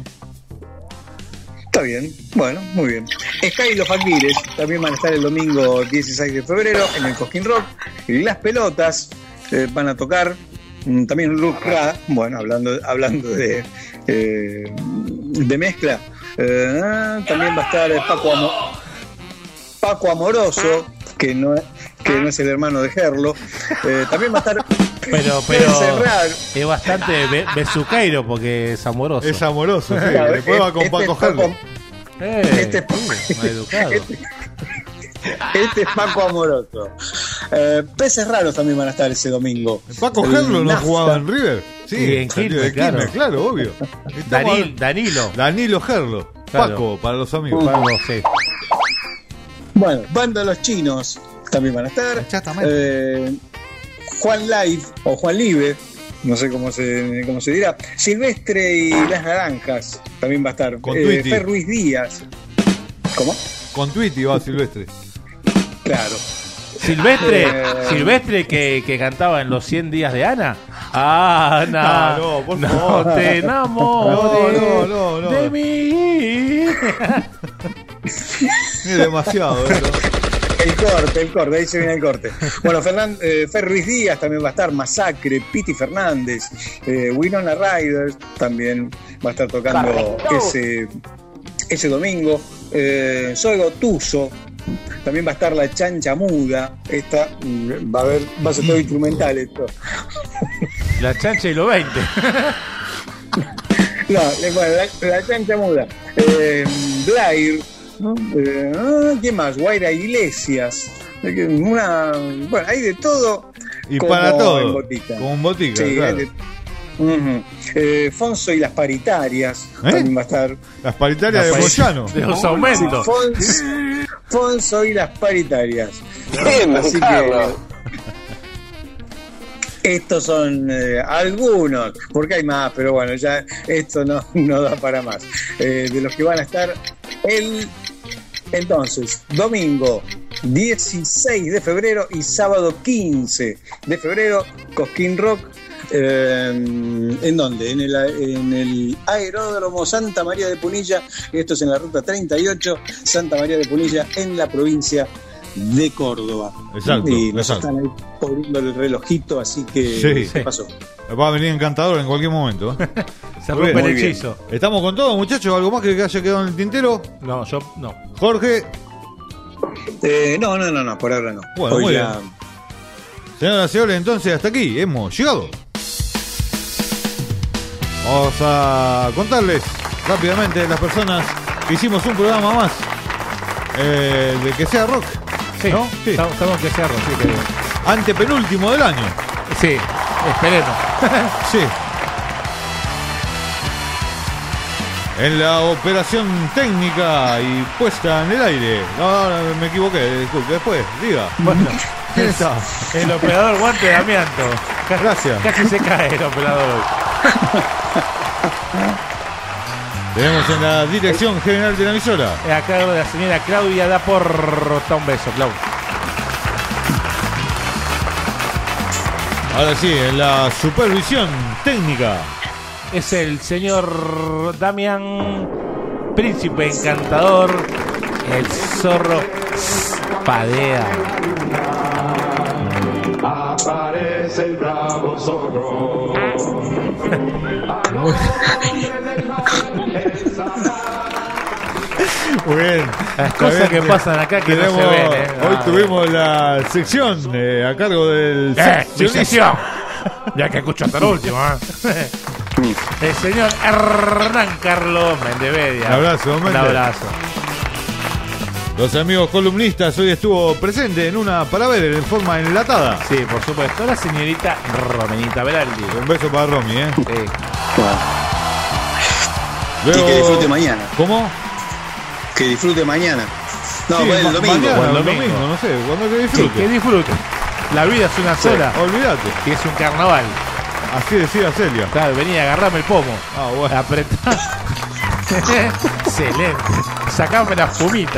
Está bien, bueno, muy bien. Sky y los Fakires también van a estar el domingo dieciséis de febrero en el Cosquín Rock. Y Las Pelotas eh, van a tocar mm, también Luke Ra, bueno, hablando, hablando de, eh, de mezcla. Eh, también va a estar Paco, Amo, Paco Amoroso, que no, que no es el hermano de Gerlo. Eh, también va a estar... Pero, pero es bastante be- besuqueiro porque es amoroso. Es amoroso, sí. Claro, Después va con este Paco Gerlo. Eh, este, sí, más educado. Este, este es Paco Amoroso. Eh, Peces Raros también van a estar ese domingo. ¿Paco Gerlo no jugaba en River? Sí, y en Quilmes, claro. Quilmes, claro, obvio. Danil, Danilo. Danilo Gerlo. Claro. Paco, para los amigos. Uh, Paco, sí. Bueno, Banda Los Chinos también van a estar. Eh, Juan Live o Juan Live, no sé cómo se, cómo se dirá. Silvestre y Las Naranjas también va a estar. Con eh, Fer Ruiz Díaz. ¿Cómo? Con Tweety va Silvestre. Claro. Silvestre, eh, Silvestre que, que cantaba en los cien días de Ana. Ah, Ana, no, no, por no favor. te enamores no, no, no, no. de mí. Es demasiado, ¿eh? El corte, el corte, ahí se viene el corte. Bueno, Fernand, eh, Fer Ruiz Díaz también va a estar, Masacre, Piti Fernández, eh, Winona Ryder también va a estar tocando ese, ese domingo. Eh, Soy Gotuso, también va a estar La Chancha Muda. Esta va a haber, va a ser todo instrumental esto. La Chancha y los veinte. No, bueno, la, la Chancha Muda. Eh, Blair. Eh, ¿Quién más? Guaira Iglesias. Una, bueno, hay de todo. Y para todo. En botica. Como en botica, sí, claro. de, uh-huh. eh, Fonso y las Paritarias. ¿Eh? También va a estar. Las Paritarias las de Moyano. De los aumentos. Sí, Fonso, Fonso y las Paritarias. Bien, Así Carlos. que. Estos son eh, algunos, porque hay más, pero bueno, ya esto no, no da para más. Eh, de los que van a estar el. Entonces, domingo dieciséis de febrero y sábado quince de febrero, Cosquín Rock, Eh, ¿En dónde? En el, en el Aeródromo Santa María de Punilla. Esto es en la ruta treinta y ocho, Santa María de Punilla, en la provincia de Córdoba. Exacto. Y nos exacto. están ahí poniendo el relojito, así que Sí. ¿qué pasó? Va a venir Encantador en cualquier momento. Se Muy rompe bien. el hechizo. ¿Estamos con todo, muchachos? ¿Algo más que haya quedado en el tintero? No, yo no. Jorge. Eh, no, no, no, no, por ahora no. Bueno, Hoy muy ya- bien. Señoras y señores, entonces hasta aquí hemos llegado. Vamos a contarles rápidamente a las personas que hicimos un programa más eh, de Que Sea Rock. Sí, ¿no? Sí. estamos estamos que cerro, sí, que... Antepenúltimo del año. Sí, esperemos. Sí. En la operación técnica y puesta en el aire. No, no, me equivoqué, disculpe. Después, diga. Bueno, ¿Quién está? el operador guante de amianto. Gracias. Casi se cae el operador hoy. Tenemos en la dirección general de la emisora. A cargo de la señora Claudia Daporta. Un beso, Clau. Ahora sí, en la supervisión técnica. Es el señor Damián, príncipe encantador, el zorro Padea. Aparece el bravo zorro. Muy bien. Las cosas que pasan acá que no se ven, eh. Hoy Ah, tuvimos la sección eh, a cargo del ¡Eh, mi seccionista. sección! Ya que escucho hasta el último, ¿eh? El señor Hernán Carlos Mendevedia. Un abrazo, Un Mende. abrazo. Los amigos columnistas hoy estuvo presente en una para ver en forma enlatada. Sí, por supuesto. La señorita Romenita Beraldi. Un beso para Romy, ¿eh? Sí. Y que disfrute mañana. ¿Cómo? Que disfrute mañana. No, Sí, pues el ma- domingo. mañana, o el el domingo. domingo, no sé, cuando que Sí, disfrute. que disfrute. La vida es una Sí, sola. olvídate. Y es un carnaval. Así decía Celia. Claro, venía a agarrarme el pomo. Ah, bueno. Apretá. Excelente. Sacame la fumita.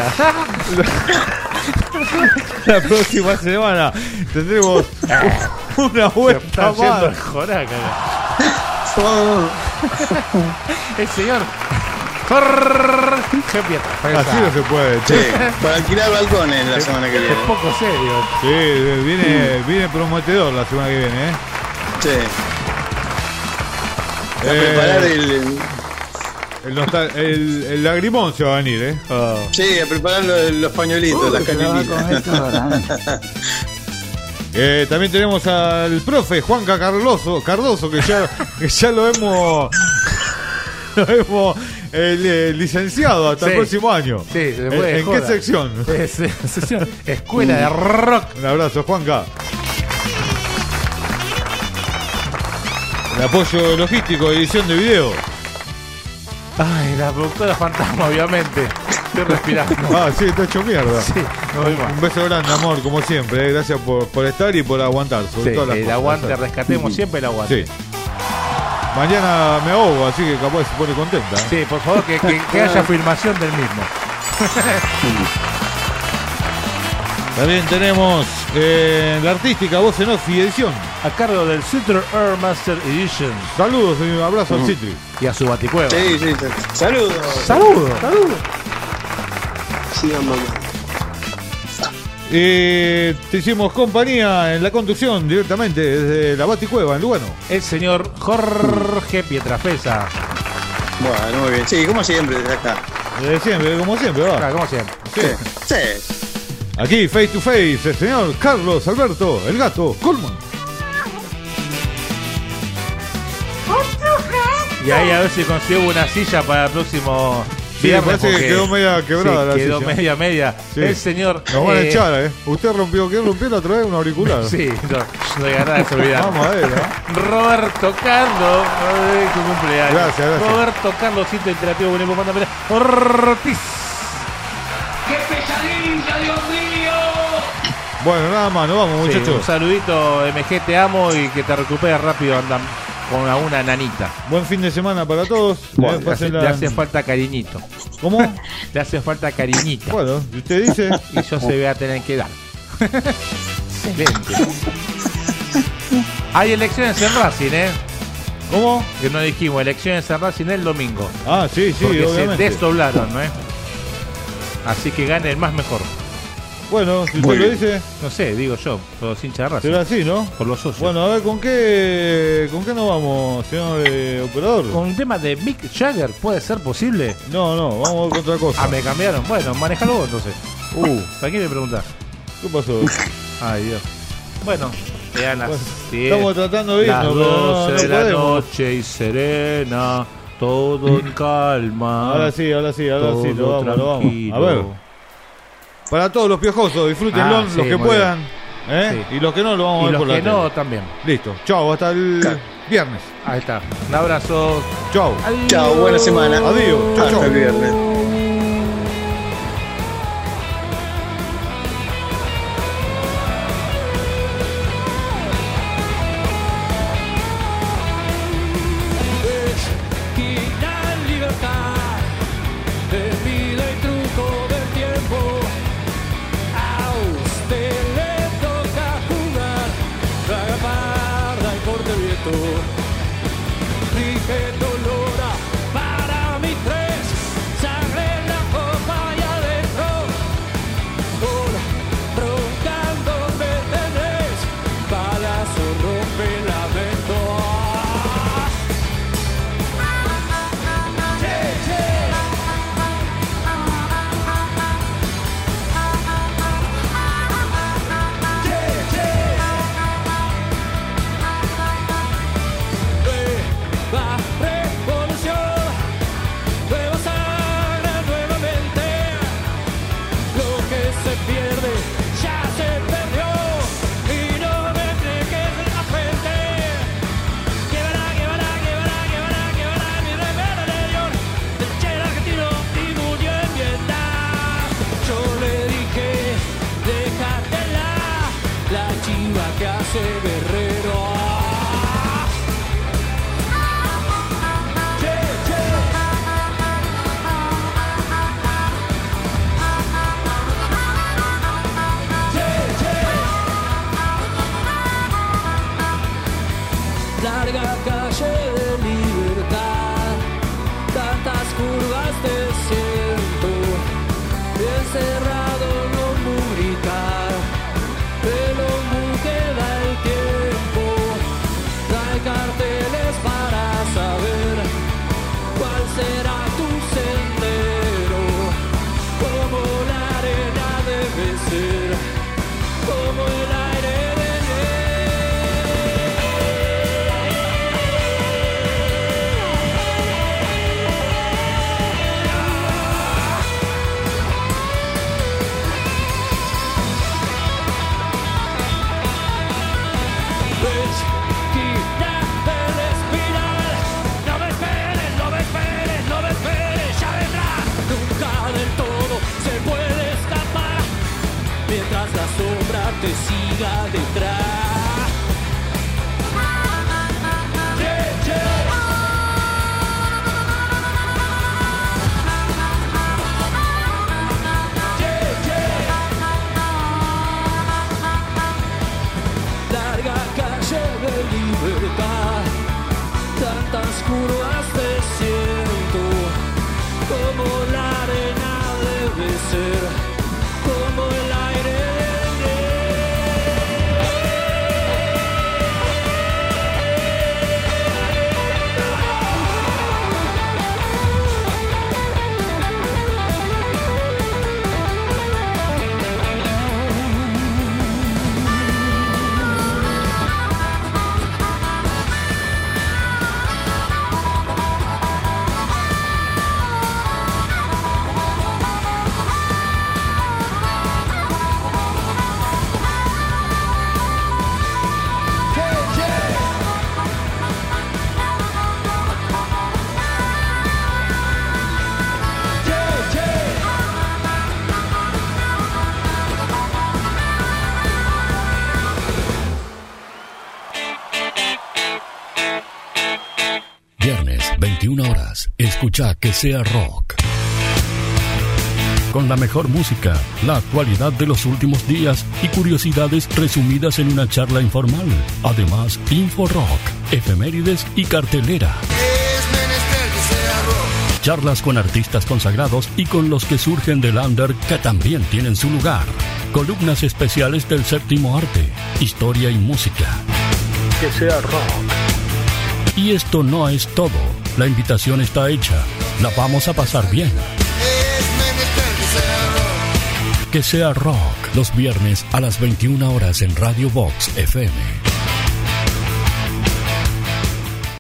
La próxima semana tendremos una vuelta Está yendo más. el joraca. El señor Jorge Pietra. Así no se puede, Sí, che. para alquilar balcones la semana que Es viene. poco serio. Sí, viene, viene prometedor la semana que viene, ¿eh? Sí. A Eh, preparar el. El, nostal- el, el lagrimón se va a venir, ¿eh? Oh. Sí, a preparar los, los pañuelitos, las canilitas. Eh, también tenemos al profe Juanca Carloso, Cardoso, que ya, que ya lo hemos, lo hemos eh, li- licenciado hasta Sí. el próximo año. Sí, se ¿En, puede de en qué joda. sección? Es, eh, sección Escuela de Rock. Un abrazo, Juanca. El apoyo logístico, edición de video. Ay, la productora fantasma, obviamente. Estoy respirando. Ah, sí, está hecho mierda. Sí, no voy más. Un beso grande, amor, como siempre. eh. Gracias por, por estar y por aguantar. Sobre Sí, todas las el cosas. aguante, rescatemos siempre el aguante. Sí. Mañana me ahogo, así que capaz se pone contenta. Sí, por favor, que, que, que haya filmación del mismo. También tenemos eh, la artística voz en off y edición. A cargo del Sutter Air Master Edition. Saludos y un abrazo al Citri. Y a su baticueva. Sí, sí, sí. Saludos. Saludos. Sigan mamá. Eh, te hicimos compañía en la conducción directamente desde la Baticueva en Lugano. El señor Jorge Pietrafesa. Bueno, muy bien. Sí, como siempre, desde acá. Desde siempre, como siempre, va. Claro, como siempre. Sí. Sí. Aquí, face to face, el señor Carlos Alberto, el gato Colman. Y ahí a ver si consigo una silla para el próximo Sí, viernes. parece que porque- quedó media quebrada Sí, la quedó silla. media, media. Sí. El señor... Nos van a eh, echar, ¿eh? Usted rompió, ¿quién rompió la otra vez? Un auricular. Sí, no, no hay nada de seguridad. Vamos a ver, ¿eh? Roberto Carlos, ay, tu cumpleaños. Gracias, gracias. Roberto Carlos, Cinto Interactivo, Buenepo, manda pelea. Ortiz. ¡Qué pesadilla, Dios mío! Bueno, nada más, nos vamos, Sí, muchachos. un saludito, M G, te amo y que te recuperes rápido, andan con una, una nanita. Buen fin de semana para todos. Bueno, Eh, le, hace, pásenla- le hace falta cariñito. ¿Cómo? Le hace falta cariñito. Bueno, si usted dice. Y yo se voy a tener que dar. Excelente. Hay elecciones en Racing, ¿eh? ¿Cómo? Que no dijimos, elecciones en Racing el domingo. Ah, sí, sí, porque obviamente. se desdoblaron, ¿no? ¿eh? Así que gane el más mejor. Bueno, si Muy usted lo bien. dice. No sé, digo yo, por los hinchas de Racing. Será así, ¿no? Por los socios. Bueno, a ver, ¿con qué con qué nos vamos, señor eh, operador? Con un tema de Mick Jagger, ¿puede ser posible? No, no, vamos con otra cosa. Ah, me cambiaron. Bueno, manejalo vos entonces. Uh, ¿para qué me preguntás? ¿Qué pasó? Ay, Dios. Bueno, ya las Bueno, diez, estamos tratando de las irnos, pero no- doce no de la podemos. noche y serena, todo en calma. Ahora sí, ahora sí, ahora sí, lo todo vamos, lo vamos. tranquilo. A ver. Para todos los piojosos, disfrútenlo, Ah, los sí, que muy puedan. bien. ¿eh? Sí. Y los que no, lo vamos Y a ver los por la que no, tele. también. Listo. Chao, hasta el viernes. Ahí está. Un abrazo. Chao. Chao, buena semana. Adiós. Chau, Hasta chau. el viernes. Esquina en libertad, de vida y truco del tiempo. A usted le toca jugar, traga parda y corte viento. Rige Dolora para mi tres, sangre en la copa y adentro. Por roncando me tenés, balazo rompe lamento. Nueva revolución, nueva sangre nuevamente. Lo que se pierde ya se perdió y no me entregues la frente. Quebrará, quebrará, quebrará, quebrará, quebrará mi remera de león. El che argentino y murió en Vietnam. Yo le dije, déjatela, la chiva que hace guerrero. Larga calle de libertad, tantas curvas de desierto, encerrado no gritar, pero no queda el tiempo, trae carteles para saber cuál será tu sendero, como la arena debe ser, como el aire de esquina del espiral. No me esperes, no me esperes, no me esperes, ya vendrá. Nunca del todo se puede escapar, mientras la sombra te siga detrás. Yeah, yeah. Larga calle de libertad, tantas curvas de desierto, como la arena debe ser, como el aire Viernes, veintiuna horas. Escucha Que Sea Rock. con la mejor música, la actualidad de los últimos días y curiosidades resumidas en una charla informal. Además, Info Rock, efemérides y cartelera. Charlas con artistas consagrados y con los que surgen del under que también tienen su lugar. Columnas especiales del séptimo arte, historia y música. Que sea rock. Y esto no es todo. La invitación está hecha. La vamos a pasar bien. Que sea rock. Los viernes a las veintiuna horas en Radio Vox F M.